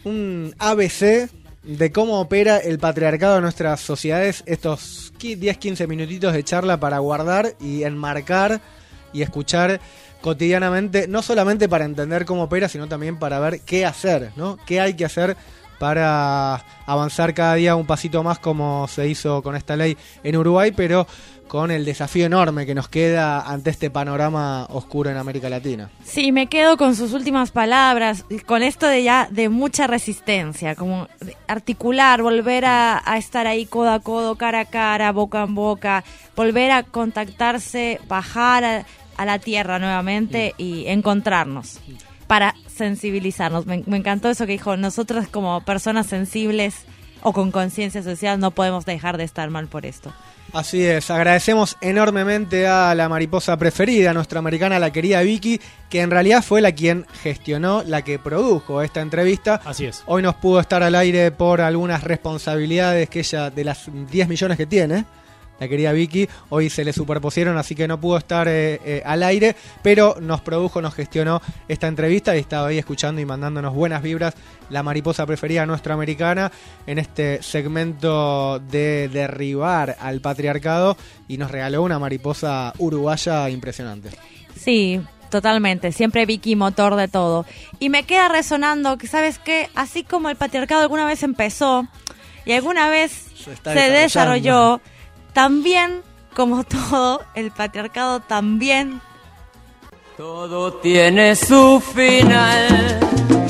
[SPEAKER 11] Un ABC de cómo opera el patriarcado en nuestras sociedades, estos 10-15 minutitos de charla para guardar y enmarcar y escuchar cotidianamente, no solamente para entender cómo opera, sino también para ver qué hacer, ¿no? Qué hay que hacer para avanzar cada día un pasito más, como se hizo con esta ley en Uruguay, pero con el desafío enorme que nos queda ante este panorama oscuro en América Latina.
[SPEAKER 12] Sí, me quedo con sus últimas palabras, con esto de mucha resistencia, como articular, volver a estar ahí codo a codo, cara a cara, boca en boca, volver a contactarse, bajar a la tierra nuevamente y encontrarnos para sensibilizarnos. Me encantó eso que dijo, nosotros como personas sensibles o con conciencia social no podemos dejar de estar mal por esto.
[SPEAKER 11] Así es, agradecemos enormemente a la mariposa preferida, nuestra americana, la querida Vicky, que en realidad fue la quien gestionó, la que produjo esta entrevista.
[SPEAKER 13] Así es.
[SPEAKER 11] Hoy nos pudo estar al aire por algunas responsabilidades que ella, de las 10 millones que tiene, la querida Vicky, hoy se le superpusieron, así que no pudo estar al aire, pero nos produjo, nos gestionó esta entrevista y estaba ahí escuchando y mandándonos buenas vibras, la mariposa preferida nuestra americana, en este segmento de derribar al patriarcado, y nos regaló una mariposa uruguaya impresionante.
[SPEAKER 12] Sí, totalmente, siempre Vicky motor de todo. Y me queda resonando que, ¿sabes qué? Así como el patriarcado alguna vez empezó, y alguna vez
[SPEAKER 11] está
[SPEAKER 12] se desarrolló también, como todo, el patriarcado también.
[SPEAKER 3] Todo tiene su final.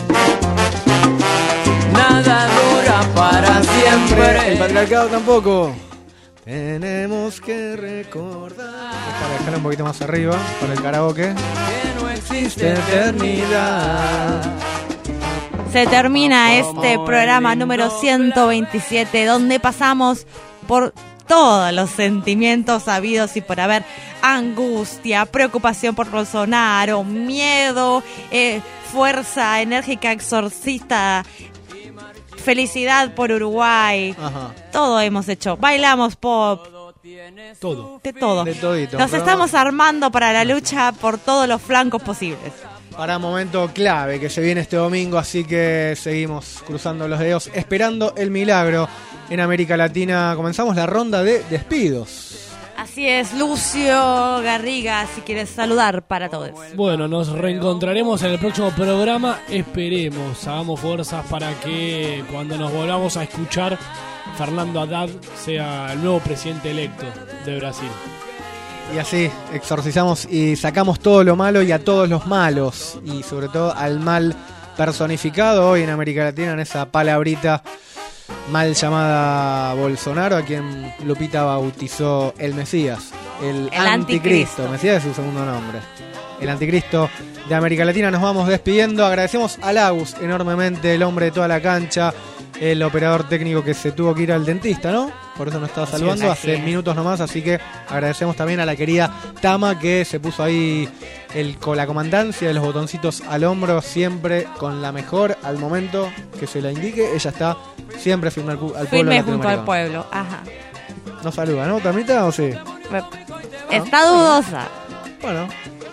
[SPEAKER 3] Nada dura para siempre.
[SPEAKER 11] El patriarcado tampoco. Tenemos que recordar. Para dejarlo un poquito más arriba, para el karaoke.
[SPEAKER 3] Que no existe
[SPEAKER 11] eternidad.
[SPEAKER 12] Se termina este programa número 127, donde pasamos por todos los sentimientos habidos y por haber: angustia, preocupación por Bolsonaro, miedo, fuerza enérgica exorcista, felicidad por Uruguay.
[SPEAKER 11] Ajá.
[SPEAKER 12] Todo hemos hecho. Bailamos pop.
[SPEAKER 13] Todo.
[SPEAKER 12] De todo.
[SPEAKER 11] De todito.
[SPEAKER 12] Nos
[SPEAKER 11] Pero
[SPEAKER 12] estamos armando para la lucha por todos los flancos posibles.
[SPEAKER 11] para un momento clave que se viene este domingo, así que seguimos cruzando los dedos, esperando el milagro en América Latina. Comenzamos la ronda de despidos.
[SPEAKER 12] Así es, Lucio Garriga, si quieres saludar para todos.
[SPEAKER 13] Bueno, nos reencontraremos en el próximo programa. Esperemos, hagamos fuerzas para que cuando nos volvamos a escuchar, Fernando Haddad sea el nuevo presidente electo de Brasil.
[SPEAKER 11] Y así exorcizamos y sacamos todo lo malo y a todos los malos, y sobre todo al mal personificado hoy en América Latina, en esa palabrita mal llamada Bolsonaro, a quien Lupita bautizó el Mesías, el anticristo. Mesías es su segundo nombre, el anticristo de América Latina. Nos vamos despidiendo, agradecemos a Lagus enormemente, el hombre de toda la cancha, el operador técnico que se tuvo que ir al dentista, ¿no? Por eso nos estaba saludando hace minutos nomás, así que agradecemos también a la querida Tama, que se puso ahí con la comandancia de los botoncitos al hombro, siempre con la mejor al momento que se la indique. Ella está siempre firme al pueblo.
[SPEAKER 12] Firme junto al pueblo, ajá.
[SPEAKER 11] Nos saluda, ¿no, Tamita, o sí?
[SPEAKER 12] Está dudosa.
[SPEAKER 11] Bueno.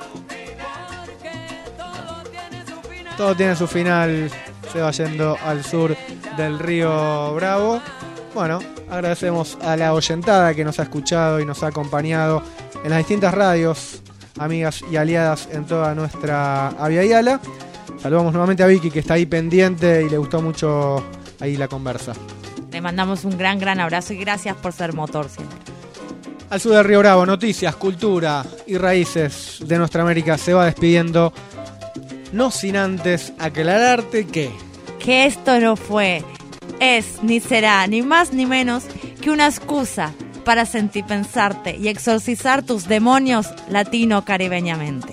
[SPEAKER 11] Todo tiene su final, se va yendo al sur del río Bravo. Bueno, agradecemos a la oyentada que nos ha escuchado y nos ha acompañado en las distintas radios, amigas y aliadas en toda nuestra Avia Yala. Saludamos nuevamente a Vicky, que está ahí pendiente y le gustó mucho ahí la conversa.
[SPEAKER 12] Le mandamos un gran abrazo y gracias por ser motor siempre.
[SPEAKER 11] Al sur del río Bravo, noticias, cultura y raíces de nuestra América se va despidiendo, no sin antes aclararte que
[SPEAKER 12] esto no fue, es ni será ni más ni menos que una excusa para sentipensarte y exorcizar tus demonios latino-caribeñamente.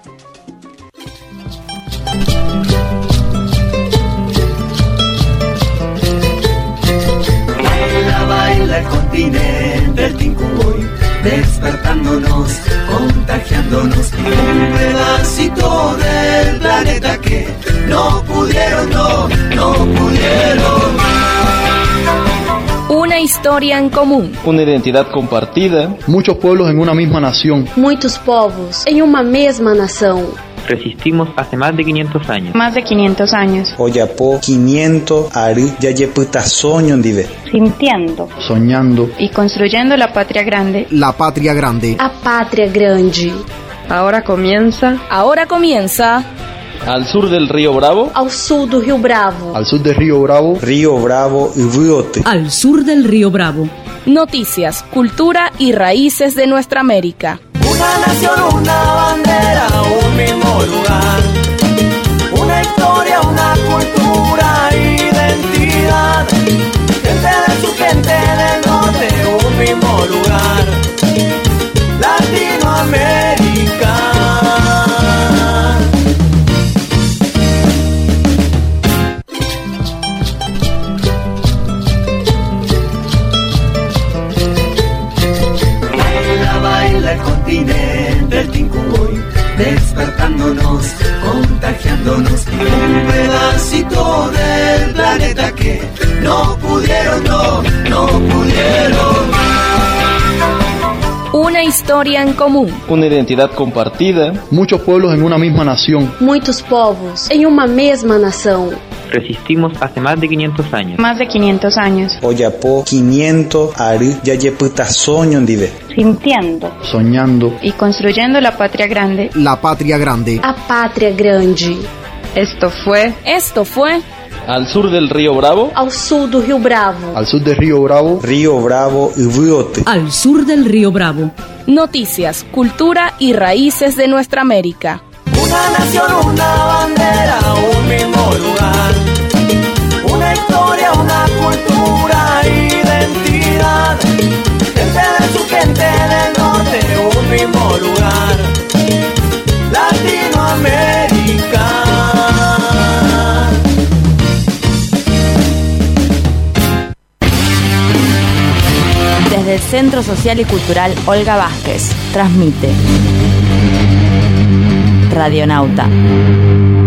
[SPEAKER 10] Baila el continente, el Tincuboy, despertándonos, contagiándonos, un pedacito del planeta que no pudieron.
[SPEAKER 1] Una historia en común.
[SPEAKER 7] Una identidad compartida.
[SPEAKER 22] Muchos pueblos en una misma nación.
[SPEAKER 14] Muitos povos em uma mesma nação.
[SPEAKER 23] Resistimos hace más de 500 años.
[SPEAKER 14] Más de 500 años.
[SPEAKER 24] Oyapo 500 ari yayeputa soño ndive.
[SPEAKER 14] Sintiendo.
[SPEAKER 22] Soñando.
[SPEAKER 14] Y construyendo la patria grande.
[SPEAKER 22] La patria grande.
[SPEAKER 14] A pátria grande.
[SPEAKER 1] Ahora comienza.
[SPEAKER 7] Al sur del río Bravo.
[SPEAKER 14] Ao sul do Rio Bravo.
[SPEAKER 22] Al sur del río Bravo.
[SPEAKER 24] Río Bravo y Riote.
[SPEAKER 9] Al sur del río Bravo.
[SPEAKER 1] Noticias, cultura y raíces de nuestra América.
[SPEAKER 10] Una nación, una bandera, un mismo lugar. Una historia, una cultura, identidad. Gente del sur, gente del norte, un mismo lugar. Latinoamérica. Baila el continente, el Tincuboy, despertándonos, contagiándonos, un pedacito del planeta que no pudieron.
[SPEAKER 1] Una historia en común.
[SPEAKER 7] Una identidad compartida.
[SPEAKER 22] Muchos pueblos en una misma nación.
[SPEAKER 14] Muitos povos em uma mesma nação.
[SPEAKER 23] Resistimos hace más de 500 años.
[SPEAKER 14] Más de 500 años.
[SPEAKER 24] Oyapo 500 ari yayeputa soño ndive.
[SPEAKER 14] Sintiendo.
[SPEAKER 22] Soñando.
[SPEAKER 14] Y construyendo la patria grande.
[SPEAKER 22] La patria grande.
[SPEAKER 14] A pátria grande.
[SPEAKER 1] Esto fue
[SPEAKER 7] Al sur del río Bravo.
[SPEAKER 14] Ao sul do Rio Bravo.
[SPEAKER 24] Al sur del río Bravo. Río Bravo y Viote.
[SPEAKER 9] Al sur del río Bravo.
[SPEAKER 1] Noticias, cultura y raíces de nuestra América.
[SPEAKER 10] Una nación, una bandera, un mismo lugar. Una historia, una cultura, identidad. Gente del sur, gente del norte, un mismo lugar. Latinoamérica.
[SPEAKER 5] Desde el Centro Social y Cultural Olga Vázquez, transmite Radionauta.